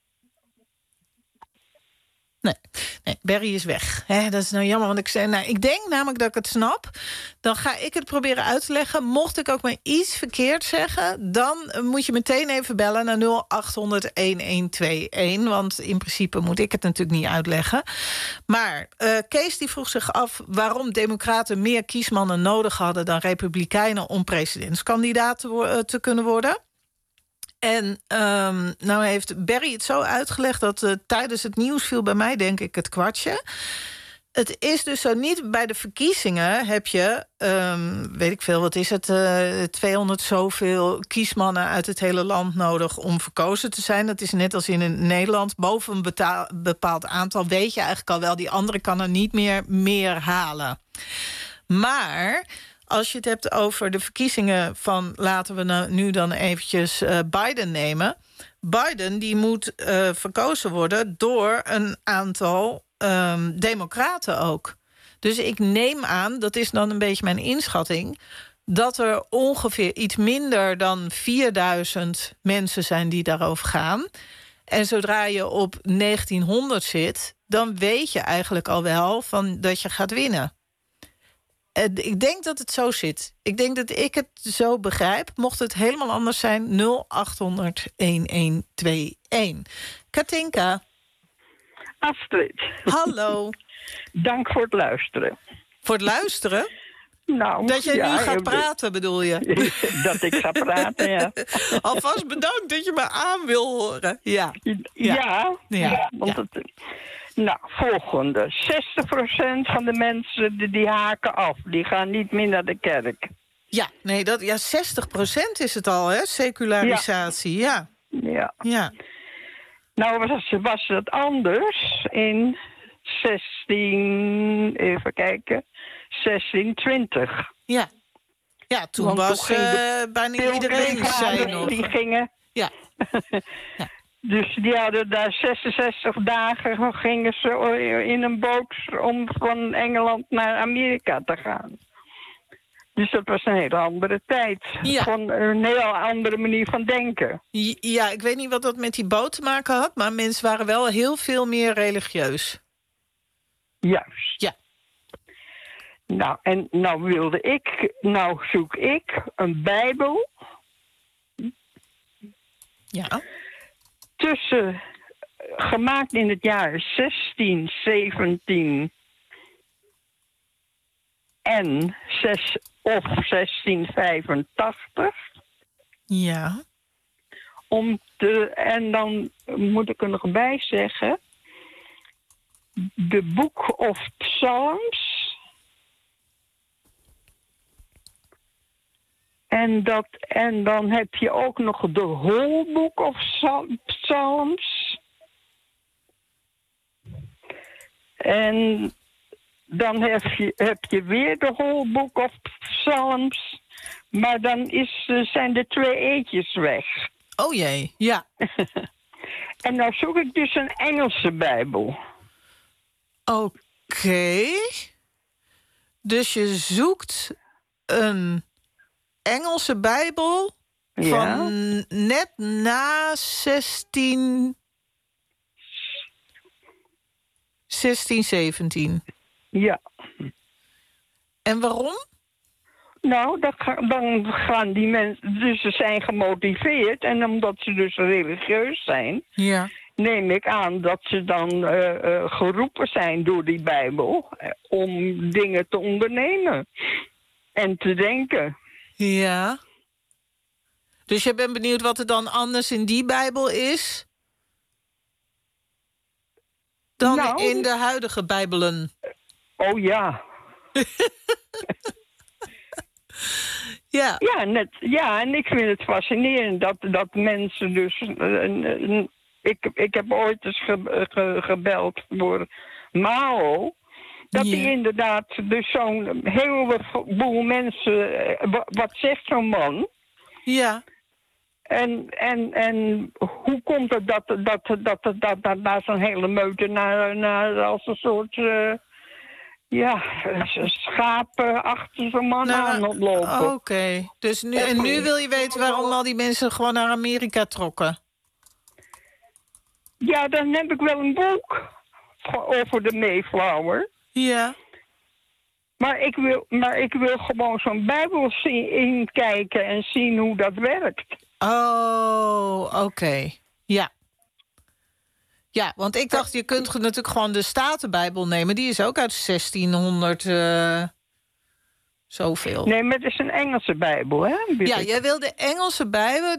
S4: Nee, Berry is weg. Dat is nou jammer, want ik denk namelijk dat ik het snap. Dan ga ik het proberen uit te leggen. Mocht ik ook maar iets verkeerd zeggen... dan moet je meteen even bellen naar 0800-1121. Want in principe moet ik het natuurlijk niet uitleggen. Maar Kees die vroeg zich af... waarom democraten meer kiesmannen nodig hadden... dan republikeinen om presidentskandidaat te kunnen worden... En nou heeft Berry het zo uitgelegd... dat tijdens het nieuws viel bij mij, denk ik, het kwartje. Het is dus zo niet bij de verkiezingen heb je... weet ik veel, wat is het... 200 zoveel kiesmannen uit het hele land nodig om verkozen te zijn. Dat is net als in Nederland. Boven een bepaald aantal weet je eigenlijk al wel... die andere kan er niet meer halen. Maar... als je het hebt over de verkiezingen van... laten we nu dan eventjes Biden nemen. Biden die moet verkozen worden door een aantal democraten ook. Dus ik neem aan, dat is dan een beetje mijn inschatting... dat er ongeveer iets minder dan 4000 mensen zijn die daarover gaan. En zodra je op 1900 zit... dan weet je eigenlijk al wel dat je gaat winnen. Ik denk dat het zo zit. Ik denk dat ik het zo begrijp. Mocht het helemaal anders zijn, 0800-1121. Katinka.
S6: Astrid.
S4: Hallo.
S6: Dank voor het luisteren.
S4: Voor het luisteren?
S6: Nou,
S4: dat je nu gaat praten, bedoel je?
S6: Dat ik ga praten, ja.
S4: Alvast bedankt dat je me aan wil horen. Ja.
S6: Want het... Nou, volgende. 60% van de mensen die haken af. Die gaan niet meer naar de kerk.
S4: Ja, 60% is het al, hè? Secularisatie, ja.
S6: Nou, was het anders in 1620.
S4: Ja, toen was bijna iedereen zei nog.
S6: Die gingen...
S4: Ja.
S6: Dus die hadden daar 66 dagen gingen ze in een boot om van Engeland naar Amerika te gaan. Dus dat was een hele andere tijd.
S4: Ja.
S6: Van een heel andere manier van denken.
S4: Ja, ik weet niet wat dat met die boot te maken had... maar mensen waren wel heel veel meer religieus.
S6: Juist.
S4: Ja.
S6: Nou, en nou zoek ik een Bijbel...
S4: Ja.
S6: Gemaakt in het jaar 1617 en 1685.
S4: Ja.
S6: En dan moet ik er nog bij zeggen... de Book of Psalms... En dan heb je ook nog de Whole Book of Psalms. En dan heb je weer de Whole Book of Psalms. Maar dan zijn de 2 eetjes weg.
S4: Oh jee, ja.
S6: En nou zoek ik dus een Engelse Bijbel.
S4: Oké. Dus je zoekt een... Engelse Bijbel van net na 1617.
S6: Ja.
S4: En waarom?
S6: Nou, dan gaan die mensen... Dus ze zijn gemotiveerd. En omdat ze dus religieus zijn...
S4: Ja.
S6: Neem ik aan dat ze dan geroepen zijn door die Bijbel... om dingen te ondernemen. En te denken...
S4: Ja. Dus je bent benieuwd wat er dan anders in die Bijbel is... dan in de huidige Bijbelen?
S6: Oh ja.
S4: Ja.
S6: Ja, en ik vind het fascinerend dat mensen dus... Ik heb ooit eens gebeld voor Mao... Dat die inderdaad dus zo'n heleboel mensen... Wat zegt zo'n man?
S4: Ja.
S6: En hoe komt het dat daar zo'n hele meute naar als een soort... schapen achter zo'n man aan oplopen.
S4: Oké. Dus nu wil je weten waarom al die mensen gewoon naar Amerika trokken?
S6: Ja, dan heb ik wel een boek over de Mayflower.
S4: Ja.
S6: Maar ik wil gewoon zo'n Bijbel inkijken en zien hoe dat werkt.
S4: Oh, oké. Ja. Ja, want ik dacht, je kunt natuurlijk gewoon de Statenbijbel nemen. Die is ook uit 1600 zoveel.
S6: Nee, maar het is een Engelse Bijbel, hè?
S4: Ja, jij wil de Engelse Bijbel,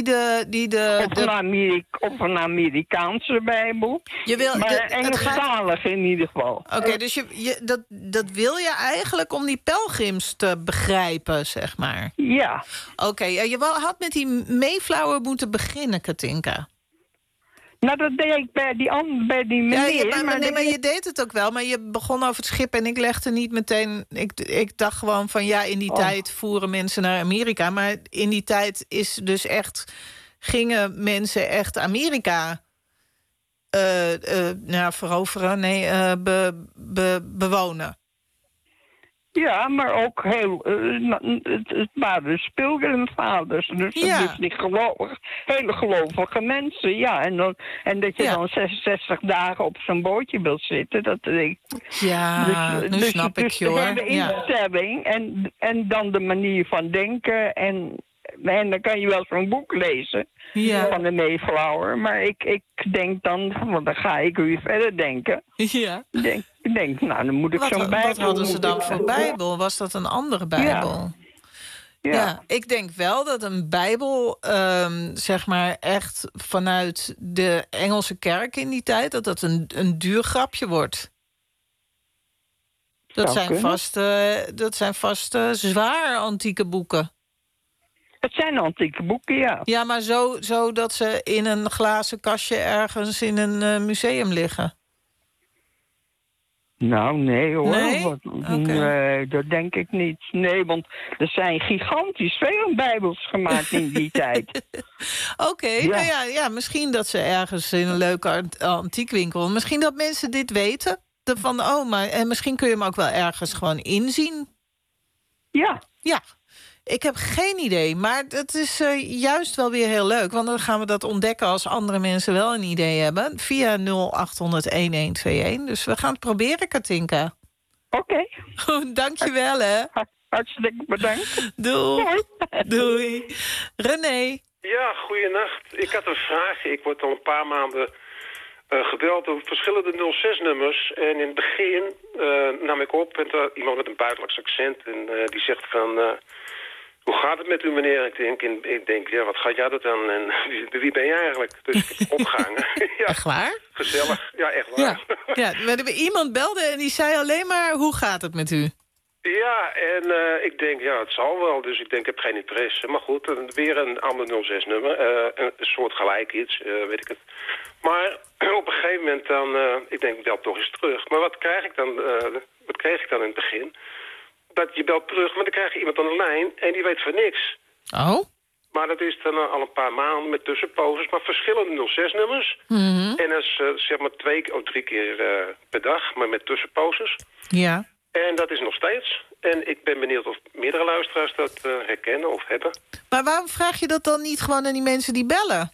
S6: Of een Amerikaanse Bijbel.
S4: Je wil,
S6: maar Engelstalig in ieder geval.
S4: Oké, dus dat wil je eigenlijk om die pelgrims te begrijpen, zeg maar.
S6: Ja.
S4: Oké, je had met die Mayflower moeten beginnen, Katinka.
S6: Nou, dat deed ik bij die meneer.
S4: Ja, maar je deed het ook wel. Maar je begon over het schip en ik legde niet meteen... Ik dacht gewoon van in die tijd voeren mensen naar Amerika. Maar in die tijd is dus echt... gingen mensen echt Amerika veroveren? Nee, bewonen.
S6: Ja, maar ook het waren speelgrandvaders. Dus die hele gelovige mensen. Ja, en dat je dan 66 dagen op zo'n bootje wilt zitten. Dat denk ik.
S4: Ja, nu snap ik je, hoor.
S6: De instelling en dan de manier van denken. En dan kan je wel zo'n boek lezen van de Mayflower. Maar ik denk dan, want dan ga ik weer verder denken.
S4: Ja.
S6: Ik denk, nou, dan moet ik zo'n Bijbel...
S4: Wat hadden ze dan voor Bijbel? Was dat een andere Bijbel? Ja, ik denk wel dat een Bijbel, zeg maar, echt vanuit de Engelse kerk in die tijd... dat een duur grapje wordt. Dat zijn vast zwaar antieke boeken.
S6: Het zijn antieke boeken, ja.
S4: Ja, maar zo dat ze in een glazen kastje ergens in een museum liggen.
S6: Nou, nee hoor.
S4: Nee?
S6: Nee, dat denk ik niet. Nee, want er zijn gigantisch veel Bijbels gemaakt in die tijd.
S4: Oké, nou ja, misschien dat ze ergens in een leuke antiekwinkel... Misschien dat mensen dit weten. En misschien kun je hem ook wel ergens gewoon inzien.
S6: Ja.
S4: Ja. Ik heb geen idee, maar het is juist wel weer heel leuk. Want dan gaan we dat ontdekken als andere mensen wel een idee hebben. Via 0800-1121. Dus we gaan het proberen, Katinka.
S6: Oké.
S4: Dank je wel, hè.
S6: Hartstikke bedankt.
S4: Doei. Doei. René.
S10: Ja, goeienacht. Ik had een vraag. Ik word al een paar maanden... gebeld over verschillende 06-nummers. En in het begin nam ik op met iemand met een buitenlands accent. En die zegt van... hoe gaat het met u, meneer? Ik denk, ja, wat gaat jij dat dan? En wie ben jij eigenlijk? Dus ik heb opgehangen. Ja,
S4: echt waar?
S10: Gezellig. Ja, echt waar.
S4: Ja, iemand belde en die zei alleen maar... hoe gaat het met u?
S10: Ja, en ik denk, ja, het zal wel. Dus ik denk, ik heb geen interesse. Maar goed, weer een ander 06-nummer. Een soort gelijk iets, weet ik het. Maar op een gegeven moment dan... ik denk, ik bel toch eens terug. Maar wat kreeg ik dan in het begin? Dat je belt terug, maar dan krijg je iemand aan de lijn... en die weet van niks.
S4: Oh?
S10: Maar dat is dan al een paar maanden met tussenposes... maar verschillende 06-nummers.
S4: Mm-hmm.
S10: En dat is zeg maar 2 of 3 keer per dag, maar met tussenposes.
S4: Ja.
S10: En dat is nog steeds. En ik ben benieuwd of meerdere luisteraars dat herkennen of hebben.
S4: Maar waarom vraag je dat dan niet gewoon aan die mensen die bellen?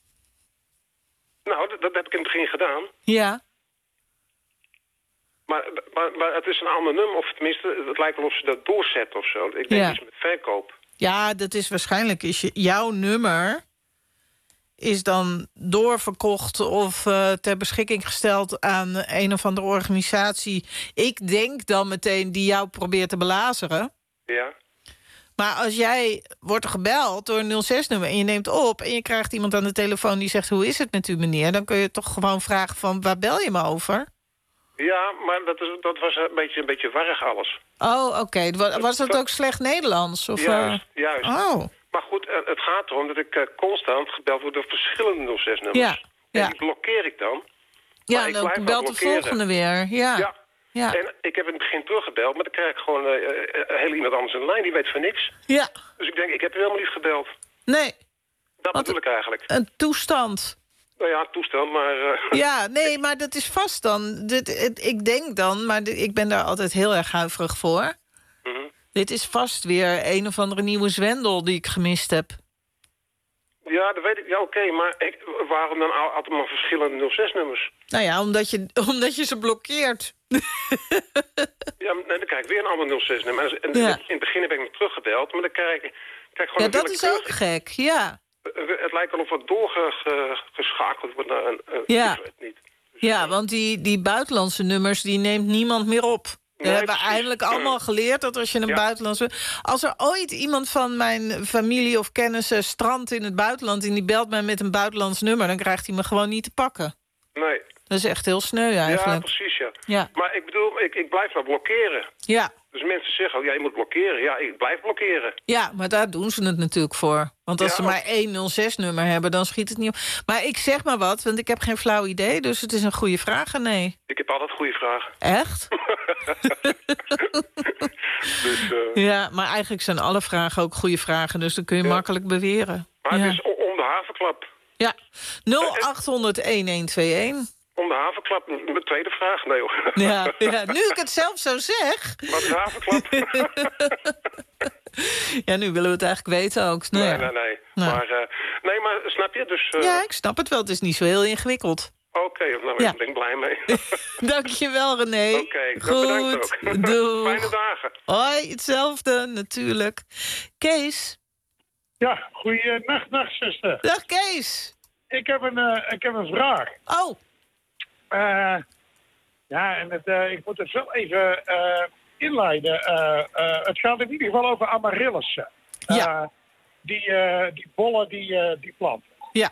S10: Nou, dat heb ik in het begin gedaan.
S4: Ja.
S10: Maar het is een ander nummer, of tenminste, het lijkt wel of ze dat doorzetten of zo. Ik denk iets met verkoop.
S4: Ja, dat is waarschijnlijk... jouw nummer is dan doorverkocht of ter beschikking gesteld aan een of andere organisatie. Ik denk dan meteen die jou probeert te belazeren.
S10: Ja.
S4: Maar als jij wordt gebeld door een 06-nummer en je neemt op... en je krijgt iemand aan de telefoon die zegt... hoe is het met u, meneer? Dan kun je toch gewoon vragen van waar bel je me over?
S10: Ja, maar dat was een beetje warrig alles.
S4: Oh, oké. Was dat ook slecht Nederlands? Of,
S10: juist.
S4: Oh.
S10: Maar goed, het gaat erom dat ik constant gebeld word door verschillende 06-nummers.
S4: Ja.
S10: En die blokkeer ik dan.
S4: Ja, en dan belt de volgende weer. Ja.
S10: En ik heb in het begin teruggebeld, maar dan krijg ik gewoon heel iemand anders in de lijn. Die weet van niks.
S4: Ja.
S10: Dus ik denk, ik heb helemaal niet gebeld.
S4: Nee.
S10: Dat bedoel ik eigenlijk.
S4: Een toestand.
S10: Nou ja, toestand, maar...
S4: Ja, nee, maar dat is vast dan. Ik denk dan, maar ik ben daar altijd heel erg huiverig voor. Dit is vast weer een of andere nieuwe zwendel die ik gemist heb.
S10: Ja, dat weet ik. Ja, oké, maar waarom dan altijd maar verschillende 06-nummers?
S4: Nou ja, omdat je ze blokkeert.
S10: Ja, nee, dan krijg ik weer een ander 06-nummer. En in het begin heb ik hem teruggebeld, maar dan krijg ik gewoon...
S4: Ja, dat is ook gek, ja.
S10: Het lijkt wel of het doorgeschakeld wordt naar een...
S4: Ja.
S10: Ik weet het niet.
S4: Ja, want die buitenlandse nummers, die neemt niemand meer op. We hebben eindelijk allemaal geleerd dat als je een buitenlandse... Als er ooit iemand van mijn familie of kennissen strandt in het buitenland... en die belt mij met een buitenlands nummer... dan krijgt hij me gewoon niet te pakken.
S10: Nee.
S4: Dat is echt heel sneu eigenlijk.
S10: Ja, precies, ja. Maar ik bedoel, ik blijf maar blokkeren.
S4: Ja.
S10: Dus mensen zeggen, ja, je moet blokkeren. Ja, ik blijf blokkeren.
S4: Ja, maar daar doen ze het natuurlijk voor. Want als ze maar 106-nummer hebben, dan schiet het niet op. Maar ik zeg maar wat, want ik heb geen flauw idee... dus het is een goede vraag, nee.
S10: Ik heb altijd goede vragen.
S4: Echt?
S10: Dus,
S4: ja, maar eigenlijk zijn alle vragen ook goede vragen... dus dat kun je makkelijk beweren.
S10: Maar het is om de havenklap.
S4: Ja, 0800-1121.
S10: Om de havenklap, mijn tweede vraag? Nee hoor.
S4: Ja, nu ik het zelf zo zeg.
S10: Wat is havenklap?
S4: Ja, nu willen we het eigenlijk weten ook.
S10: Nee. Maar snap je? Dus,
S4: ja, ik snap het wel. Het is niet zo heel ingewikkeld.
S10: Oké, nou, ik ben blij mee.
S4: Dankjewel, René.
S10: Oké, bedankt ook.
S4: Doeg.
S10: Fijne dagen.
S4: Hoi, hetzelfde, natuurlijk. Kees?
S11: Ja, goeienacht, zuster.
S4: Dag, Kees.
S11: Ik heb een vraag.
S4: Oh.
S11: Ik moet het wel even inleiden. Het gaat in ieder geval over amaryllis.
S4: Ja.
S11: Die bollen, die planten.
S4: Ja.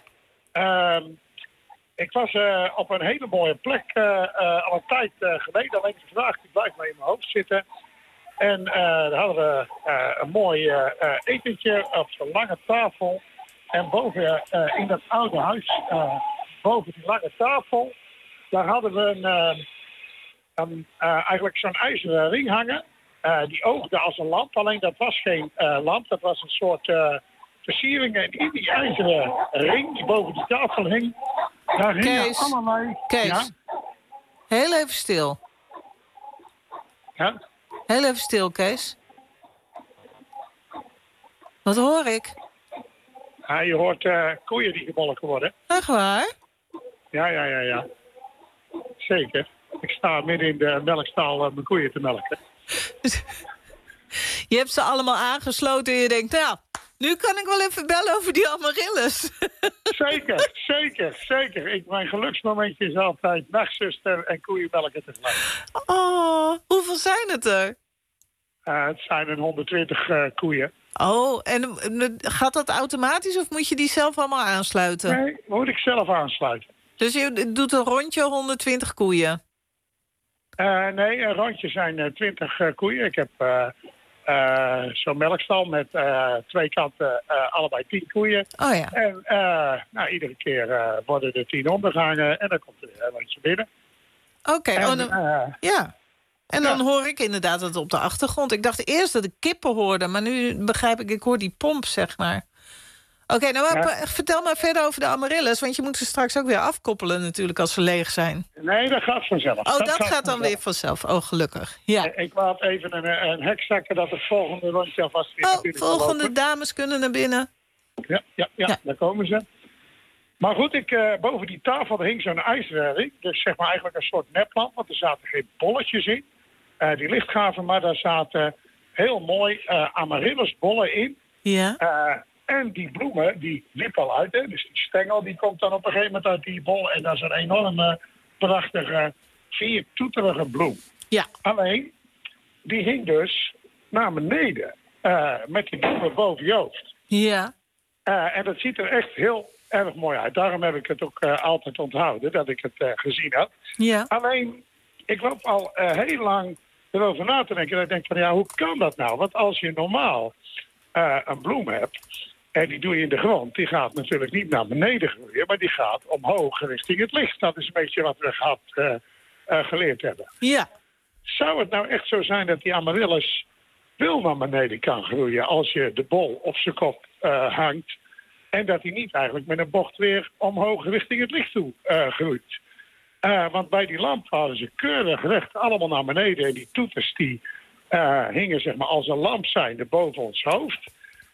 S11: Ik was op een hele mooie plek al een tijd geleden. Alleen de vraag die blijft mij in mijn hoofd zitten. En daar hadden we een mooi etentje op zo'n lange tafel. En boven in dat oude huis, boven die lange tafel... daar hadden we eigenlijk zo'n ijzeren ring hangen. Die oogde als een lamp, alleen dat was geen lamp. Dat was een soort versiering. En in die ijzeren ring die boven die tafel hing... daar hingen allerlei...
S4: Kees,
S11: ja?
S4: heel even stil.
S11: Ja?
S4: Heel even stil, Kees. Wat hoor ik?
S11: Ja, je hoort koeien die gemolken worden.
S4: Echt waar?
S11: Ja. Zeker. Ik sta midden in de melkstal mijn koeien te melken.
S4: Je hebt ze allemaal aangesloten en je denkt... nou, nu kan ik wel even bellen over die amaryllis.
S11: Zeker. Mijn geluksmomentje is altijd nachtzuster en koeienmelken tegelijk.
S4: Oh, hoeveel zijn het er?
S11: Het zijn een 120 koeien.
S4: Oh, en gaat dat automatisch of moet je die zelf allemaal aansluiten?
S11: Nee, moet ik zelf aansluiten.
S4: Dus je doet een rondje 120 koeien?
S11: Nee, een rondje zijn 20 koeien. Ik heb zo'n melkstal met twee kanten allebei 10 koeien.
S4: Oh ja.
S11: En iedere keer worden er 10 omgehangen en dan komt er weer een rondje binnen.
S4: Oké, ja. En dan hoor ik inderdaad het op de achtergrond. Ik dacht eerst dat ik kippen hoorde, maar nu begrijp ik hoor die pomp, zeg maar. Oké, vertel maar verder over de amaryllis, want je moet ze straks ook weer afkoppelen natuurlijk als ze leeg zijn.
S11: Nee, dat gaat vanzelf.
S4: Oh, dat gaat dan weer vanzelf. Oh, gelukkig. Ja.
S11: Ik laat even een hek zakken dat het volgende rondje alvast weer natuurlijk
S4: volgende dames kunnen naar binnen.
S11: Ja, daar komen ze. Maar goed, boven die tafel hing zo'n ijzeren ring. Dus zeg maar eigenlijk een soort neplamp, want er zaten geen bolletjes in. Die lichtgaven, maar daar zaten heel mooi amaryllisbollen in.
S4: Ja.
S11: En die bloemen, die liepen al uit. Hè? Dus die stengel, die komt dan op een gegeven moment uit die bol. En dat is een enorme, prachtige, viertoeterige bloem.
S4: Ja.
S11: Alleen, die hing dus naar beneden. Met die bloemen boven je hoofd.
S4: Ja.
S11: En dat ziet er echt heel erg mooi uit. Daarom heb ik het ook altijd onthouden, dat ik het gezien had.
S4: Ja.
S11: Alleen, ik loop al heel lang erover na te denken. En ik denk van, ja, hoe kan dat nou? Want als je normaal een bloem hebt en die doe je in de grond, die gaat natuurlijk niet naar beneden groeien, maar die gaat omhoog richting het licht. Dat is een beetje wat we geleerd hebben.
S4: Ja.
S11: Zou het nou echt zo zijn dat die amaryllis wel naar beneden kan groeien als je de bol op zijn kop hangt en dat hij niet eigenlijk met een bocht weer omhoog richting het licht toe groeit? Want bij die lamp hadden ze keurig recht allemaal naar beneden en die toeters die hingen zeg maar als een lamp zijnde boven ons hoofd.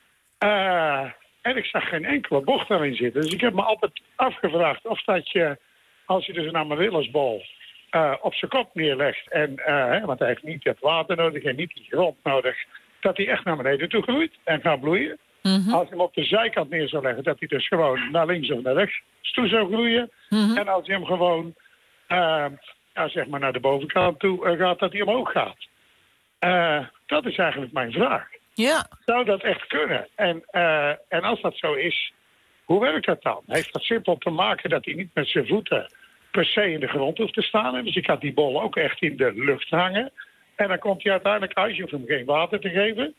S11: En ik zag geen enkele bocht daarin zitten. Dus ik heb me altijd afgevraagd of dat je, als je dus een amaryllisbol op zijn kop neerlegt, want hij heeft niet het water nodig en niet die grond nodig, dat hij echt naar beneden toe groeit en gaat bloeien. Mm-hmm. Als je hem op de zijkant neer zou leggen, dat hij dus gewoon naar links of naar rechts toe zou groeien. Mm-hmm. En als je hem gewoon zeg maar naar de bovenkant toe gaat, dat hij omhoog gaat. Dat is eigenlijk mijn vraag.
S4: Ja.
S11: Zou dat echt kunnen? En als dat zo is, hoe werkt dat dan? Heeft dat simpel te maken dat hij niet met zijn voeten per se in de grond hoeft te staan? Dus ik had die bol ook echt in de lucht hangen. En dan komt hij uiteindelijk uit, je hoeft hem geen water te geven.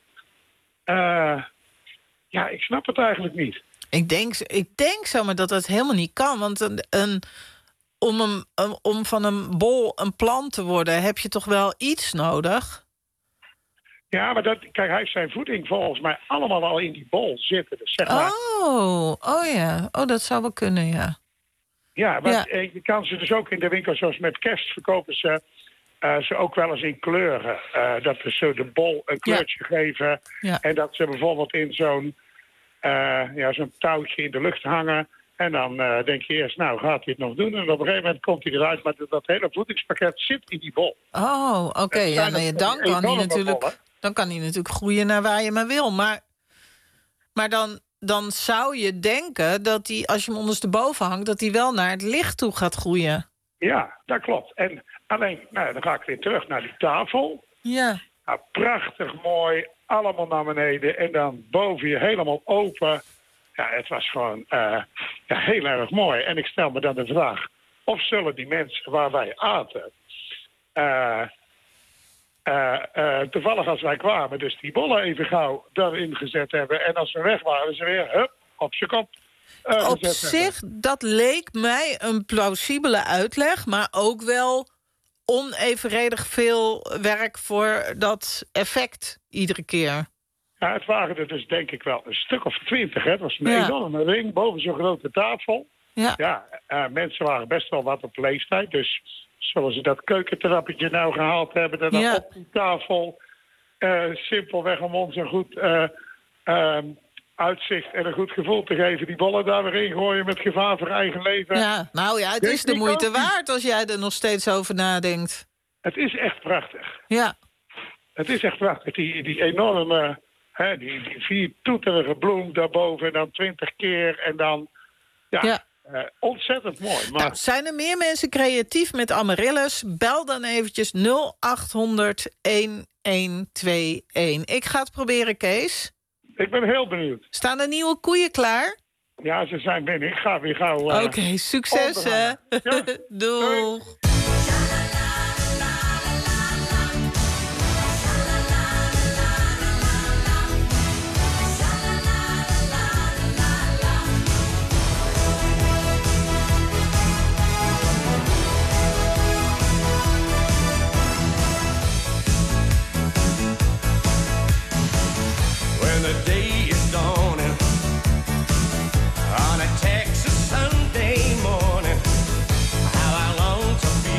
S11: Ja, ik snap het eigenlijk niet.
S4: Ik denk zomaar dat dat helemaal niet kan. Want om van een bol een plant te worden, heb je toch wel iets nodig?
S11: Ja, maar kijk, hij heeft zijn voeding volgens mij allemaal al in die bol zitten. Dus zeg maar,
S4: oh ja. Oh, dat zou wel kunnen, ja.
S11: Ja, want je kan ze dus ook in de winkel, zoals met kerst, verkopen ze ook wel eens in kleuren. Dat ze de bol een kleurtje geven. Ja. En dat ze bijvoorbeeld in zo'n touwtje in de lucht hangen. En dan denk je eerst, nou, gaat hij het nog doen? En op een gegeven moment komt hij eruit, maar dat hele voedingspakket zit in die bol.
S4: Oh, oké. Ja, nee, dan kan hij natuurlijk groeien naar waar je maar wil. Maar dan zou je denken dat hij, als je hem ondersteboven hangt, dat hij wel naar het licht toe gaat groeien.
S11: Ja, dat klopt. En alleen, dan ga ik weer terug naar die tafel.
S4: Ja.
S11: Nou, prachtig mooi, allemaal naar beneden. En dan boven je helemaal open. Ja, het was gewoon heel erg mooi. En ik stel me dan de vraag, of zullen die mensen waar wij aten, toevallig als wij kwamen, dus die bollen even gauw daarin gezet hebben. En als we weg waren, ze weer op zijn kop
S4: op zich, dat leek mij een plausibele uitleg, maar ook wel onevenredig veel werk voor dat effect iedere keer.
S11: Ja, het waren er dus denk ik wel een stuk of 20. Hè. Het was een enorme ring boven zo'n grote tafel. Ja, mensen waren best wel wat op leeftijd. Dus zullen ze dat keukentrappetje nou gehaald hebben en dan op die tafel simpelweg om ons een goed uitzicht en een goed gevoel te geven, die bollen daar weer in gooien met gevaar voor eigen leven.
S4: Ja, nou ja, het is de moeite waard als jij er nog steeds over nadenkt.
S11: Het is echt prachtig.
S4: Ja.
S11: Het is echt prachtig. Die enorme, die 4 toeterige bloem daarboven en dan 20 keer en dan, ontzettend mooi. Maar
S4: nou, zijn er meer mensen creatief met amaryllis? Bel dan eventjes 0800 1121. Ik ga het proberen, Kees.
S11: Ik ben heel benieuwd.
S4: Staan er nieuwe koeien klaar?
S11: Ja, ze zijn binnen. Ik ga weer gauw...
S4: Oké, succes, hè. Ja. Doeg.
S9: When the day is dawning on a Texas Sunday morning, how I long to be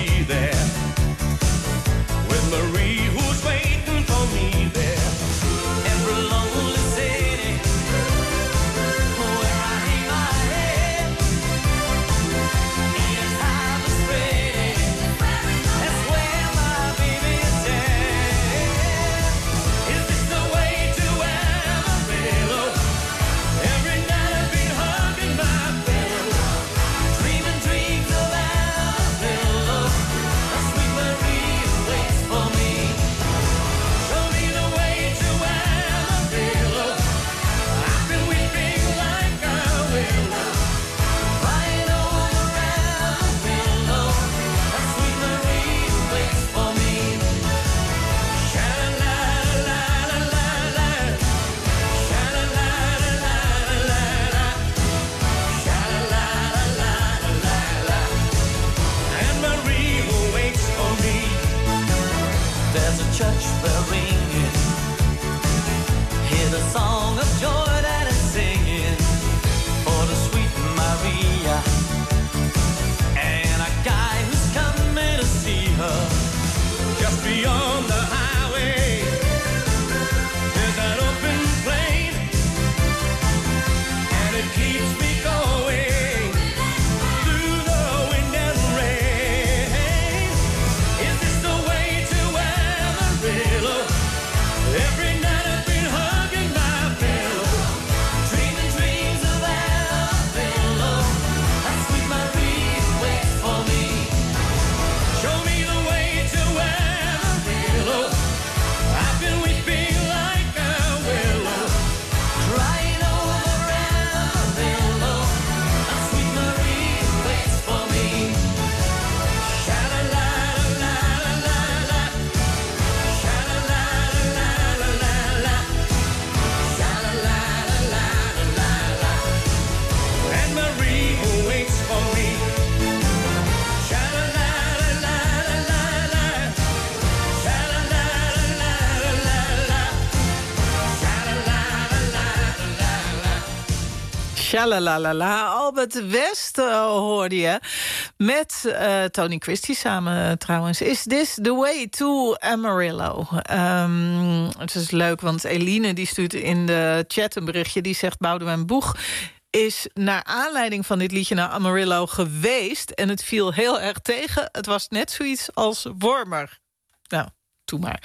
S9: church bell ringing. Hear the song of joy that is singing for the sweet Maria. And a guy who's coming to see her just beyond the highway. There's that open plain, and it keeps me going through the wind and rain. Is this the way to Amarillo? Every night I've been hugging my pillow, dreaming dreams of Amarillo. That sweet Maria waits for me. Show me the way to Amarillo. I've been weeping like a willow, crying over Amarillo. That sweet Maria waits for me. Sha-la-la-la-la-la-la-la. Sha-la-la-la-la-la-la. Sha-la-la-la-la-la-la. And Maria waits for me. Sha-la-la-la-la-la-la.
S4: Shalalala. Albert West hoorde je. Met Tony Christie samen trouwens. Is this the way to Amarillo? Het is leuk, want Eline die stuurt in de chat een berichtje. Die zegt, Boudewijn Boeg is naar aanleiding van dit liedje naar Amarillo geweest. En het viel heel erg tegen. Het was net zoiets als Wormer. Nou, doe maar.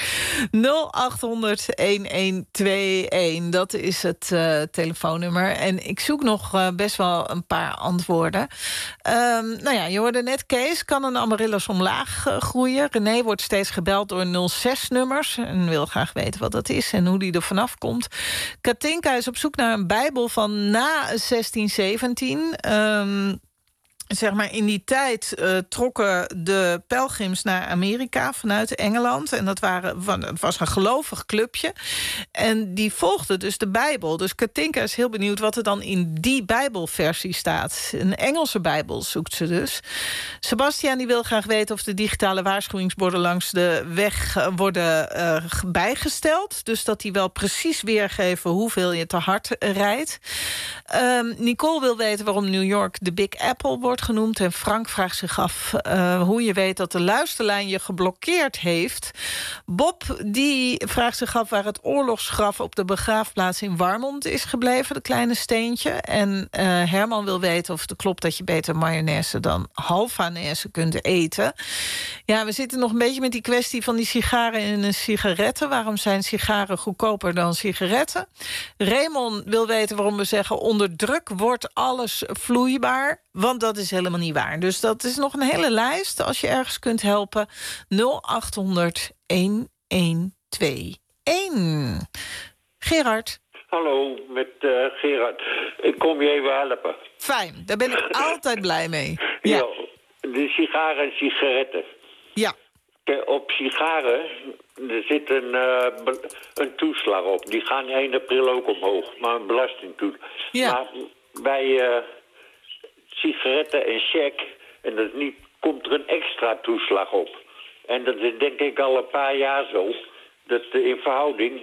S4: 0800-1121, dat is het telefoonnummer. En ik zoek nog best wel een paar antwoorden. Nou ja, je hoorde net Kees. Kan een Amaryllis omlaag groeien? René wordt steeds gebeld door 06-nummers... en wil graag weten wat dat is en hoe die er vanaf komt. Katinka is op zoek naar een Bijbel van na 1617... Zeg maar, in die tijd trokken de pelgrims naar Amerika vanuit Engeland. En het was een gelovig clubje. En die volgden dus de Bijbel. Dus Katinka is heel benieuwd wat er dan in die Bijbelversie staat. Een Engelse Bijbel zoekt ze dus. Sebastian die wil graag weten of de digitale waarschuwingsborden langs de weg worden bijgesteld. Dus dat die wel precies weergeven hoeveel je te hard rijdt. Nicole wil weten waarom New York de Big Apple wordt genoemd. En Frank vraagt zich af hoe je weet dat de luisterlijn je geblokkeerd heeft. Bob die vraagt zich af waar het oorlogsgraf op de begraafplaats in Warmond is gebleven, dat kleine steentje. En Herman wil weten of het klopt dat je beter mayonaise dan halfanaise kunt eten. Ja, we zitten nog een beetje met die kwestie van die sigaren en sigaretten. Waarom zijn sigaren goedkoper dan sigaretten? Raymond wil weten waarom we zeggen onder druk wordt alles vloeibaar. Want dat is helemaal niet waar. Dus dat is nog een hele lijst. Als je ergens kunt helpen, 0800 1121. Gerard.
S12: Hallo, met Gerard. Ik kom je even helpen.
S4: Fijn, daar ben ik altijd blij mee.
S12: Ja. De sigaren en sigaretten.
S4: Ja.
S12: Op sigaren, er zit een toeslag op. Die gaan 1 april ook omhoog, maar een belastingtoeslag.
S4: Ja.
S12: Maar bij sigaretten en check, en dat niet, komt er een extra toeslag op. En dat is denk ik al een paar jaar zo. Dat in verhouding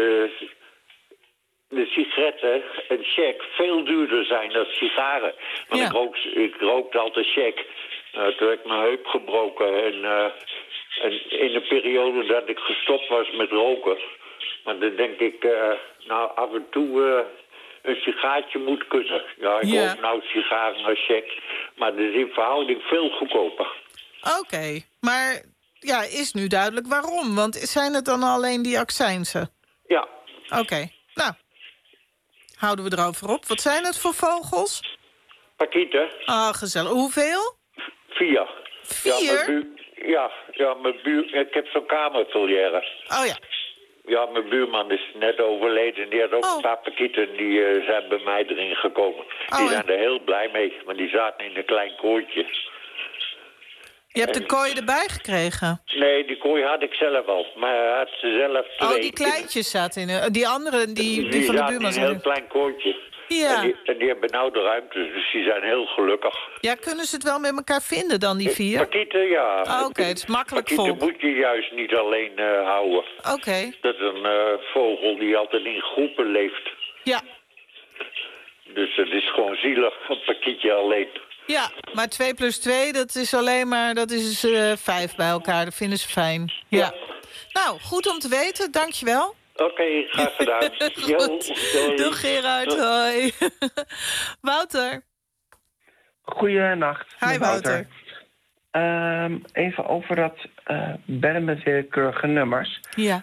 S12: de sigaretten en check veel duurder zijn dan sigaren. Want ik rookte altijd check. Toen heb ik mijn heup gebroken. En in de periode dat ik gestopt was met roken. Maar dan denk ik, nou af en toe een sigaartje moet kunnen. Ja, ik rook nou sigaren als check. Maar dat is in verhouding veel goedkoper.
S4: Oké, maar ja, is nu duidelijk waarom. Want zijn het dan alleen die accijnsen?
S12: Ja.
S4: Oké, nou, houden we erover op. Wat zijn het voor vogels?
S12: Pakieten.
S4: Ah, gezellig. Hoeveel?
S12: 4.
S4: 4?
S12: Ja, mijn buur. Ik heb zo'n kamervolière.
S4: Oh ja.
S12: Ja, mijn buurman is net overleden. Die had ook een paar pakieten. Die zijn bij mij erin gekomen. Die zijn er heel blij mee. Want die zaten in een klein kooitje.
S4: Je hebt de kooi erbij gekregen?
S12: Nee, die kooi had ik zelf al. Maar hij had ze zelf 2.
S4: Oh, die kleintjes zaten in. Die andere, die van de buurman
S12: zaten in een heel klein kooitje.
S4: Ja.
S12: En die hebben nou de ruimte, dus die zijn heel gelukkig.
S4: Ja, kunnen ze het wel met elkaar vinden dan, die 4?
S12: Pakieten, ja.
S4: Oké, het is makkelijk
S12: Pakieten
S4: vol.
S12: moet je juist niet alleen houden.
S4: Oké.
S12: Dat is een vogel die altijd in groepen leeft.
S4: Ja.
S12: Dus het is gewoon zielig, een pakietje alleen.
S4: Ja, maar 2 plus 2, dat is alleen maar, dat is 5 bij elkaar. Dat vinden ze fijn. Ja. Nou, goed om te weten. Dankjewel.
S12: Oké, graag gedaan.
S4: Doeg Gerard, hoi. Wouter.
S13: Goeienacht.
S4: Hi Wouter.
S13: Even over dat bellen met willekeurige nummers.
S4: Ja.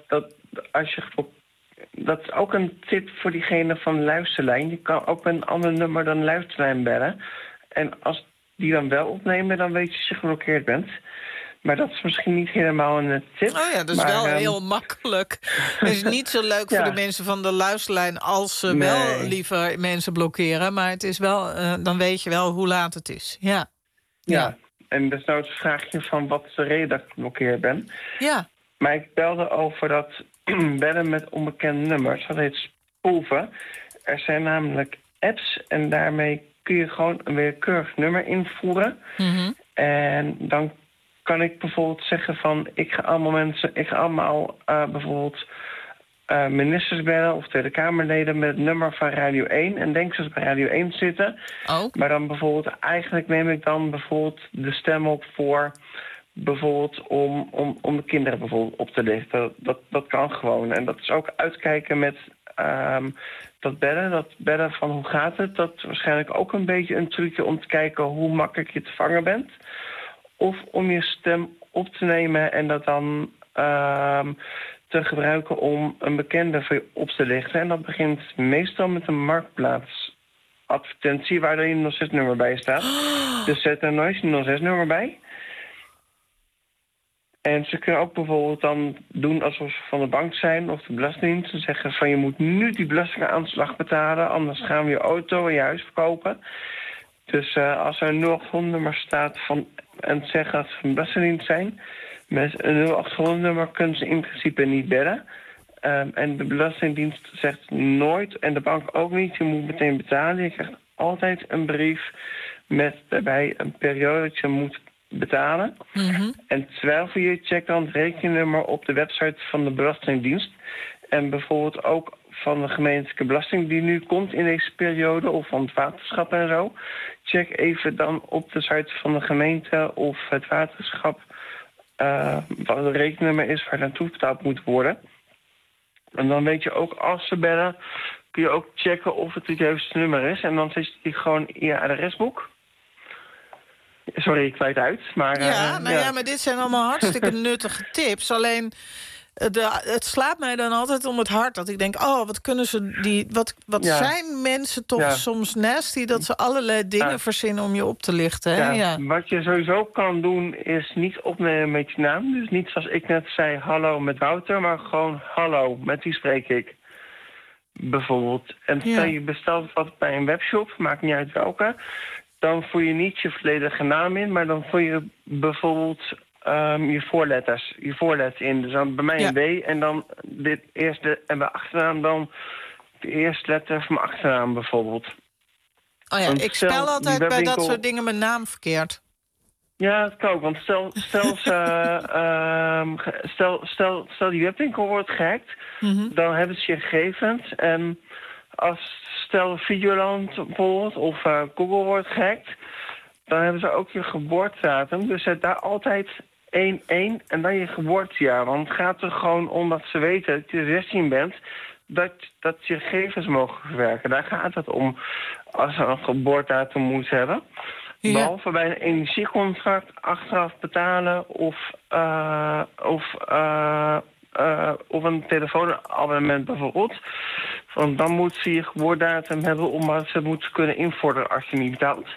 S13: Dat is ook een tip voor diegene van de luisterlijn. Je kan ook met een ander nummer dan luisterlijn bellen. En als die dan wel opnemen, dan weet je dat je geblokkeerd bent. Maar dat is misschien niet helemaal een tip.
S4: Oh ja, dat is wel heel makkelijk. Het is niet zo leuk voor de mensen van de luisterlijn als ze wel liever mensen blokkeren. Maar het is wel, dan weet je wel hoe laat het is. Ja.
S13: En dus nou het vraagje van wat is de reden dat ik geblokkeerd ben.
S4: Ja.
S13: Maar ik belde over dat bellen met onbekende nummers. Dat heet spoeven. Er zijn namelijk apps en daarmee kun je gewoon een willekeurig nummer invoeren.
S4: Mm-hmm.
S13: En dan kan ik bijvoorbeeld zeggen van ik ga allemaal bijvoorbeeld ministers bellen of Tweede Kamerleden met het nummer van Radio 1. En denk ze bij Radio 1 zitten.
S4: Oh.
S13: Maar dan bijvoorbeeld, eigenlijk neem ik dan bijvoorbeeld de stem op voor bijvoorbeeld om de kinderen bijvoorbeeld op te lichten. Dat kan gewoon. En dat is ook uitkijken met dat bellen van hoe gaat het. Dat is waarschijnlijk ook een beetje een trucje om te kijken hoe makkelijk je te vangen bent. Of om je stem op te nemen en dat dan te gebruiken om een bekende voor je op te lichten. En dat begint meestal met een marktplaatsadvertentie waar er een 06-nummer bij staat. Dus zet er nooit een 06-nummer bij. En ze kunnen ook bijvoorbeeld dan doen alsof ze van de bank zijn of de Belastingdienst. Ze zeggen van je moet nu die belastingaanslag betalen, anders gaan we je auto en je huis verkopen. Dus als er een 0800-nummer staat en zeggen dat ze van de Belastingdienst zijn, met een 0800-nummer kunnen ze in principe niet bellen. En de Belastingdienst zegt nooit, en de bank ook niet, je moet meteen betalen. Je krijgt altijd een brief met daarbij een periode dat je moet betalen.
S4: Mm-hmm.
S13: En twijfel je, check dan het rekeningnummer op de website van de Belastingdienst. En bijvoorbeeld ook van de gemeentelijke belasting die nu komt in deze periode, of van het waterschap en zo. Check even dan op de site van de gemeente of het waterschap wat het rekeningnummer is waar naartoe betaald moet worden. En dan weet je ook, als ze bellen, kun je ook checken of het het juiste nummer is. En dan zit die gewoon in je adresboek. Sorry, ik kwijt uit. Maar,
S4: maar dit zijn allemaal hartstikke nuttige tips. Alleen, het slaat mij dan altijd om het hart. Dat ik denk, wat kunnen ze wat zijn mensen toch soms nasty dat ze allerlei dingen verzinnen om je op te lichten. Hè? Ja.
S13: Wat je sowieso kan doen is niet opnemen met je naam. Dus niet zoals ik net zei, hallo met Wouter, maar gewoon hallo, met wie spreek ik. Bijvoorbeeld. En stel je bestelt wat bij een webshop, maakt niet uit welke. Dan voer je niet je volledige naam in, maar dan voer je bijvoorbeeld je voorletters in. Dus dan bij mij een W en dan dit eerste en bij achternaam dan de eerste letter van mijn achternaam bijvoorbeeld.
S4: Oh ja, ik spel altijd bij dat soort dingen mijn naam verkeerd.
S13: Ja, dat kan ook. Want stel die webwinkel wordt gehackt, dan hebben ze je gegevens. En stel Videoland bijvoorbeeld of Google wordt gehackt, dan hebben ze ook je geboortedatum. Dus zet daar altijd 1 en dan je geboortejaar. Want het gaat er gewoon om dat ze weten dat je 16 bent, dat je gegevens mogen verwerken. Daar gaat het om als ze een geboortedatum moet hebben. Ja. Behalve bij een energiecontract achteraf betalen of een telefoonabonnement bijvoorbeeld. Want dan moet ze je geboortedatum hebben omdat ze moeten kunnen invorderen als je niet betaalt.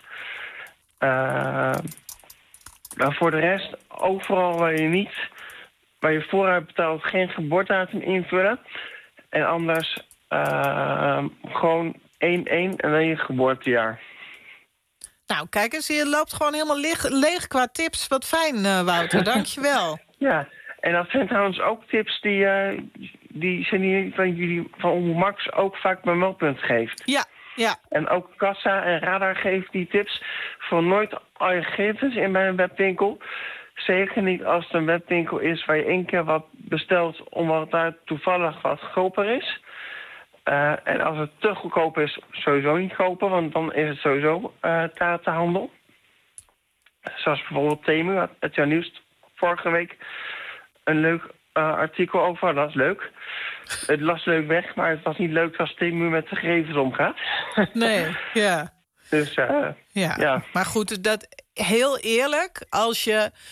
S13: Maar voor de rest, overal waar je vooruit betaalt, geen geboortedatum invullen. En anders gewoon 1 en dan je geboortejaar.
S4: Nou, kijk eens, je loopt gewoon helemaal leeg qua tips. Wat fijn, Wouter. Dank je wel.
S13: Ja, en dat zijn trouwens ook tips die die zijn hier van jullie, van hoe Max ook vaak bij Meldpunt geeft.
S4: Ja.
S13: En ook Kassa en Radar geeft die tips voor nooit al je gegevens in bij een webwinkel. Zeker niet als het een webwinkel is waar je 1 keer wat bestelt omdat daar toevallig wat goedkoper is. En als het te goedkoop is, sowieso niet kopen, want dan is het sowieso tatenhandel. Zoals bijvoorbeeld Temu, het jouw nieuws vorige week een leuk artikel over. Dat is leuk. Het las leuk weg, maar het was niet leuk als Temu met de gegevens omgaat.
S4: Nee, ja.
S13: Dus ja.
S4: Maar goed, dat heel eerlijk, als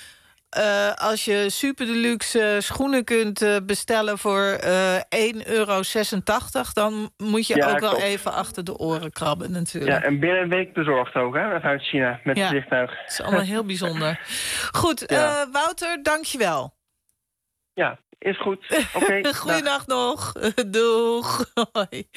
S4: je super deluxe schoenen kunt bestellen voor €1,86... dan moet je ook wel even achter de oren krabben natuurlijk.
S13: Ja, en binnen een week bezorgd ook, hè, uit China, met het vliegtuig.
S4: Het is allemaal heel bijzonder. Goed, Wouter, dank je wel.
S13: Ja, is goed. Oké.
S4: Goeienacht nog. Doeg. Hoi.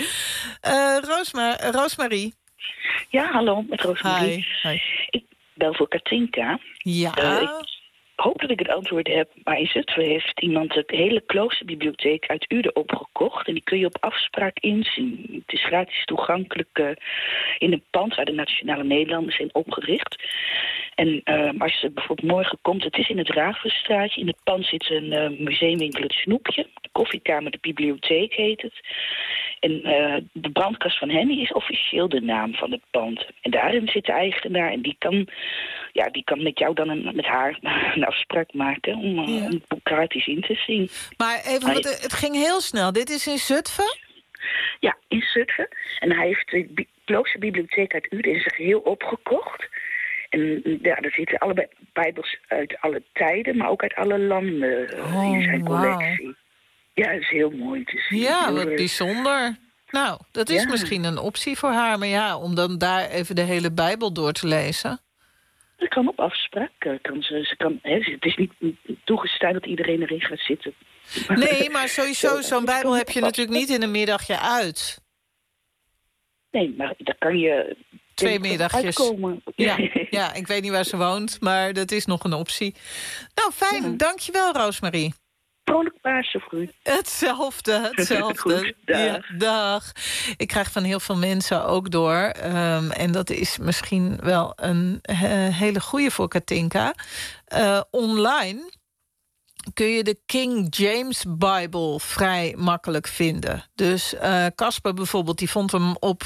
S4: Roosmarie.
S14: Ja, hallo, met Roosmarie.
S4: Hi.
S14: Ik bel voor Katinka.
S4: Ja.
S14: Ik hoop dat ik het antwoord heb, maar in Zutphen heeft iemand de hele kloosterbibliotheek uit Uden opgekocht. En die kun je op afspraak inzien. Het is gratis toegankelijk in een pand waar de Nationale Nederlanders zijn opgericht. En als je bijvoorbeeld morgen komt, het is in het Ravenstraatje. In het pand zit een museumwinkel, het Snoepje. De koffiekamer, de bibliotheek heet het. En de brandkast van Henny is officieel de naam van het pand. En daarin zit de eigenaar en die kan met jou dan met haar een afspraak maken om het boek gratis in te zien.
S4: Maar even, het ging heel snel. Dit is in Zutphen?
S14: Ja, in Zutphen. En hij heeft de kloosterbibliotheek uit Uden in zijn geheel opgekocht. En er zitten allebei bijbels uit alle tijden, maar ook uit alle landen in zijn collectie. Wow. Ja, dat is heel mooi te zien.
S4: Ja, wat bijzonder. Nou, dat is misschien een optie voor haar. Maar om dan daar even de hele Bijbel door te lezen.
S14: Dat kan op afspraak. Het is niet toegestaan dat iedereen erin gaat zitten.
S4: Nee, maar sowieso, zo'n Bijbel heb je natuurlijk niet in een middagje uit.
S14: Nee, maar daar kan je
S4: 2 middagjes
S14: uitkomen.
S4: Ja, ik weet niet waar ze woont, maar dat is nog een optie. Nou, fijn. Dankjewel, Roosmarie.
S14: Vrolijk Pasen voor u.
S4: Hetzelfde.
S14: Goed, dag.
S4: Ja, dag. Ik krijg van heel veel mensen ook door. En dat is misschien wel een hele goeie voor Katinka. Online kun je de King James Bible vrij makkelijk vinden. Dus Casper bijvoorbeeld, die vond hem op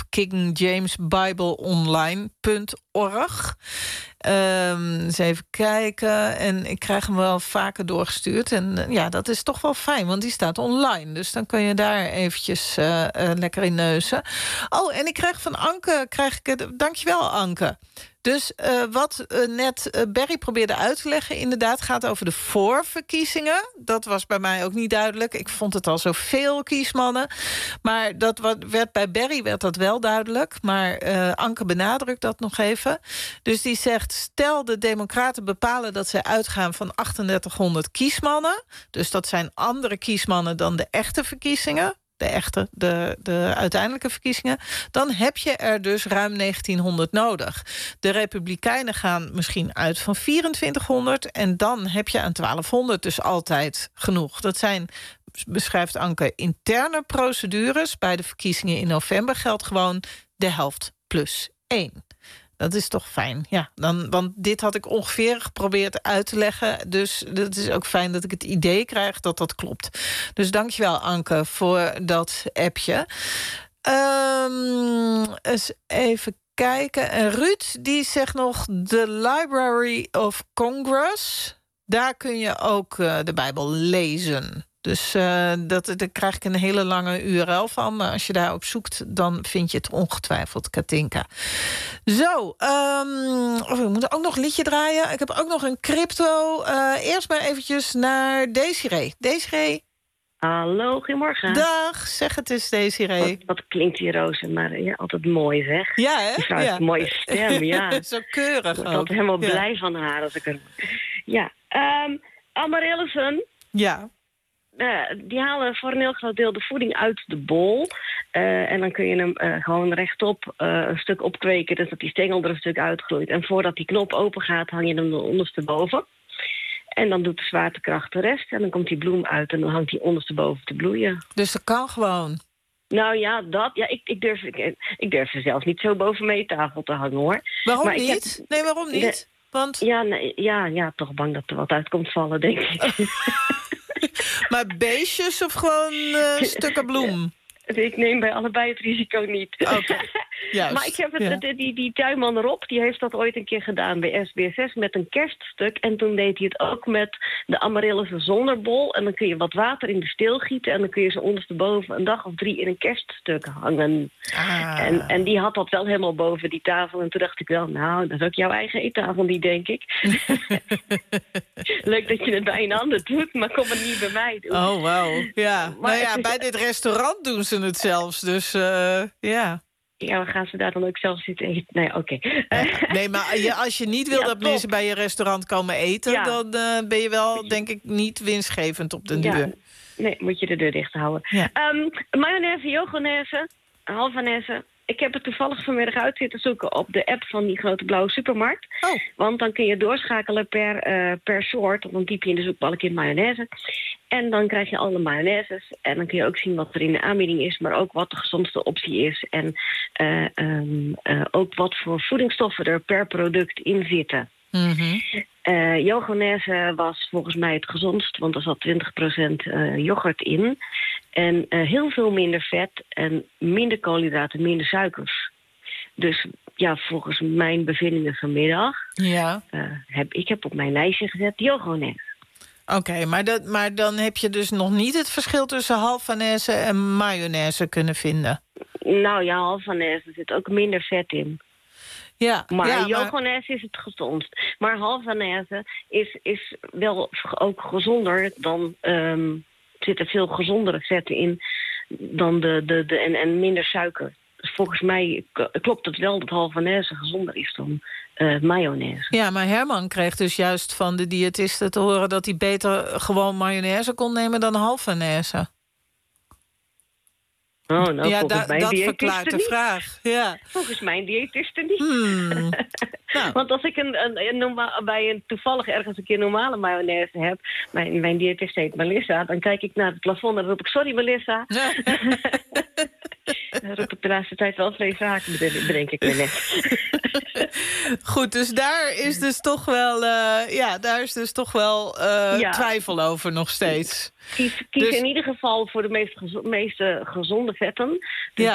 S4: kingjamesbibleonline.org. Eens even kijken. En ik krijg hem wel vaker doorgestuurd. En dat is toch wel fijn, want die staat online. Dus dan kun je daar eventjes lekker in neuzen. Oh, en ik krijg van Anke, dankjewel Anke. Dus wat net Berry probeerde uit te leggen, inderdaad gaat over de voorverkiezingen. Dat was bij mij ook niet duidelijk. Ik vond het al zoveel kiesmannen. Maar werd bij Berry werd dat wel duidelijk. Maar Anke benadrukt dat nog even. Dus die zegt, stel de Democraten bepalen dat zij uitgaan van 3800 kiesmannen. Dus dat zijn andere kiesmannen dan de echte verkiezingen. De uiteindelijke verkiezingen, dan heb je er dus ruim 1900 nodig. De Republikeinen gaan misschien uit van 2400... en dan heb je aan 1200 dus altijd genoeg. Dat zijn, beschrijft Anke, interne procedures. Bij de verkiezingen in november geldt gewoon de helft plus 1. Dat is toch fijn, want dit had ik ongeveer geprobeerd uit te leggen. Dus het is ook fijn dat ik het idee krijg dat dat klopt. Dus dankjewel, Anke, voor dat appje. Eens even kijken. En Ruud, die zegt nog de Library of Congress. Daar kun je ook de Bijbel lezen. Dus daar krijg ik een hele lange URL van. Maar als je daarop zoekt, dan vind je het ongetwijfeld, Katinka. Zo, we moeten ook nog een liedje draaien. Ik heb ook nog een crypto. Eerst maar eventjes naar Desiree. Desiree.
S22: Hallo, goedemorgen.
S4: Dag, zeg het eens, Desiree.
S22: Wat klinkt die Roze, maar altijd mooi, zeg.
S4: Ja, hè?
S22: Die heeft een mooie stem, ja.
S4: Zo keurig.
S22: Ik word altijd helemaal blij van haar. Als ik Ja, Amaryllis.
S4: Ja.
S22: Die halen voor een heel groot deel de voeding uit de bol. En dan kun je hem gewoon rechtop een stuk opkweken, dus dat die stengel er een stuk uitgroeit. En voordat die knop open gaat, hang je hem er ondersteboven. En dan doet de zwaartekracht de rest. En dan komt die bloem uit en dan hangt die ondersteboven te bloeien.
S4: Dus dat kan gewoon?
S22: Nou ja, ik durf er zelfs niet zo boven mijn tafel te hangen, hoor.
S4: Waarom niet? Nee, waarom niet? Want...
S22: Ja, toch bang dat er wat uit komt vallen, denk ik.
S4: Maar beestjes of gewoon stukken bloem?
S22: Ik neem bij allebei het risico niet.
S4: Okay. Juist.
S22: Maar ik heb die tuinman Rob, die heeft dat ooit een keer gedaan bij SBS6 met een kerststuk. En toen deed hij het ook met de amaryllis zonder En dan kun je wat water in de steel gieten en dan kun je ze ondersteboven een dag of 3 in een kerststuk hangen. En die had dat wel helemaal boven die tafel. En toen dacht ik wel, nou, dat is ook jouw eigen eettafel, die denk ik. Leuk dat je het bij een ander doet, maar kom het niet bij mij doen.
S4: Oh, wauw. Ja. Maar bij dit restaurant doen ze het zelfs, dus ja.
S22: Ja, gaan ze daar dan ook zelf zitten eten? Nee, oké.
S4: Nee, maar als je niet wil dat mensen bij je restaurant komen eten... dan ben je wel, denk ik, niet winstgevend op de duur.
S22: Nee, moet je de deur dicht houden. Ja. Mayonaise, yoghurtnaise, halfanaise. Ik heb het toevallig vanmiddag uit zitten zoeken op de app van die grote blauwe supermarkt. Oh. Want dan kun je doorschakelen per soort. Dan typ je in de zoekbalk in mayonaise. En dan krijg je alle mayonaises. En dan kun je ook zien wat er in de aanbieding is. Maar ook wat de gezondste optie is. En ook wat voor voedingsstoffen er per product in zitten. Mm-hmm. Yoghurtnaise was volgens mij het gezondst. Want er zat 20% yoghurt in. En heel veel minder vet en minder koolhydraten, minder suikers. Dus ja, volgens mijn bevindingen vanmiddag... heb ik op mijn lijstje gezet yoghurtnaise.
S4: Oké, maar dan heb je dus nog niet het verschil tussen halfanaise en mayonaise kunnen vinden?
S22: Nou ja, halfanaise zit ook minder vet in.
S4: Ja,
S22: maar yoghurtnaise is het gezondst. Maar halfanaise is wel ook gezonder dan... zitten veel gezondere vetten in dan en minder suiker. Dus volgens mij klopt het wel dat halfanaise gezonder is dan mayonaise.
S4: Ja, maar Herman kreeg dus juist van de diëtiste te horen... dat hij beter gewoon mayonaise kon nemen dan halfanaise.
S22: Oh, nou, ja, dat
S4: verklaart de vraag. Ja.
S22: Volgens mijn diëtiste niet.
S4: Nou.
S22: Want als ik toevallig ergens een keer normale mayonaise heb... Mijn diëtiste heet Melissa, dan kijk ik naar het plafond en dan roep ik... Sorry, Melissa. Ja. Dan roep ik de laatste tijd wel twee zaken, bedenk ik me net.
S4: Goed, dus daar is dus toch wel twijfel over nog steeds.
S22: Kies dus in ieder geval voor de meest gezonde vetten. Dus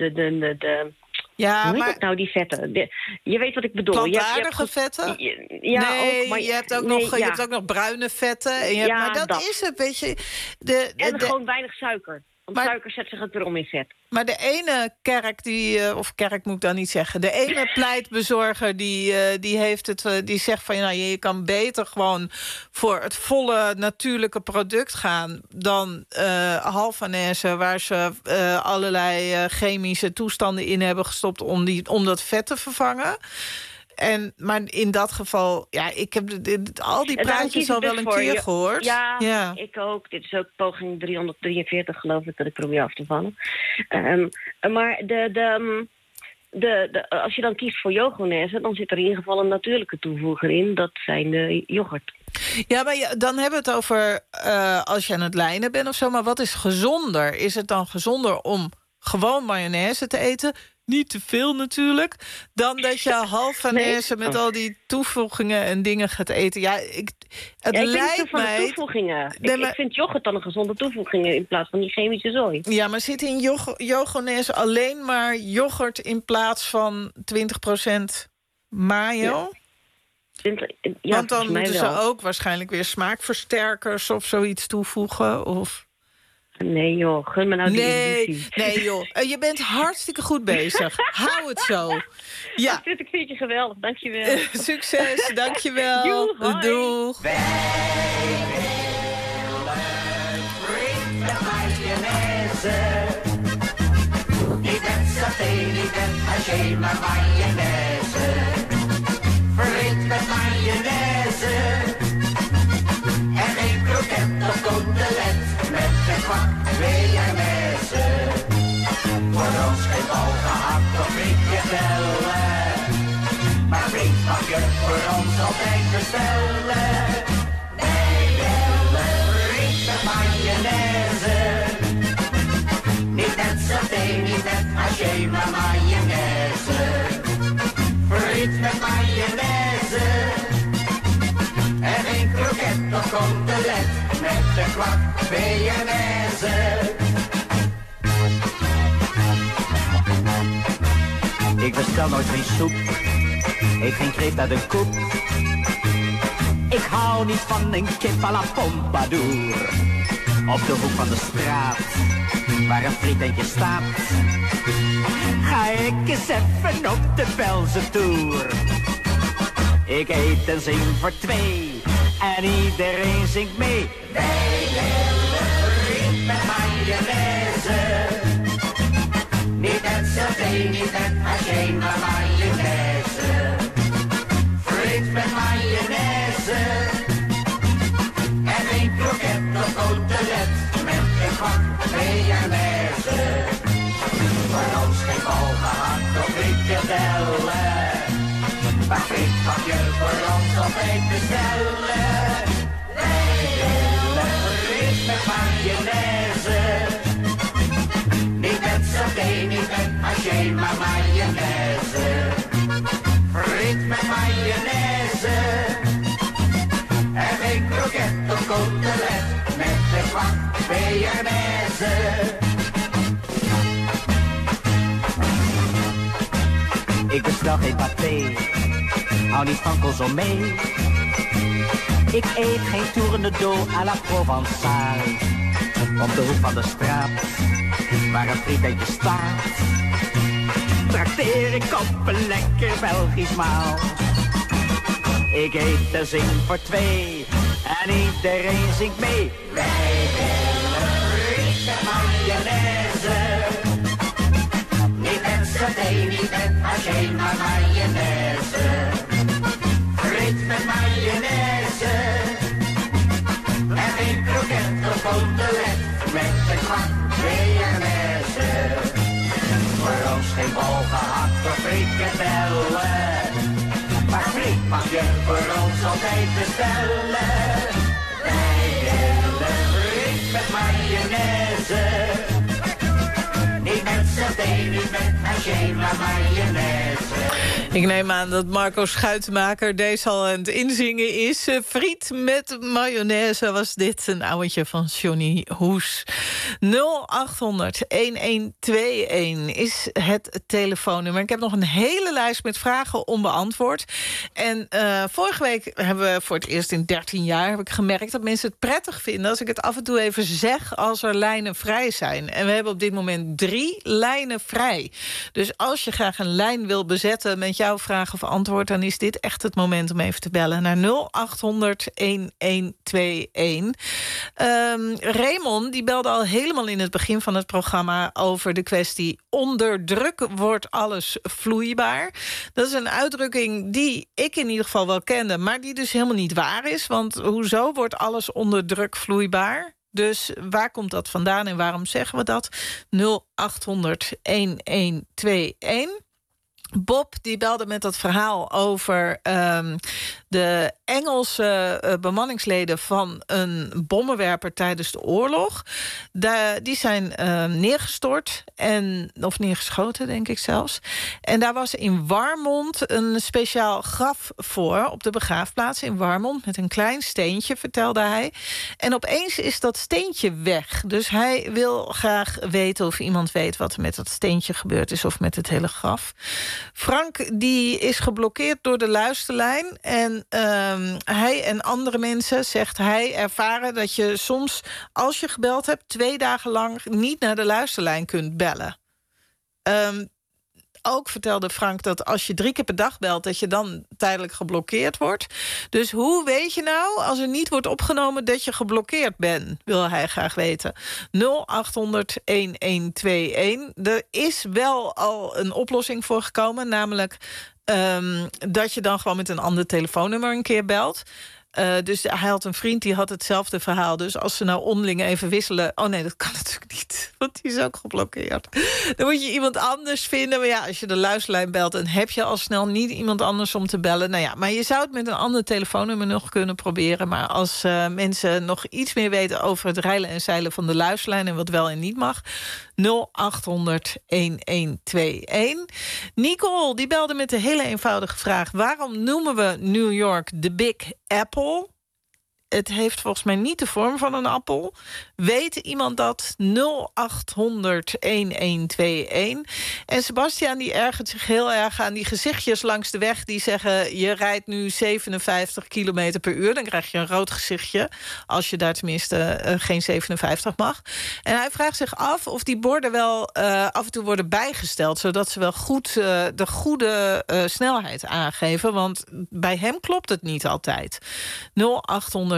S22: hoe heet het nou, die vetten? Je weet wat ik bedoel.
S4: Plantaardige vetten?
S22: Ja,
S4: nee,
S22: ook, maar
S4: je hebt ook nog bruine vetten. En maar dat is het, weet je.
S22: Gewoon weinig suiker. Want suiker zet zich ook erom in vet.
S4: Maar de ene kerk moet ik dan niet zeggen... de ene pleitbezorger die zegt van... je kan beter gewoon voor het volle natuurlijke product gaan... dan halfanaise waar ze allerlei chemische toestanden in hebben gestopt... om dat vet te vervangen... Maar in dat geval, ik heb al die praatjes al wel een keer gehoord.
S22: Ja, ik ook. Dit is ook poging 343, geloof ik, dat ik probeer af te vallen. Maar als je dan kiest voor yoghurtnaise... dan zit er in ieder geval een natuurlijke toevoeger in. Dat zijn de yoghurt.
S4: Ja, maar dan hebben we het over als je aan het lijnen bent of zo. Maar wat is gezonder? Is het dan gezonder om gewoon mayonaise te eten... Niet te veel natuurlijk. Dan dat je halfanaise met al die toevoegingen en dingen gaat eten. Ja, het lijkt mij...
S22: toevoegingen. Ik vind yoghurt dan een gezonde toevoeging in plaats van die chemische zooi.
S4: Ja, maar zit in yoghurtnaise alleen maar yoghurt in plaats van 20% mayo? Ja, want dan moeten ze ook waarschijnlijk weer smaakversterkers of zoiets toevoegen. Of...
S22: Nee joh, gun me nou die illusie.
S4: Nee joh, je bent hartstikke goed bezig. Hou het zo. Ja.
S22: Ik vind je geweldig, dankjewel.
S4: Succes, dankjewel. Doeg.
S9: Wij willen de mayonaise. Niet met saté, niet met haché, maar mayonaise. Friet met mayonaise. En geen kroket of cotelet. Met de kwak, mayonaise. Voor ons geen bal gehakt of frikadellen. Maar vriend mag je voor ons altijd bestellen. niet met haché, maar mayonaise. Friet met mayonaise. En geen kroket of kotelet met de kwak mayonaise.
S16: Ik bestel nooit geen soep, eet geen kreeft uit een koep. Ik hou niet van een kip à la Pompadour. Op de hoek van de straat, waar een frietentje staat, ga ik eens even op de Belgische tour. Ik eet en zing voor twee, en iedereen zingt mee.
S9: Wij willen friet met mayonaise. Niet met saté, niet met haché, maar mayonaise. Friet met mayonaise. En geen kroket of kotelet met een kwak mayonaise. Voor ons geen bal gehakt of frikadellen. Maar friet mag je voor ons altijd bestellen. Wij willen friet met mayonaise. Niet met saté, niet met haché, maar mayonaise. Friet met mayonaise. En geen kroket of kotelet met de kwak mayonaise.
S16: Ik bestel geen paté, hou niet van consommé. Ik eet geen tourne-dos à la Provençale. Op de hoek van de straat, waar een frietentje staat, trakteer ik op een lekker Belgisch maal. Ik eet en zing voor twee, en iedereen zingt mee.
S9: Wij willen friet met mayonaise. Niet met saté, niet met haché, maar mayonaise. Friet met mayonaise. En geen kroket of kotelet met de kwak mayonaise. Voor ons geen bol gehakt of frikadellen. Maar friet mag je voor ons altijd bestellen. Wij willen friet met mayonaise. Niet met saté, niet met haché, maar mayonaise.
S4: Ik neem aan dat Marco Schuitenmaker deze al aan het inzingen is. Friet met mayonaise was dit, een ouwtje van Johnny Hoes. 0800-1121 is het telefoonnummer. Ik heb nog een hele lijst met vragen onbeantwoord. En vorige week hebben we voor het eerst in 13 jaar heb ik gemerkt dat mensen het prettig vinden als ik het af en toe even zeg als er lijnen vrij zijn. En we hebben op dit moment 3 lijnen vrij. Dus als je graag een lijn wil bezetten met jouw vraag of antwoord, dan is dit echt het moment om even te bellen naar 0800-1121. Raymond die belde al helemaal in het begin van het programma over de kwestie onder druk wordt alles vloeibaar. Dat is een uitdrukking die ik in ieder geval wel kende, maar die dus helemaal niet waar is. Want hoezo wordt alles onder druk vloeibaar? Dus waar komt dat vandaan en waarom zeggen we dat? 0800-1121. Bob die belde met dat verhaal over de Engelse bemanningsleden van een bommenwerper tijdens de oorlog. Die zijn neergestort of neergeschoten, denk ik zelfs. En daar was in Warmond een speciaal graf voor op de begraafplaats in Warmond met een klein steentje, vertelde hij. En opeens is dat steentje weg. Dus hij wil graag weten of iemand weet wat er met dat steentje gebeurd is of met het hele graf. Frank die is geblokkeerd door de luisterlijn. En hij en andere mensen, zegt hij, ervaren dat je soms, als je gebeld hebt, 2 dagen lang niet naar de luisterlijn kunt bellen. Ook vertelde Frank dat als je 3 keer per dag belt, dat je dan tijdelijk geblokkeerd wordt. Dus hoe weet je nou, als er niet wordt opgenomen, dat je geblokkeerd bent? Wil hij graag weten. 0800-1121. Er is wel al een oplossing voor gekomen, namelijk dat je dan gewoon met een ander telefoonnummer een keer belt. Dus hij had een vriend die had hetzelfde verhaal. Dus als ze nou onderling even wisselen... Oh nee, dat kan natuurlijk niet, want die is ook geblokkeerd. Dan moet je iemand anders vinden. Maar ja, als je de luisterlijn belt... dan heb je al snel niet iemand anders om te bellen. Nou ja, maar je zou het met een ander telefoonnummer nog kunnen proberen. Maar als mensen nog iets meer weten... over het reilen en zeilen van de luisterlijn... en wat wel en niet mag... 0800-1121. Nicole, die belde met de hele eenvoudige vraag... waarom noemen we New York de Big Apple? Het heeft volgens mij niet de vorm van een appel. Weet iemand dat? 0800-1121. En Sebastiaan die ergert zich heel erg aan die gezichtjes langs de weg... die zeggen, je rijdt nu 57 kilometer per uur. Dan krijg je een rood gezichtje, als je daar tenminste geen 57 mag. En hij vraagt zich af of die borden wel af en toe worden bijgesteld... zodat ze wel goed de goede snelheid aangeven. Want bij hem klopt het niet altijd. 0800-1121.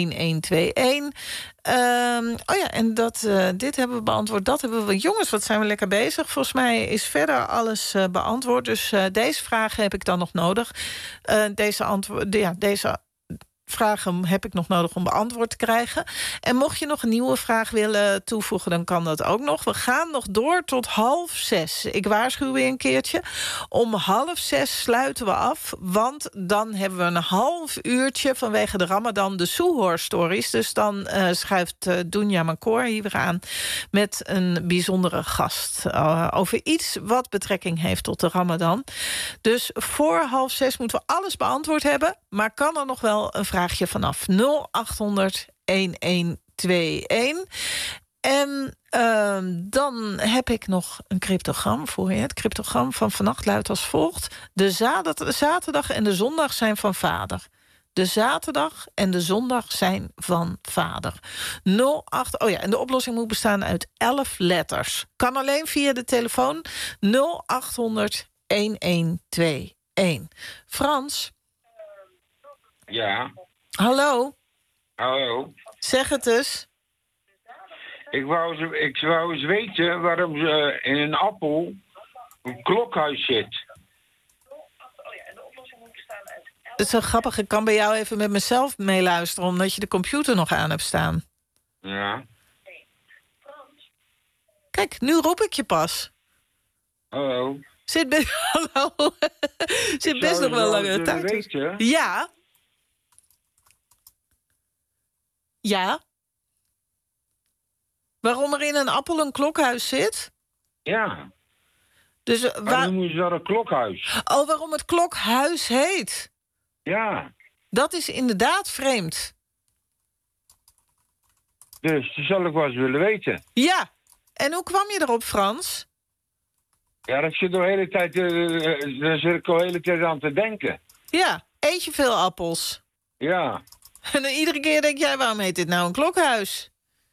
S4: Oh ja, en dit hebben we beantwoord, dat hebben we... Jongens, wat zijn we lekker bezig. Volgens mij is verder alles beantwoord. Dus deze vragen heb ik dan nog nodig. Deze vragen heb ik nog nodig om beantwoord te krijgen. En mocht je nog een nieuwe vraag willen toevoegen... dan kan dat ook nog. We gaan nog door tot 5:30. Ik waarschuw weer een keertje. Om 5:30 sluiten we af. Want dan hebben we een half uurtje... vanwege de Ramadan de Soehoor-stories. Dus dan schuift Dunja Makor hier weer aan... met een bijzondere gast. Over iets wat betrekking heeft tot de Ramadan. Dus voor 5:30 moeten we alles beantwoord hebben. Maar kan er nog wel een vraagje vanaf 0800-1121. En dan heb ik nog een cryptogram voor je. Het cryptogram van vannacht luidt als volgt. De zaterdag en de zondag zijn van vader. De zaterdag en de zondag zijn van vader. 08. Oh ja, en de oplossing moet bestaan uit 11 letters. Kan alleen via de telefoon 0800-1121. Frans?
S17: Ja.
S4: Hallo?
S17: Hallo.
S4: Zeg het eens.
S17: Ik wou eens weten waarom ze in een appel een klokhuis zit.
S4: Het is zo grappig, ik kan bij jou even met mezelf meeluisteren... omdat je de computer nog aan hebt staan.
S17: Ja.
S4: Kijk, nu roep ik je pas.
S17: Hallo.
S4: Zit best nog wel langere tijd. Ja. Ja. Waarom er in een appel een klokhuis zit?
S17: Ja.
S4: Dus,
S17: waarom is er een klokhuis?
S4: Oh, waarom het klokhuis heet?
S17: Ja.
S4: Dat is inderdaad vreemd.
S17: Dus dat zal ik wel eens willen weten.
S4: Ja. En hoe kwam je erop, Frans?
S17: Ja, dat zit de hele tijd, daar zit ik al de hele tijd aan te denken.
S4: Ja, eet je veel appels?
S17: Ja.
S4: En dan iedere keer denk jij, waarom heet dit nou een klokhuis?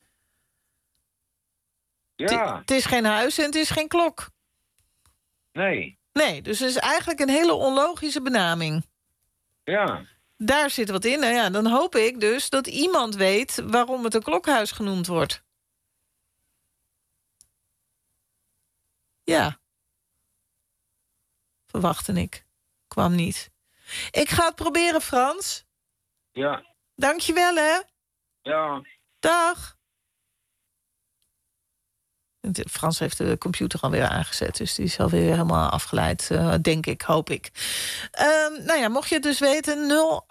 S17: Ja.
S4: Het is geen huis en het is geen klok.
S17: Nee.
S4: Nee, dus het is eigenlijk een hele onlogische benaming.
S17: Ja.
S4: Daar zit wat in. Nou ja, dan hoop ik dus dat iemand weet waarom het een klokhuis genoemd wordt. Ja. Verwachtte ik. Kwam niet. Ik ga het proberen, Frans.
S17: Ja.
S4: Dankjewel, hè.
S17: Ja.
S4: Dag. Frans heeft de computer alweer aangezet, dus die is alweer helemaal afgeleid, denk ik, hoop ik. Nou ja, mocht je het dus weten,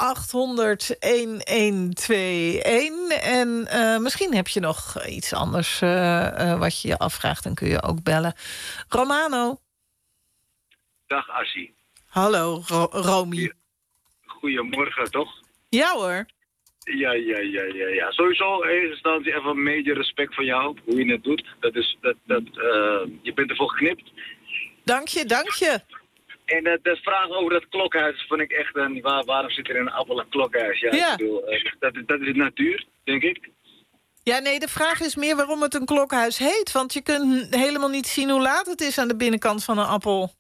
S4: 0800-1121. En misschien heb je nog iets anders wat je je afvraagt, dan kun je ook bellen. Romano.
S18: Dag, Assie.
S4: Hallo, Romy.
S18: Goedemorgen, toch?
S4: Ja hoor.
S18: Ja. Sowieso in eerste instantie even major respect voor jou, hoe je het doet. Je bent ervoor geknipt.
S4: Dank je.
S18: En de vraag over dat klokhuis vond ik echt waarom zit er in een appel een klokhuis? Ja. Ik bedoel, dat is natuur, denk ik.
S4: Ja, nee, de vraag is meer waarom het een klokhuis heet. Want je kunt helemaal niet zien hoe laat het is aan de binnenkant van een appel.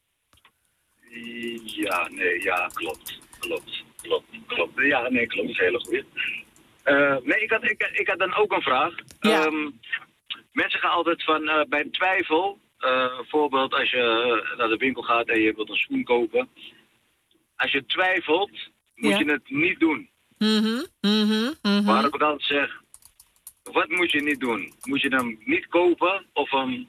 S18: Klopt. Ja, nee, klopt. Dat is een hele goeie. Ik had dan ook een vraag.
S4: Ja.
S18: Mensen gaan altijd van, bij twijfel... bijvoorbeeld als je naar de winkel gaat en je wilt een schoen kopen. Als je twijfelt, moet je het niet doen. Waar ik dan zeg, wat moet je niet doen? Moet je hem niet kopen of hem...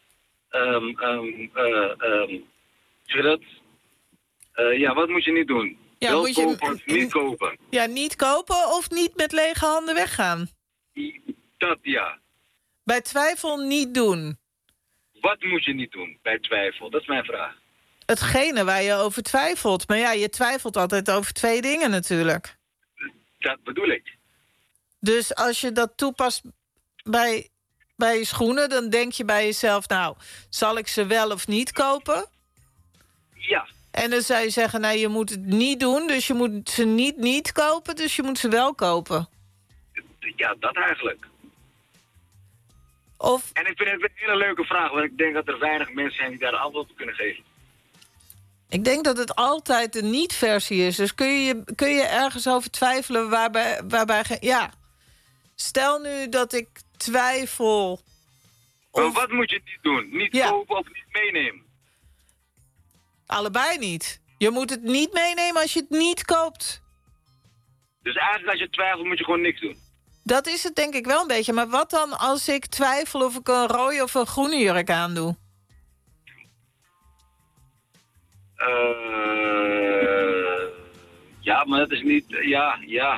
S18: wat moet je niet doen?
S4: Ja,
S18: wel
S4: moet je
S18: kopen of niet kopen?
S4: Ja, niet kopen of niet met lege handen weggaan?
S18: Dat ja.
S4: Bij twijfel niet doen.
S18: Wat moet je niet doen bij twijfel? Dat is mijn vraag.
S4: Hetgene waar je over twijfelt. Maar ja, je twijfelt altijd over 2 dingen natuurlijk.
S18: Dat bedoel ik.
S4: Dus als je dat toepast bij je schoenen... dan denk je bij jezelf, nou, zal ik ze wel of niet kopen?
S18: Ja.
S4: En dan zou je zeggen, nou, je moet het niet doen... dus je moet ze niet kopen, dus je moet ze wel kopen.
S18: Ja, dat eigenlijk.
S4: En
S18: ik vind het een hele leuke vraag... want ik denk dat er weinig mensen zijn die daar antwoord op kunnen geven.
S4: Ik denk dat het altijd de niet-versie is. Dus kun je ergens over twijfelen waarbij... Ja, stel nu dat ik twijfel...
S18: Maar wat moet je niet doen? Niet kopen of niet meenemen?
S4: Allebei niet. Je moet het niet meenemen als je het niet koopt.
S18: Dus eigenlijk als je twijfelt moet je gewoon niks doen?
S4: Dat is het denk ik wel een beetje. Maar wat dan als ik twijfel of ik een rode of een groene jurk aandoe?
S18: Ja, maar dat is niet... Ja.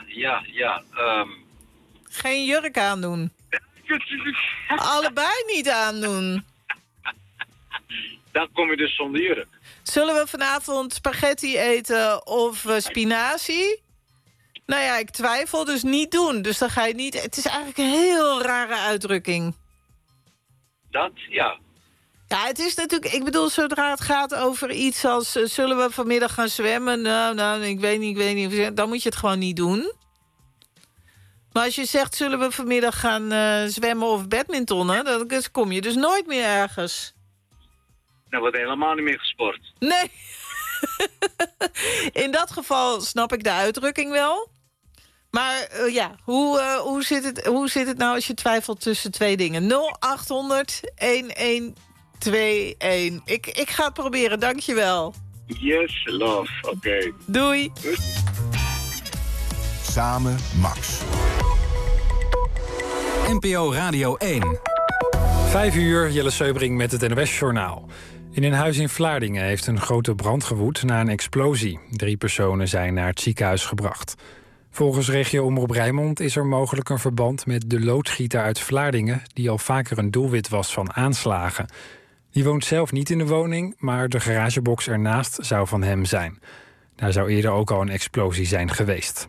S4: Geen jurk aandoen. Allebei niet aandoen.
S18: Dan kom je dus zonder jurk.
S4: Zullen we vanavond spaghetti eten of spinazie? Nou ja, ik twijfel, dus niet doen. Dus dan ga je niet... Het is eigenlijk een heel rare uitdrukking.
S18: Dat, ja.
S4: Ja, het is natuurlijk... Ik bedoel, zodra het gaat over iets als... zullen we vanmiddag gaan zwemmen? Nou, ik weet niet. Dan moet je het gewoon niet doen. Maar als je zegt, zullen we vanmiddag gaan zwemmen of badmintonnen... dan kom je dus nooit meer ergens.
S18: Dan wordt helemaal niet meer gesport.
S4: Nee. In dat geval snap ik de uitdrukking wel. Maar hoe zit het nou als je twijfelt tussen 2 dingen? 0800-1121. Ik ga het proberen, dankjewel.
S18: Yes, love. Oké.
S4: Doei.
S1: Samen Max. NPO Radio 1.
S2: 5 uur, Jelle Seubring met het NOS-journaal. In een huis in Vlaardingen heeft een grote brand gewoed na een explosie. 3 personen zijn naar het ziekenhuis gebracht. Volgens regio Omroep Rijnmond is er mogelijk een verband met de loodgieter uit Vlaardingen... die al vaker een doelwit was van aanslagen. Die woont zelf niet in de woning, maar de garagebox ernaast zou van hem zijn. Daar zou eerder ook al een explosie zijn geweest.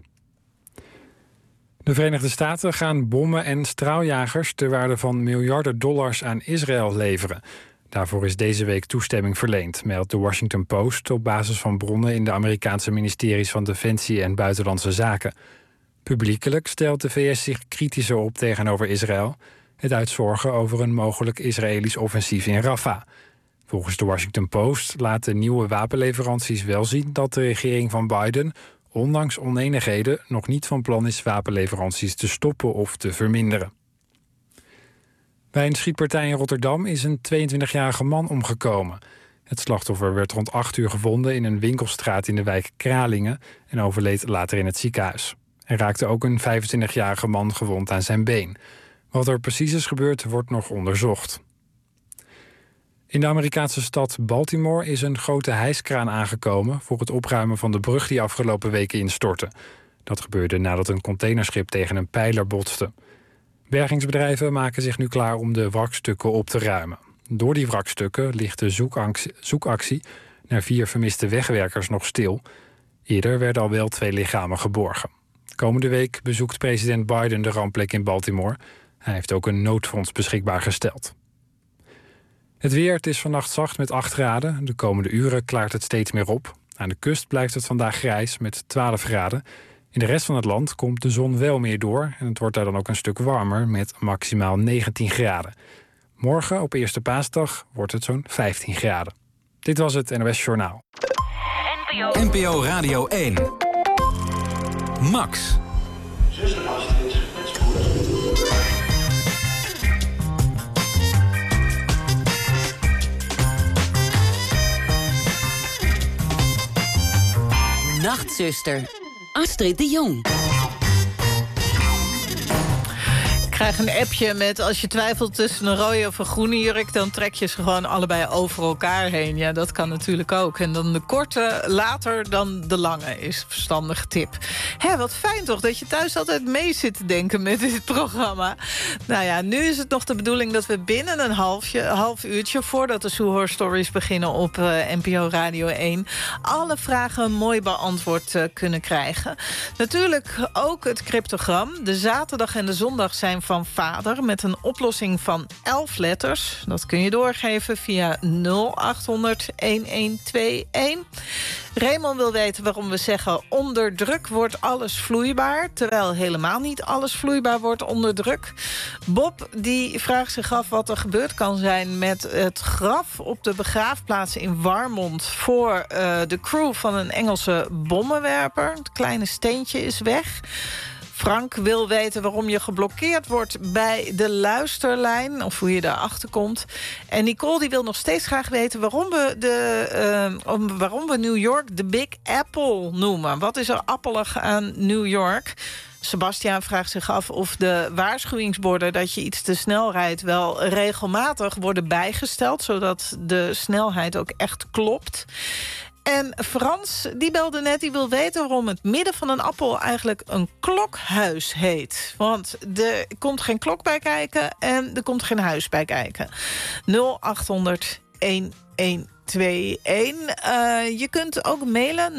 S2: De Verenigde Staten gaan bommen en straaljagers ter waarde van miljarden dollars aan Israël leveren. Daarvoor is deze week toestemming verleend, meldt de Washington Post op basis van bronnen in de Amerikaanse ministeries van Defensie en Buitenlandse Zaken. Publiekelijk stelt de VS zich kritischer op tegenover Israël, het uit zorgen over een mogelijk Israëlisch offensief in Rafah. Volgens de Washington Post laten nieuwe wapenleveranties wel zien dat de regering van Biden, ondanks onenigheden, nog niet van plan is wapenleveranties te stoppen of te verminderen. Bij een schietpartij in Rotterdam is een 22-jarige man omgekomen. Het slachtoffer werd rond 8 uur gevonden in een winkelstraat in de wijk Kralingen en overleed later in het ziekenhuis. Er raakte ook een 25-jarige man gewond aan zijn been. Wat er precies is gebeurd, wordt nog onderzocht. In de Amerikaanse stad Baltimore is een grote hijskraan aangekomen voor het opruimen van de brug die afgelopen weken instortte. Dat gebeurde nadat een containerschip tegen een pijler botste. Bergingsbedrijven maken zich nu klaar om de wrakstukken op te ruimen. Door die wrakstukken ligt de zoekactie naar 4 vermiste wegwerkers nog stil. Eerder werden al wel 2 lichamen geborgen. Komende week bezoekt president Biden de rampplek in Baltimore. Hij heeft ook een noodfonds beschikbaar gesteld. Het weer, het is vannacht zacht met 8 graden. De komende uren klaart het steeds meer op. Aan de kust blijft het vandaag grijs met 12 graden. In de rest van het land komt de zon wel meer door en het wordt daar dan ook een stuk warmer met maximaal 19 graden. Morgen, op Eerste Paasdag, wordt het zo'n 15 graden. Dit was het NOS Journaal.
S1: NPO Radio 1. Max.
S9: Zuster Astrid met spoed.
S3: Nachtzuster, Astrid de Jong.
S4: krijg een appje met... als je twijfelt tussen een rode of een groene jurk... dan trek je ze gewoon allebei over elkaar heen. Ja, dat kan natuurlijk ook. En dan de korte later dan de lange is een verstandige tip. Hé, wat fijn toch dat je thuis altijd mee zit te denken met dit programma. Nou ja, nu is het nog de bedoeling dat we binnen een half uurtje... voordat de Sue Horror Stories beginnen op NPO Radio 1... alle vragen mooi beantwoord kunnen krijgen. Natuurlijk ook het cryptogram. De zaterdag en de zondag zijn van vader... met een oplossing van 11 letters. Dat kun je doorgeven via 0800-1121. Raymond wil weten waarom we zeggen... onder druk wordt alles vloeibaar... terwijl helemaal niet alles vloeibaar wordt onder druk. Bob die vraagt zich af wat er gebeurd kan zijn... met het graf op de begraafplaats in Warmond... voor de crew van een Engelse bommenwerper. Het kleine steentje is weg. Frank wil weten waarom je geblokkeerd wordt bij de luisterlijn... of hoe je daarachter komt. En Nicole die wil nog steeds graag weten... waarom we New York de Big Apple noemen. Wat is er appelig aan New York? Sebastiaan vraagt zich af of de waarschuwingsborden... dat je iets te snel rijdt wel regelmatig worden bijgesteld... zodat de snelheid ook echt klopt... En Frans, die belde net, die wil weten waarom het midden van een appel eigenlijk een klokhuis heet. Want er komt geen klok bij kijken en er komt geen huis bij kijken. 0800-1121. Je kunt ook mailen,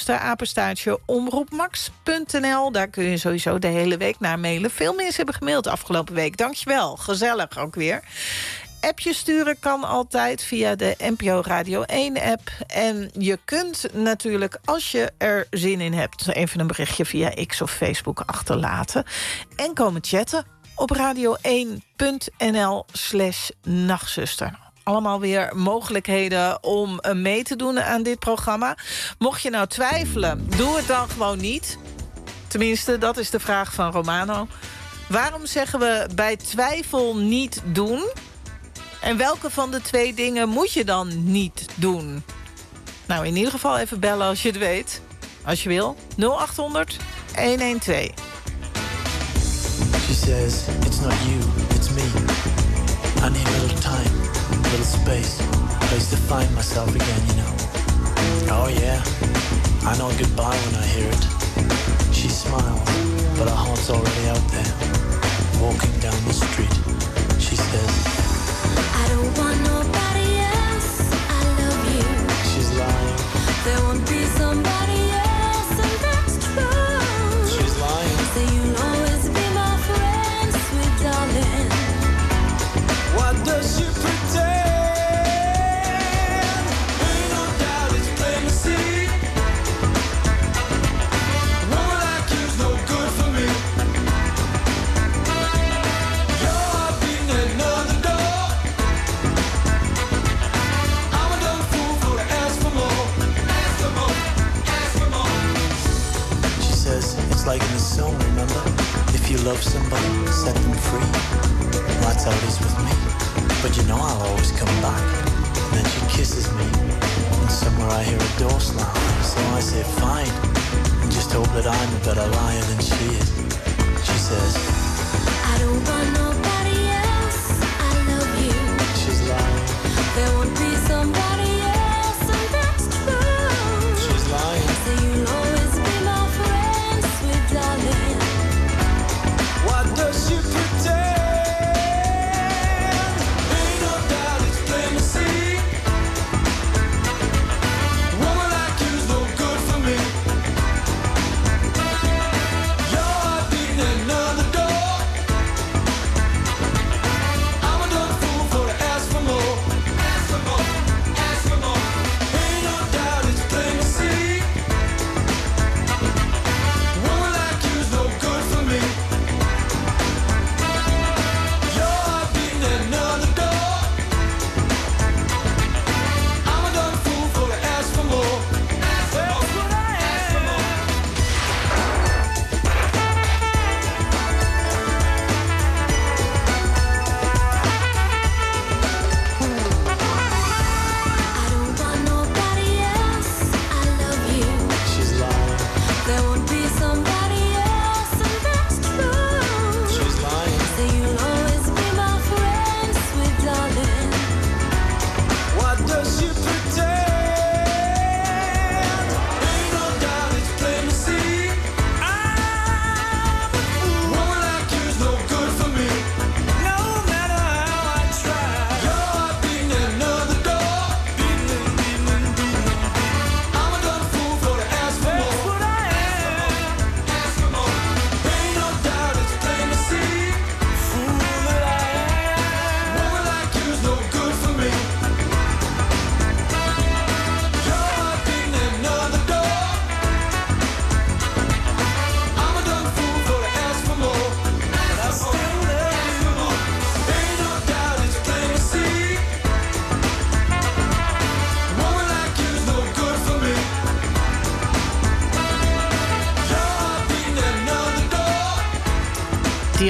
S4: nachtzuster@omroepmax.nl. Daar kun je sowieso de hele week naar mailen. Veel mensen hebben gemaild afgelopen week. Dankjewel, gezellig ook weer. Appjes sturen kan altijd via de NPO Radio 1-app. En je kunt natuurlijk, als je er zin in hebt... even een berichtje via X of Facebook achterlaten. En komen chatten op radio1.nl/nachtzuster. Allemaal weer mogelijkheden om mee te doen aan dit programma. Mocht je nou twijfelen, doe het dan gewoon niet. Tenminste, dat is de vraag van Romano. Waarom zeggen we bij twijfel niet doen... En welke van de twee dingen moet je dan niet doen? Nou, in ieder geval even bellen als je het weet. Als je wil, 0800-112.
S19: She says, it's not you, it's me. I need a little time, a little space. Place to find myself again, you know. Oh yeah, I know goodbye when I hear it. She smiles, but her heart's already out there. Walking down the street, she says...
S20: I don't want nobody else, I love you.
S19: She's lying.
S20: There won't be somebody else, and that's true.
S19: She's lying.
S20: So you'll always be my friend, sweet darling.
S19: What does she pretend? Ain't no doubt it's plain to see. Woman like you's no good for me. Your heart beating another door. It's like in the song, remember? If you love somebody, set them free. Well, that's how it is with me. But you know I'll always come back. And then she kisses me. And somewhere I hear a door slam. So I say, fine. And just hope that I'm a better liar than she is. She says,
S20: I don't want nobody else, I love you.
S19: She's lying.
S20: There won't be somebody else, and that's true.
S19: She's lying.
S20: So you'll always be my friend, sweet darling.
S19: What does she pretend? Ain't no doubt it's plain to see. Woman like you's no good for me. Your heart beating another door.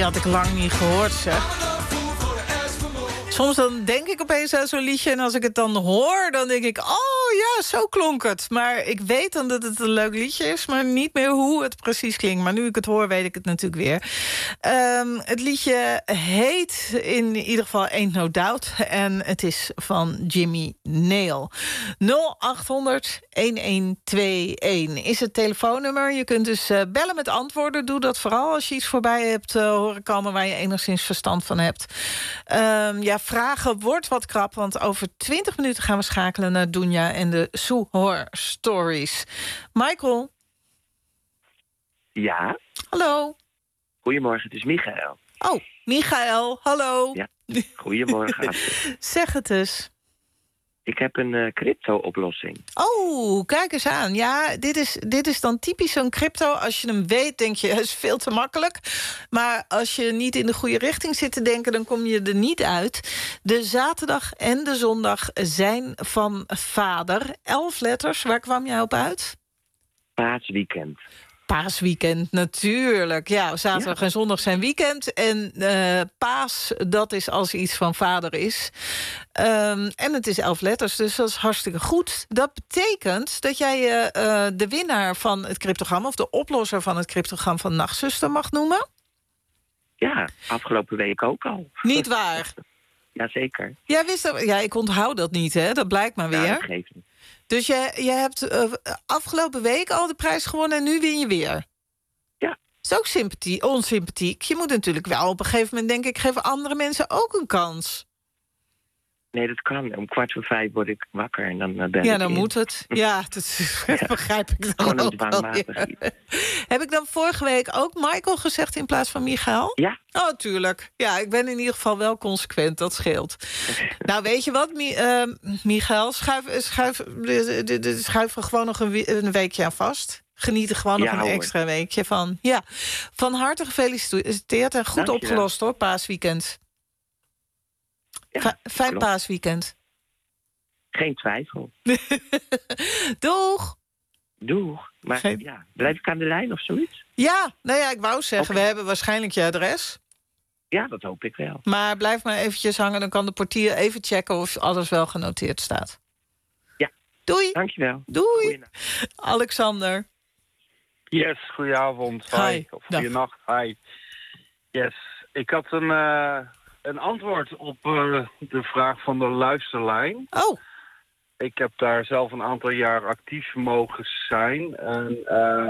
S4: Die had ik lang niet gehoord, zeg. Soms dan denk ik opeens aan zo'n liedje... en als ik het dan hoor, dan denk ik... oh ja, zo klonk het. Maar ik weet dan dat het een leuk liedje is... maar niet meer hoe het precies klinkt. Maar nu ik het hoor, weet ik het natuurlijk weer. Het liedje heet in ieder geval Ain't No Doubt... en het is van Jimmy Nail. 0800-1121 is het telefoonnummer. Je kunt dus bellen met antwoorden. Doe dat vooral als je iets voorbij hebt horen komen... waar je enigszins verstand van hebt. Vragen wordt wat krap, want over 20 minuten gaan we schakelen naar Dunja en de Sue Horror Stories. Michael?
S5: Ja?
S4: Hallo?
S5: Goedemorgen, het is Michael.
S4: Oh, Michael, hallo.
S5: Ja, goedemorgen.
S4: Zeg het eens.
S5: Ik heb een crypto-oplossing.
S4: Oh, kijk eens aan. Ja, dit is dan typisch zo'n crypto. Als je hem weet, denk je, het is veel te makkelijk. Maar als je niet in de goede richting zit te denken... dan kom je er niet uit. De zaterdag en de zondag zijn van vader. 11 letters, waar kwam jij op uit?
S5: Paasweekend.
S4: Paasweekend, natuurlijk. Ja, zaterdag en zondag zijn weekend. En paas, dat is als iets van vader is. En het is 11 letters, dus dat is hartstikke goed. Dat betekent dat jij de winnaar van het cryptogram... of de oplosser van het cryptogram van Nachtzuster mag noemen?
S5: Ja, afgelopen week ook al.
S4: Niet waar?
S5: Jazeker.
S4: Jij wist dat? Ja, ik onthoud dat niet, hè? Dat blijkt maar weer.
S5: Ja, dat geeft niet.
S4: Dus je hebt afgelopen week al de prijs gewonnen en nu win je weer.
S5: Ja.
S4: Dat is ook onsympathiek. Je moet natuurlijk wel op een gegeven moment, denk ik... geven andere mensen ook een kans.
S5: Nee, dat kan. Om 4:45 word ik wakker en dan ben
S4: ja,
S5: ik
S4: dan
S5: in.
S4: moet het. Ja, dat begrijp ik dan
S5: gewoon
S4: ook wel. Ja. Heb ik dan vorige week ook Michael gezegd in plaats van Michael?
S5: Ja.
S4: Oh, tuurlijk. Ja, ik ben in ieder geval wel consequent. Dat scheelt. Nou, weet je wat, Michael? Schuif er gewoon nog een weekje aan vast. Geniet er gewoon nog een extra weekje van. Ja, van harte gefeliciteerd en goed opgelost, hoor, paasweekend.
S5: Ja,
S4: fijn paasweekend.
S5: Geen twijfel.
S4: Doeg.
S5: Doeg. Maar blijf ik aan de lijn of zoiets?
S4: Ja, nou ja, ik wou zeggen, we hebben waarschijnlijk je adres.
S5: Ja, dat hoop ik wel.
S4: Maar blijf maar eventjes hangen, dan kan de portier even checken... of alles wel genoteerd staat.
S5: Ja.
S4: Doei.
S5: Dankjewel.
S4: Doei. Alexander.
S21: Yes, goedenavond.
S4: Hi.
S21: Of goedenacht. Hi. Yes, ik had een antwoord op de vraag van de luisterlijn.
S4: Oh.
S21: Ik heb daar zelf een aantal jaar actief mogen zijn. En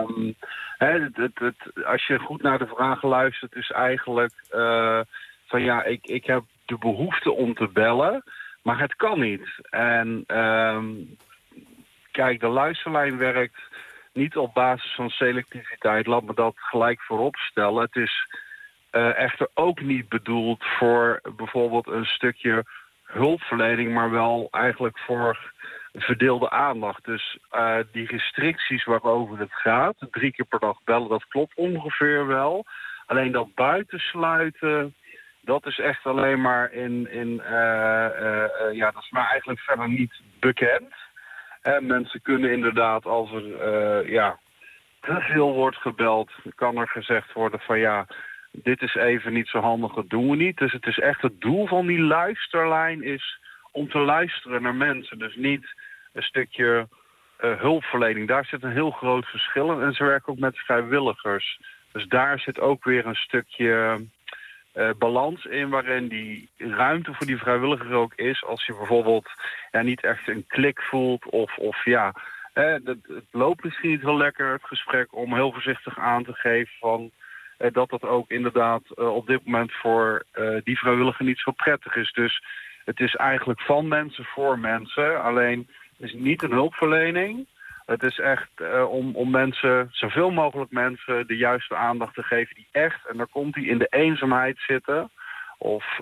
S21: als je goed naar de vraag luistert, is eigenlijk van ja, ik heb de behoefte om te bellen, maar het kan niet. En kijk, de luisterlijn werkt niet op basis van selectiviteit. Laat me dat gelijk voorop stellen. Het is echter ook niet bedoeld voor bijvoorbeeld een stukje hulpverlening, maar wel eigenlijk voor verdeelde aandacht. Dus die restricties waarover het gaat, 3 keer per dag bellen, dat klopt ongeveer wel. Alleen dat buitensluiten, dat is echt alleen maar dat is maar eigenlijk verder niet bekend. Mensen kunnen inderdaad, als er te veel wordt gebeld, kan er gezegd worden van ja, dit is even niet zo handig, dat doen we niet. Dus het is echt het doel van die luisterlijn is om te luisteren naar mensen. Dus niet een stukje hulpverlening. Daar zit een heel groot verschil in. En ze werken ook met vrijwilligers. Dus daar zit ook weer een stukje balans in, waarin die ruimte voor die vrijwilliger ook is. Als je bijvoorbeeld niet echt een klik voelt het loopt misschien niet heel lekker, het gesprek, om heel voorzichtig aan te geven van dat ook inderdaad op dit moment voor die vrijwilliger niet zo prettig is. Dus het is eigenlijk van mensen voor mensen. Alleen, het is niet een hulpverlening. Het is echt om mensen, zoveel mogelijk mensen, de juiste aandacht te geven die echt, en daar komt die, in de eenzaamheid zitten. Of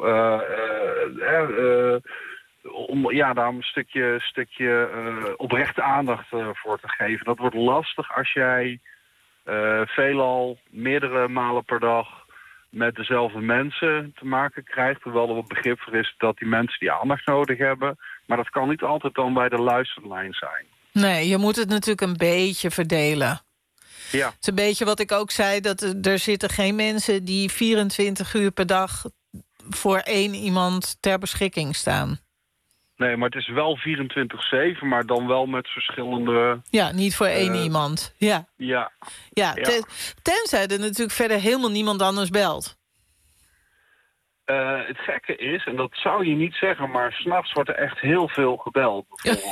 S21: om daar een stukje oprechte aandacht voor te geven. Dat wordt lastig als jij veelal meerdere malen per dag met dezelfde mensen te maken krijgt. Terwijl er wat begrip voor is dat die mensen die aandacht nodig hebben. Maar dat kan niet altijd dan bij de luisterlijn zijn.
S4: Nee, je moet het natuurlijk een beetje verdelen. Het is een beetje wat ik ook zei, dat er zitten geen mensen die 24 uur per dag voor 1 iemand ter beschikking staan.
S21: Nee, maar het is wel 24/7, maar dan wel met verschillende...
S4: Ja, niet voor 1 iemand. Ja. Tenzij er natuurlijk verder helemaal niemand anders belt.
S21: Het gekke is, en dat zou je niet zeggen, maar 's nachts wordt er echt heel veel gebeld.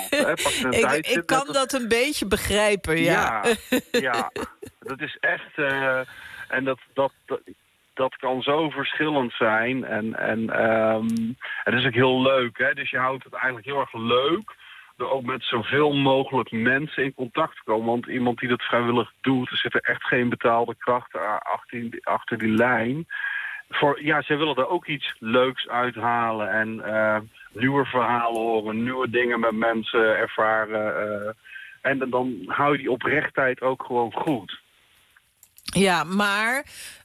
S4: Ik kan dat een beetje begrijpen, ja.
S21: Ja, dat is echt... en dat kan zo verschillend zijn. En het is ook heel leuk, hè? Dus je houdt het eigenlijk heel erg leuk door ook met zoveel mogelijk mensen in contact te komen. Want iemand die dat vrijwillig doet, er zit er echt geen betaalde kracht achter die lijn. Zij willen er ook iets leuks uithalen en nieuwe verhalen horen, nieuwe dingen met mensen ervaren. En dan hou je die oprechtheid ook gewoon goed.
S4: Ja, maar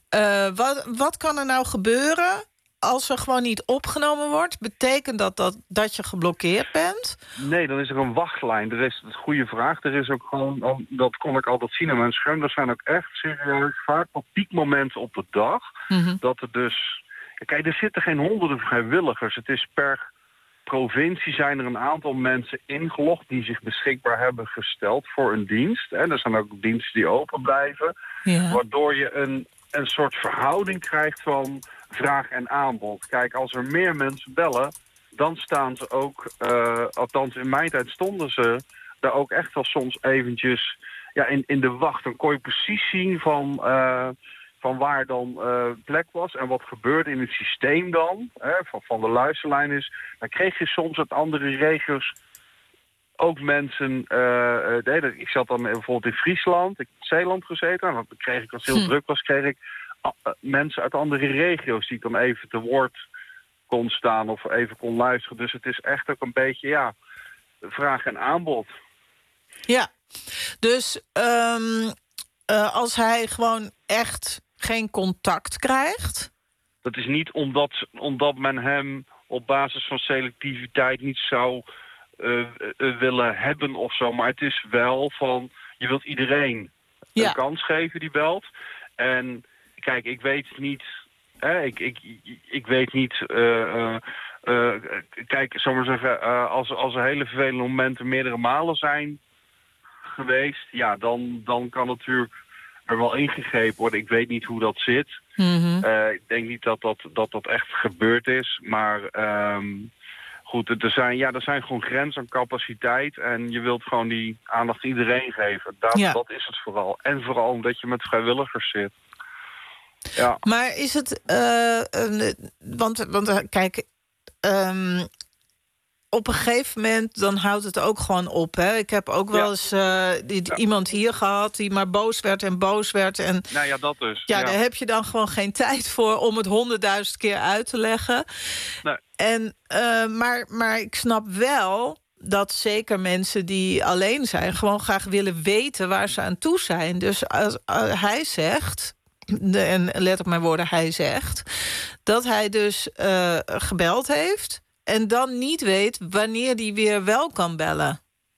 S4: wat kan er nou gebeuren als er gewoon niet opgenomen wordt? Betekent dat je geblokkeerd bent?
S21: Nee, dan is er een wachtlijn. Dat is een goede vraag. Er is ook gewoon, dat kon ik altijd zien aan mijn scherm, er zijn ook echt serieus vaak op piekmomenten op de dag. Dat er dus... Kijk, er zitten geen honderden vrijwilligers. Het is per provincie zijn er een aantal mensen ingelogd die zich beschikbaar hebben gesteld voor een dienst. En er zijn ook diensten die open blijven. Ja. Waardoor je een soort verhouding krijgt van vraag en aanbod. Kijk, als er meer mensen bellen, dan staan ze ook, althans in mijn tijd stonden ze daar ook echt wel soms eventjes in de wacht. Dan kon je precies zien van waar dan plek was en wat gebeurde in het systeem dan, van de luisterlijn is. Dan kreeg je soms uit andere regio's ook mensen... ik zat dan bijvoorbeeld in Friesland, ik heb in Zeeland gezeten. En dan kreeg ik, als het heel druk was, kreeg ik mensen uit andere regio's die ik dan even te woord kon staan of even kon luisteren. Dus het is echt ook een beetje, vraag en aanbod. Ja,
S4: dus als hij gewoon echt geen contact krijgt?
S21: Dat is niet omdat men hem op basis van selectiviteit niet zou willen hebben of zo. Maar het is wel van, je wilt iedereen een kans geven die belt. En kijk, ik weet niet... Ik weet niet... kijk, zal maar zeggen, als er hele vervelende momenten meerdere malen zijn geweest, dan kan natuurlijk er wel ingegrepen worden. Ik weet niet hoe dat zit. Ik denk niet dat echt gebeurd is. Maar goed, er zijn gewoon grenzen aan capaciteit. En je wilt gewoon die aandacht iedereen geven. Dat is het vooral. En vooral omdat je met vrijwilligers zit. Ja.
S4: Maar is het... want kijk... op een gegeven moment, dan houdt het ook gewoon op. Hè? Ik heb ook wel eens iemand hier gehad die maar boos werd. En
S21: nou ja, dat dus.
S4: Ja, daar heb je dan gewoon geen tijd voor om het 100.000 keer uit te leggen. Nee. En, maar ik snap wel dat zeker mensen die alleen zijn gewoon graag willen weten waar ze aan toe zijn. Dus als hij zegt... En let op mijn woorden, hij zegt... dat hij dus gebeld heeft... en dan niet weet wanneer hij weer wel kan bellen.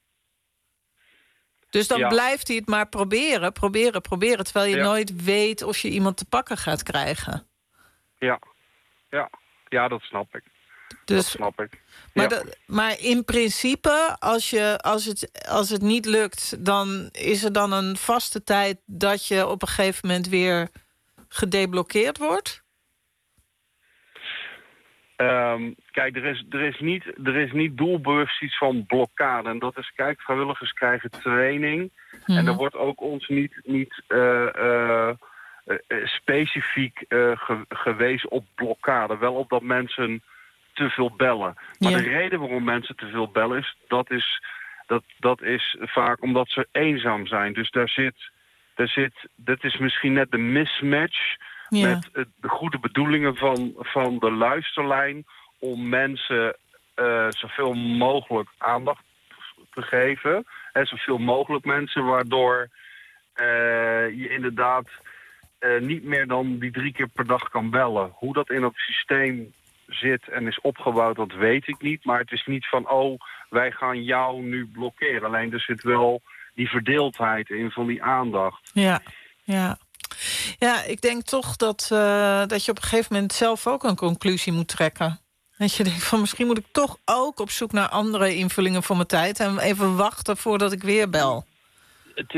S4: Dus dan blijft hij het maar proberen... terwijl je nooit weet of je iemand te pakken gaat krijgen.
S21: Ja, dat snap ik.
S4: Dus,
S21: dat snap ik.
S4: Maar in principe, als het niet lukt... dan is er dan een vaste tijd dat je op een gegeven moment weer gedeblokkeerd wordt?
S21: Kijk, er is niet doelbewust iets van blokkade. En dat is, kijk, vrijwilligers krijgen training. En er wordt ook ons niet specifiek gewezen op blokkade. Wel op dat mensen te veel bellen. Maar de reden waarom mensen te veel bellen dat is vaak omdat ze eenzaam zijn. Dus dat is misschien net de mismatch met de goede bedoelingen van de luisterlijn om mensen zoveel mogelijk aandacht te geven. En zoveel mogelijk mensen, waardoor je inderdaad niet meer dan die 3 keer per dag kan bellen. Hoe dat in het systeem zit en is opgebouwd, dat weet ik niet. Maar het is niet van, wij gaan jou nu blokkeren. Alleen er zit wel die verdeeldheid in, van die aandacht.
S4: Ja. Ja, ik denk toch dat je op een gegeven moment zelf ook een conclusie moet trekken. Dat je denkt van misschien moet ik toch ook op zoek naar andere invullingen van mijn tijd en even wachten voordat ik weer bel.
S21: Het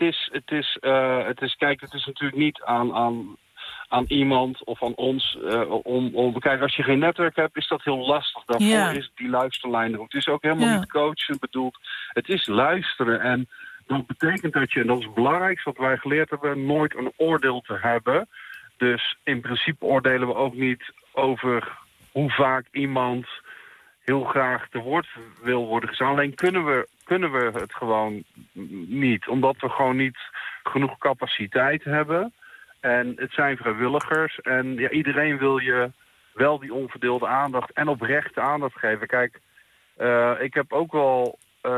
S21: is natuurlijk niet aan iemand of aan ons. Kijk, als je geen netwerk hebt, is dat heel lastig. Daarvoor is die luisterlijn er. Het is ook helemaal niet coachen bedoeld. Het is luisteren. En dat betekent dat je, en dat is het belangrijkste wat wij geleerd hebben, nooit een oordeel te hebben. Dus in principe oordelen we ook niet over hoe vaak iemand heel graag te woord wil worden gestaan. Alleen kunnen we het gewoon niet. Omdat we gewoon niet genoeg capaciteit hebben. En het zijn vrijwilligers. En ja, iedereen wil je wel die onverdeelde aandacht en oprechte aandacht geven. Kijk, ik heb ook wel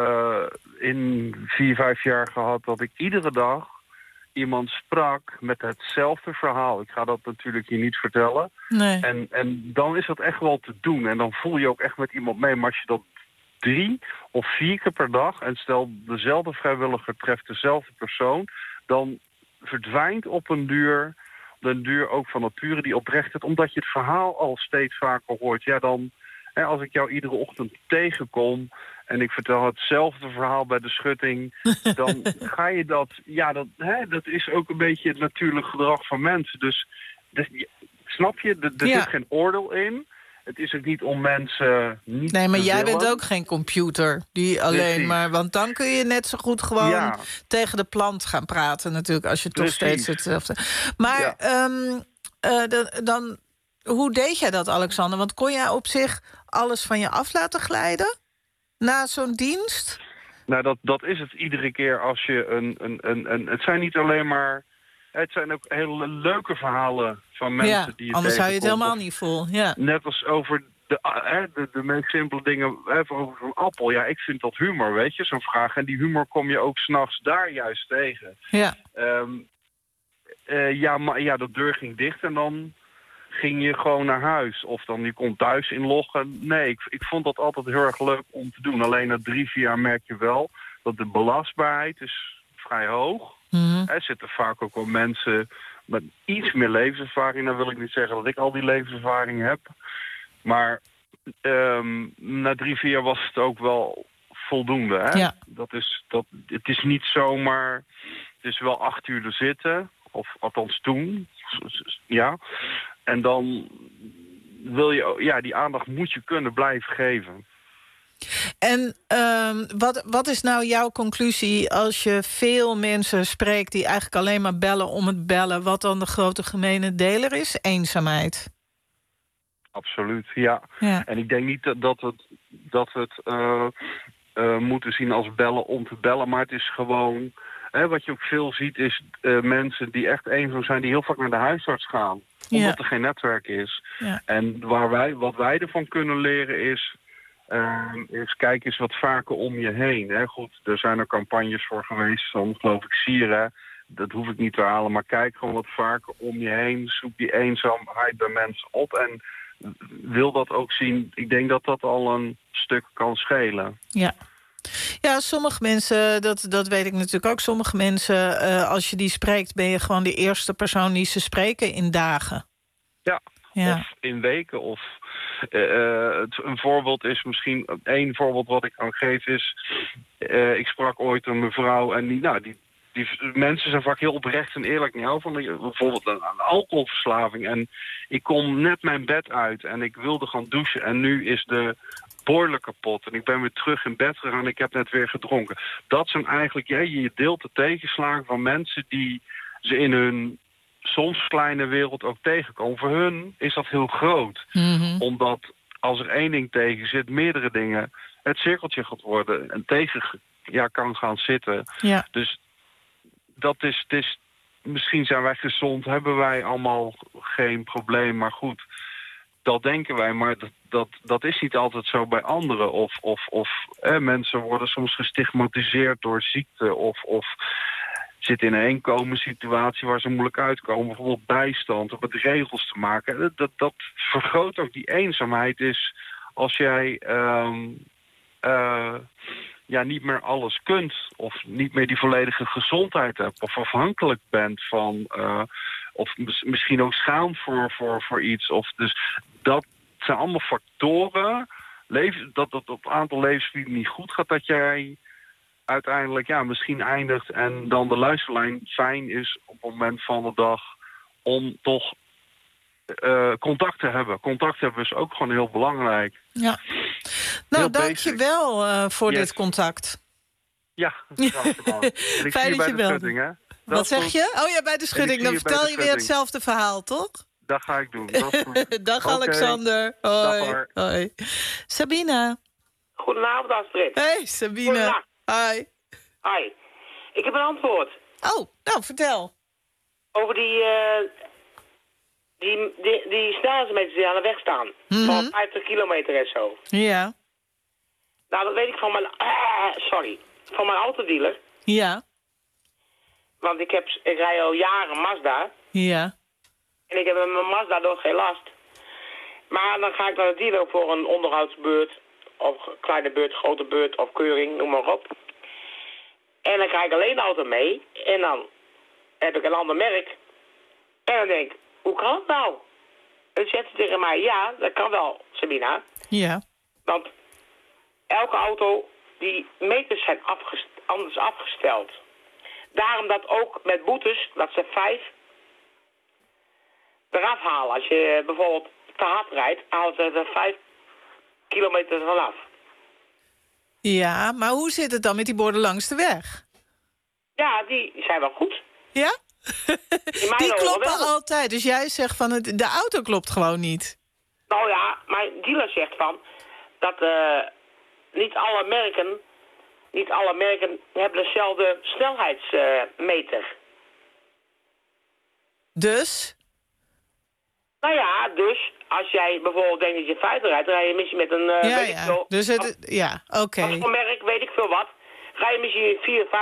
S21: in 4-5 jaar gehad dat ik iedere dag iemand sprak met hetzelfde verhaal. Ik ga dat natuurlijk hier niet vertellen.
S4: Nee.
S21: En dan is dat echt wel te doen. En dan voel je ook echt met iemand mee. Maar als je dat 3 of 4 keer per dag, en stel dezelfde vrijwilliger treft dezelfde persoon, dan verdwijnt op den duur ook van nature die oprechtheid, omdat je het verhaal al steeds vaker hoort. Ja, dan, als ik jou iedere ochtend tegenkom en ik vertel hetzelfde verhaal bij de schutting, dan ga je dat. Ja, dat is ook een beetje het natuurlijk gedrag van mensen. Dus snap je, er zit geen oordeel in. Het is ook niet om mensen niet
S4: Nee, maar
S21: te
S4: jij
S21: willen.
S4: bent ook geen computer die alleen
S21: Precies.
S4: maar. Want dan kun je net zo goed gewoon tegen de plant gaan praten, natuurlijk, als je toch steeds hetzelfde. Maar dan, hoe deed jij dat, Alexander? Want kon jij op zich alles van je af laten glijden na zo'n dienst?
S21: Nou, dat is het iedere keer als je een het zijn niet alleen maar. Het zijn ook hele leuke verhalen van mensen die je
S4: anders hou je het
S21: tegenkomt.
S4: helemaal niet vol. Ja.
S21: Net als over de meest simpele dingen, over zo'n appel. Ja, ik vind dat humor, weet je, zo'n vraag. En die humor kom je ook 's nachts daar juist tegen.
S4: Ja.
S21: De deur ging dicht en dan ging je gewoon naar huis. Of dan je kon thuis inloggen. Nee, ik vond dat altijd heel erg leuk om te doen. Alleen na 3-4 jaar merk je wel dat de belastbaarheid is vrij hoog. Er zitten vaak ook wel mensen met iets meer levenservaring. Dan wil ik niet zeggen dat ik al die levenservaring heb. Maar na 3-4 jaar was het ook wel voldoende. Hè?
S4: Ja.
S21: Het is niet zomaar. Het is wel 8 uur er zitten. Of althans toen. Ja. En dan wil je, die aandacht moet je kunnen blijven geven.
S4: En wat is nou jouw conclusie als je veel mensen spreekt die eigenlijk alleen maar bellen om het bellen, wat dan de grote gemene deler is? Eenzaamheid.
S21: Absoluut, ja. En ik denk niet dat we het moeten zien als bellen om te bellen, maar het is gewoon. Wat je ook veel ziet is mensen die echt eenzaam zijn, die heel vaak naar de huisarts gaan. Omdat er geen netwerk is. Ja. En wat wij ervan kunnen leren is kijk eens wat vaker om je heen. Hè. Goed, er zijn er campagnes voor geweest, dan geloof ik Sieren. Dat hoef ik niet te halen, maar kijk gewoon wat vaker om je heen. Zoek die eenzaamheid bij mensen op en wil dat ook zien. Ik denk dat dat al een stuk kan schelen.
S4: Ja. Ja, sommige mensen, dat weet ik natuurlijk ook. Sommige mensen, als je die spreekt, ben je gewoon de eerste persoon die ze spreken in dagen.
S21: Ja. Of in weken. Of een voorbeeld is misschien. Één voorbeeld wat ik kan geven is. Ik sprak ooit een mevrouw en die mensen zijn vaak heel oprecht en eerlijk. Van bijvoorbeeld een alcoholverslaving. En ik kom net mijn bed uit en ik wilde gaan douchen. En nu is de boiler kapot. En ik ben weer terug in bed gegaan en ik heb net weer gedronken. Dat zijn eigenlijk, je deelt de tegenslagen van mensen die ze in hun soms kleine wereld ook tegenkomen. Voor hun is dat heel groot. Omdat als er één ding tegen zit, meerdere dingen het cirkeltje gaat worden en tegen kan gaan zitten. Ja. Dus dat is misschien zijn wij gezond, hebben wij allemaal geen probleem, maar goed, dat denken wij, maar dat is niet altijd zo bij anderen. Of mensen worden soms gestigmatiseerd door ziekte of zitten in een inkomenssituatie waar ze moeilijk uitkomen. Bijvoorbeeld bijstand of met regels te maken. Dat vergroot ook die eenzaamheid is als jij niet meer alles kunt. Of niet meer die volledige gezondheid hebt. Of afhankelijk bent van... of misschien ook schaamt voor iets. Dus dat zijn allemaal factoren... dat het aantal levensgebieden niet goed gaat... dat jij uiteindelijk misschien eindigt... en dan de luisterlijn fijn is op het moment van de dag... om toch contact te hebben. Contact hebben is ook gewoon heel belangrijk.
S4: Ja. Nou, dank je wel voor dit contact.
S21: Ja,
S4: fijn dat je belde. Wat zeg je? Oh ja, bij de schudding. Dan vertel je weer hetzelfde verhaal, toch?
S21: Dat ga ik doen. Dat is goed.
S4: Dag Alexander. Hoi. Hoi. Sabine.
S7: Goedenavond, Astrid.
S4: Hey, Sabine. Hi.
S7: Hi. Ik heb een antwoord.
S4: Oh, nou, vertel.
S7: Over die snelheidsmeters die aan de weg staan. Van 50 kilometer en zo.
S4: Ja.
S7: Nou, dat weet ik van mijn autodealer.
S4: Ja.
S7: Want ik rij al jaren Mazda.
S4: Ja.
S7: En ik heb met mijn Mazda nog geen last. Maar dan ga ik naar de dealer voor een onderhoudsbeurt. Of kleine beurt, grote beurt of keuring, noem maar op. En dan krijg ik alleen de auto mee. En dan heb ik een ander merk. En dan denk ik, hoe kan het nou? En zegt ze tegen mij, ja, dat kan wel, Sabina.
S4: Ja.
S7: Want elke auto, die meters zijn anders afgesteld. Daarom dat ook met boetes, dat ze 5 eraf halen. Als je bijvoorbeeld te hard rijdt, halen ze er 5 kilometer vanaf.
S4: Ja, maar hoe zit het dan met die borden langs de weg?
S7: Ja, die zijn wel goed.
S4: Ja? Die kloppen altijd. Dus jij zegt van de auto klopt gewoon niet.
S7: Nou ja, mijn dealer zegt van dat niet alle merken hebben dezelfde snelheidsmeter.
S4: Dus?
S7: Nou ja, dus als jij bijvoorbeeld denkt dat je 50 rijdt, dan rij je misschien met een
S4: Dus oké.
S7: Als voor merk, weet ik veel wat, rij je misschien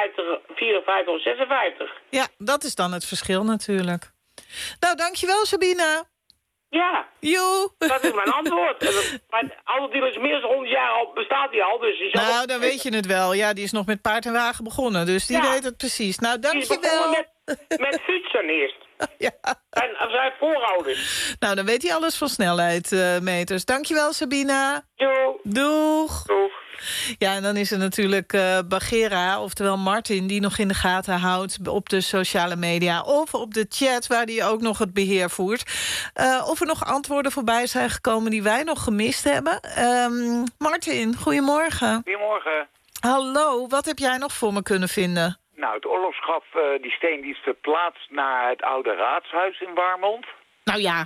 S7: 54 of 56.
S4: Ja, dat is dan het verschil natuurlijk. Nou, dankjewel Sabina.
S7: Ja.
S4: Joe.
S7: Dat is mijn antwoord. Mijn autodealer is meer dan 100 jaar al, bestaat die al. Dus die
S4: nou, dan weet je het wel. Ja, die is nog met paard en wagen begonnen, dus die weet het precies. Nou, dankjewel.
S7: Met fietsen eerst.
S4: Ja.
S7: En zijn voorouders.
S4: Nou, dan weet hij alles van snelheidmeters. Dankjewel, Sabina. Doeg. Ja, en dan is er natuurlijk Bagheera, oftewel Martin... die nog in de gaten houdt op de sociale media... of op de chat, waar hij ook nog het beheer voert. Of er nog antwoorden voorbij zijn gekomen die wij nog gemist hebben. Martin, goedemorgen.
S8: Goedemorgen.
S4: Hallo, wat heb jij nog voor me kunnen vinden?
S8: Nou, het oorlogsgraf, die steen die is verplaatst naar het oude raadshuis in Warmond.
S4: Nou ja,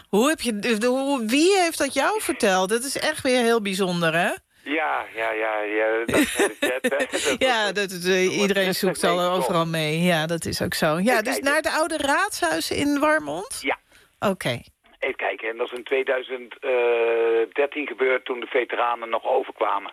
S4: wie heeft dat jou verteld? Dat is echt weer heel bijzonder, hè?
S8: Ja, dat is de chat,
S4: iedereen zoekt al overal mee. Ja, dat is ook zo. Ja, dus naar het oude raadshuis in Warmond?
S8: Ja.
S4: Oké.
S8: Even kijken, en dat is in 2013 gebeurd toen de veteranen nog overkwamen.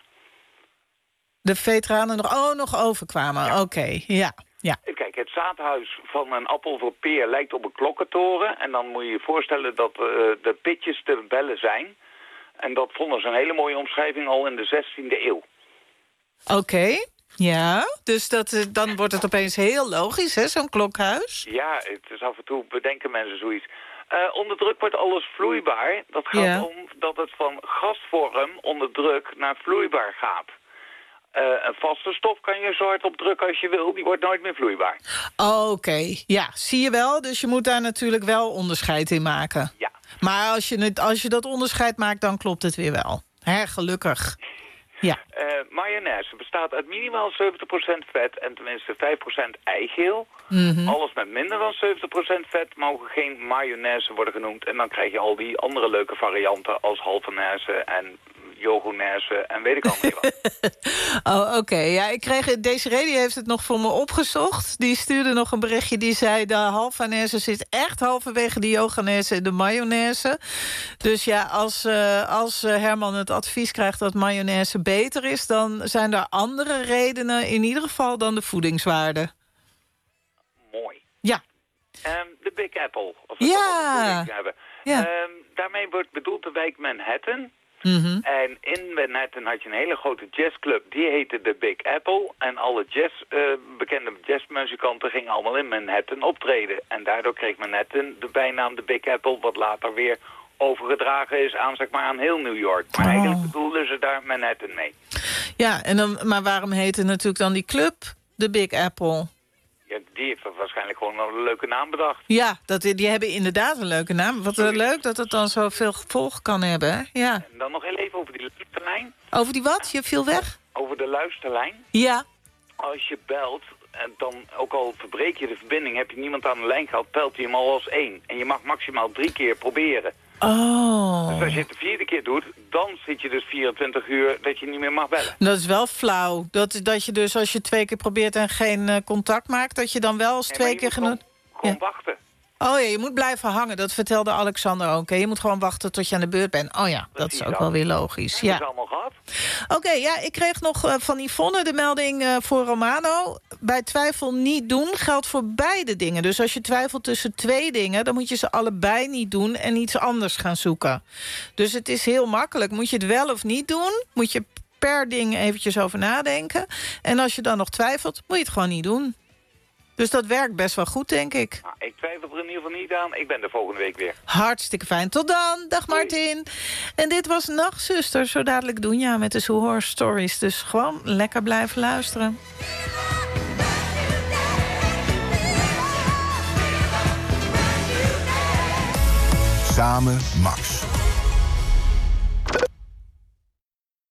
S4: De veteranen nog overkwamen, ja. Oké, ja.
S8: Kijk, het zaadhuis van een appel voor peer lijkt op een klokkentoren. En dan moet je je voorstellen dat de pitjes te bellen zijn. En dat vonden ze een hele mooie omschrijving al in de 16e eeuw.
S4: Oké, ja. Dus dan wordt het opeens heel logisch, hè, zo'n klokhuis?
S8: Ja, het is af en toe bedenken mensen zoiets. Onder druk wordt alles vloeibaar. Dat gaat om dat het van gasvorm onder druk naar vloeibaar gaat. Een vaste stof kan je zo hard op drukken als je wil. Die wordt nooit meer vloeibaar.
S4: Oké, ja, zie je wel. Dus je moet daar natuurlijk wel onderscheid in maken.
S8: Ja.
S4: Maar als je dat onderscheid maakt, dan klopt het weer wel. Hè, gelukkig. Ja.
S8: Mayonaise bestaat uit minimaal 70% vet en tenminste 5% eigeel. Alles met minder dan 70% vet mogen geen mayonaise worden genoemd. En dan krijg je al die andere leuke varianten als halvenaise en yogonaise en weet ik al niet wat.
S4: Oké. Ja, Desiree die heeft het nog voor me opgezocht. Die stuurde nog een berichtje die zei... de halvenaise zit echt halverwege de yogonaise en de mayonaise. Dus ja, als Herman het advies krijgt dat mayonaise beter is... dan zijn er andere redenen in ieder geval dan de voedingswaarde.
S8: Mooi.
S4: Ja.
S8: De Big Apple. Of
S4: ja.
S8: hebben. Daarmee wordt bedoeld de wijk Manhattan... En in Manhattan had je een hele grote jazzclub. Die heette de Big Apple. En alle bekende jazzmuzikanten gingen allemaal in Manhattan optreden. En daardoor kreeg Manhattan de bijnaam de Big Apple, wat later weer overgedragen is aan, zeg maar, aan heel New York. Maar eigenlijk bedoelden ze daar Manhattan mee.
S4: Ja, maar waarom heette natuurlijk dan die club de Big Apple?
S8: Ja, die heeft waarschijnlijk gewoon een leuke naam bedacht.
S4: Ja, die hebben inderdaad een leuke naam. Wat leuk dat het dan zoveel gevolg kan hebben. Hè? Ja.
S8: En dan nog heel even over die luisterlijn.
S4: Over die wat? Je viel weg?
S8: Over de luisterlijn.
S4: Ja.
S8: Als je belt, en dan ook al verbreek je de verbinding, heb je niemand aan de lijn gehad, belt hij hem al als 1. En je mag maximaal 3 keer proberen.
S4: Oh.
S8: Dus als je het de 4e keer doet, dan zit je dus 24 uur dat je niet meer mag bellen.
S4: Dat is wel flauw. Dat je dus als je 2 keer probeert en geen contact maakt, dat je dan wel als 2 keer genoemd.
S8: Gewoon wachten.
S4: Oh ja, je moet blijven hangen. Dat vertelde Alexander ook. Hè? Je moet gewoon wachten tot je aan de beurt bent. Oh ja, dat is ook wel weer logisch. Ja.
S8: Dat is allemaal gehad.
S4: Oké, ja, ik kreeg nog van Yvonne de melding voor Romano. Bij twijfel niet doen geldt voor beide dingen. Dus als je twijfelt tussen 2 dingen, dan moet je ze allebei niet doen en iets anders gaan zoeken. Dus het is heel makkelijk. Moet je het wel of niet doen? Moet je per ding eventjes over nadenken. En als je dan nog twijfelt, moet je het gewoon niet doen. Dus dat werkt best wel goed, denk ik.
S8: Nou, ik twijfel er in ieder geval niet aan. Ik ben er volgende week weer.
S4: Hartstikke fijn. Tot dan. Dag Martin. En dit was Nachtzuster. Zo dadelijk doen, ja, met de Zoo Horror Stories. Dus gewoon lekker blijven luisteren.
S1: Samen Max.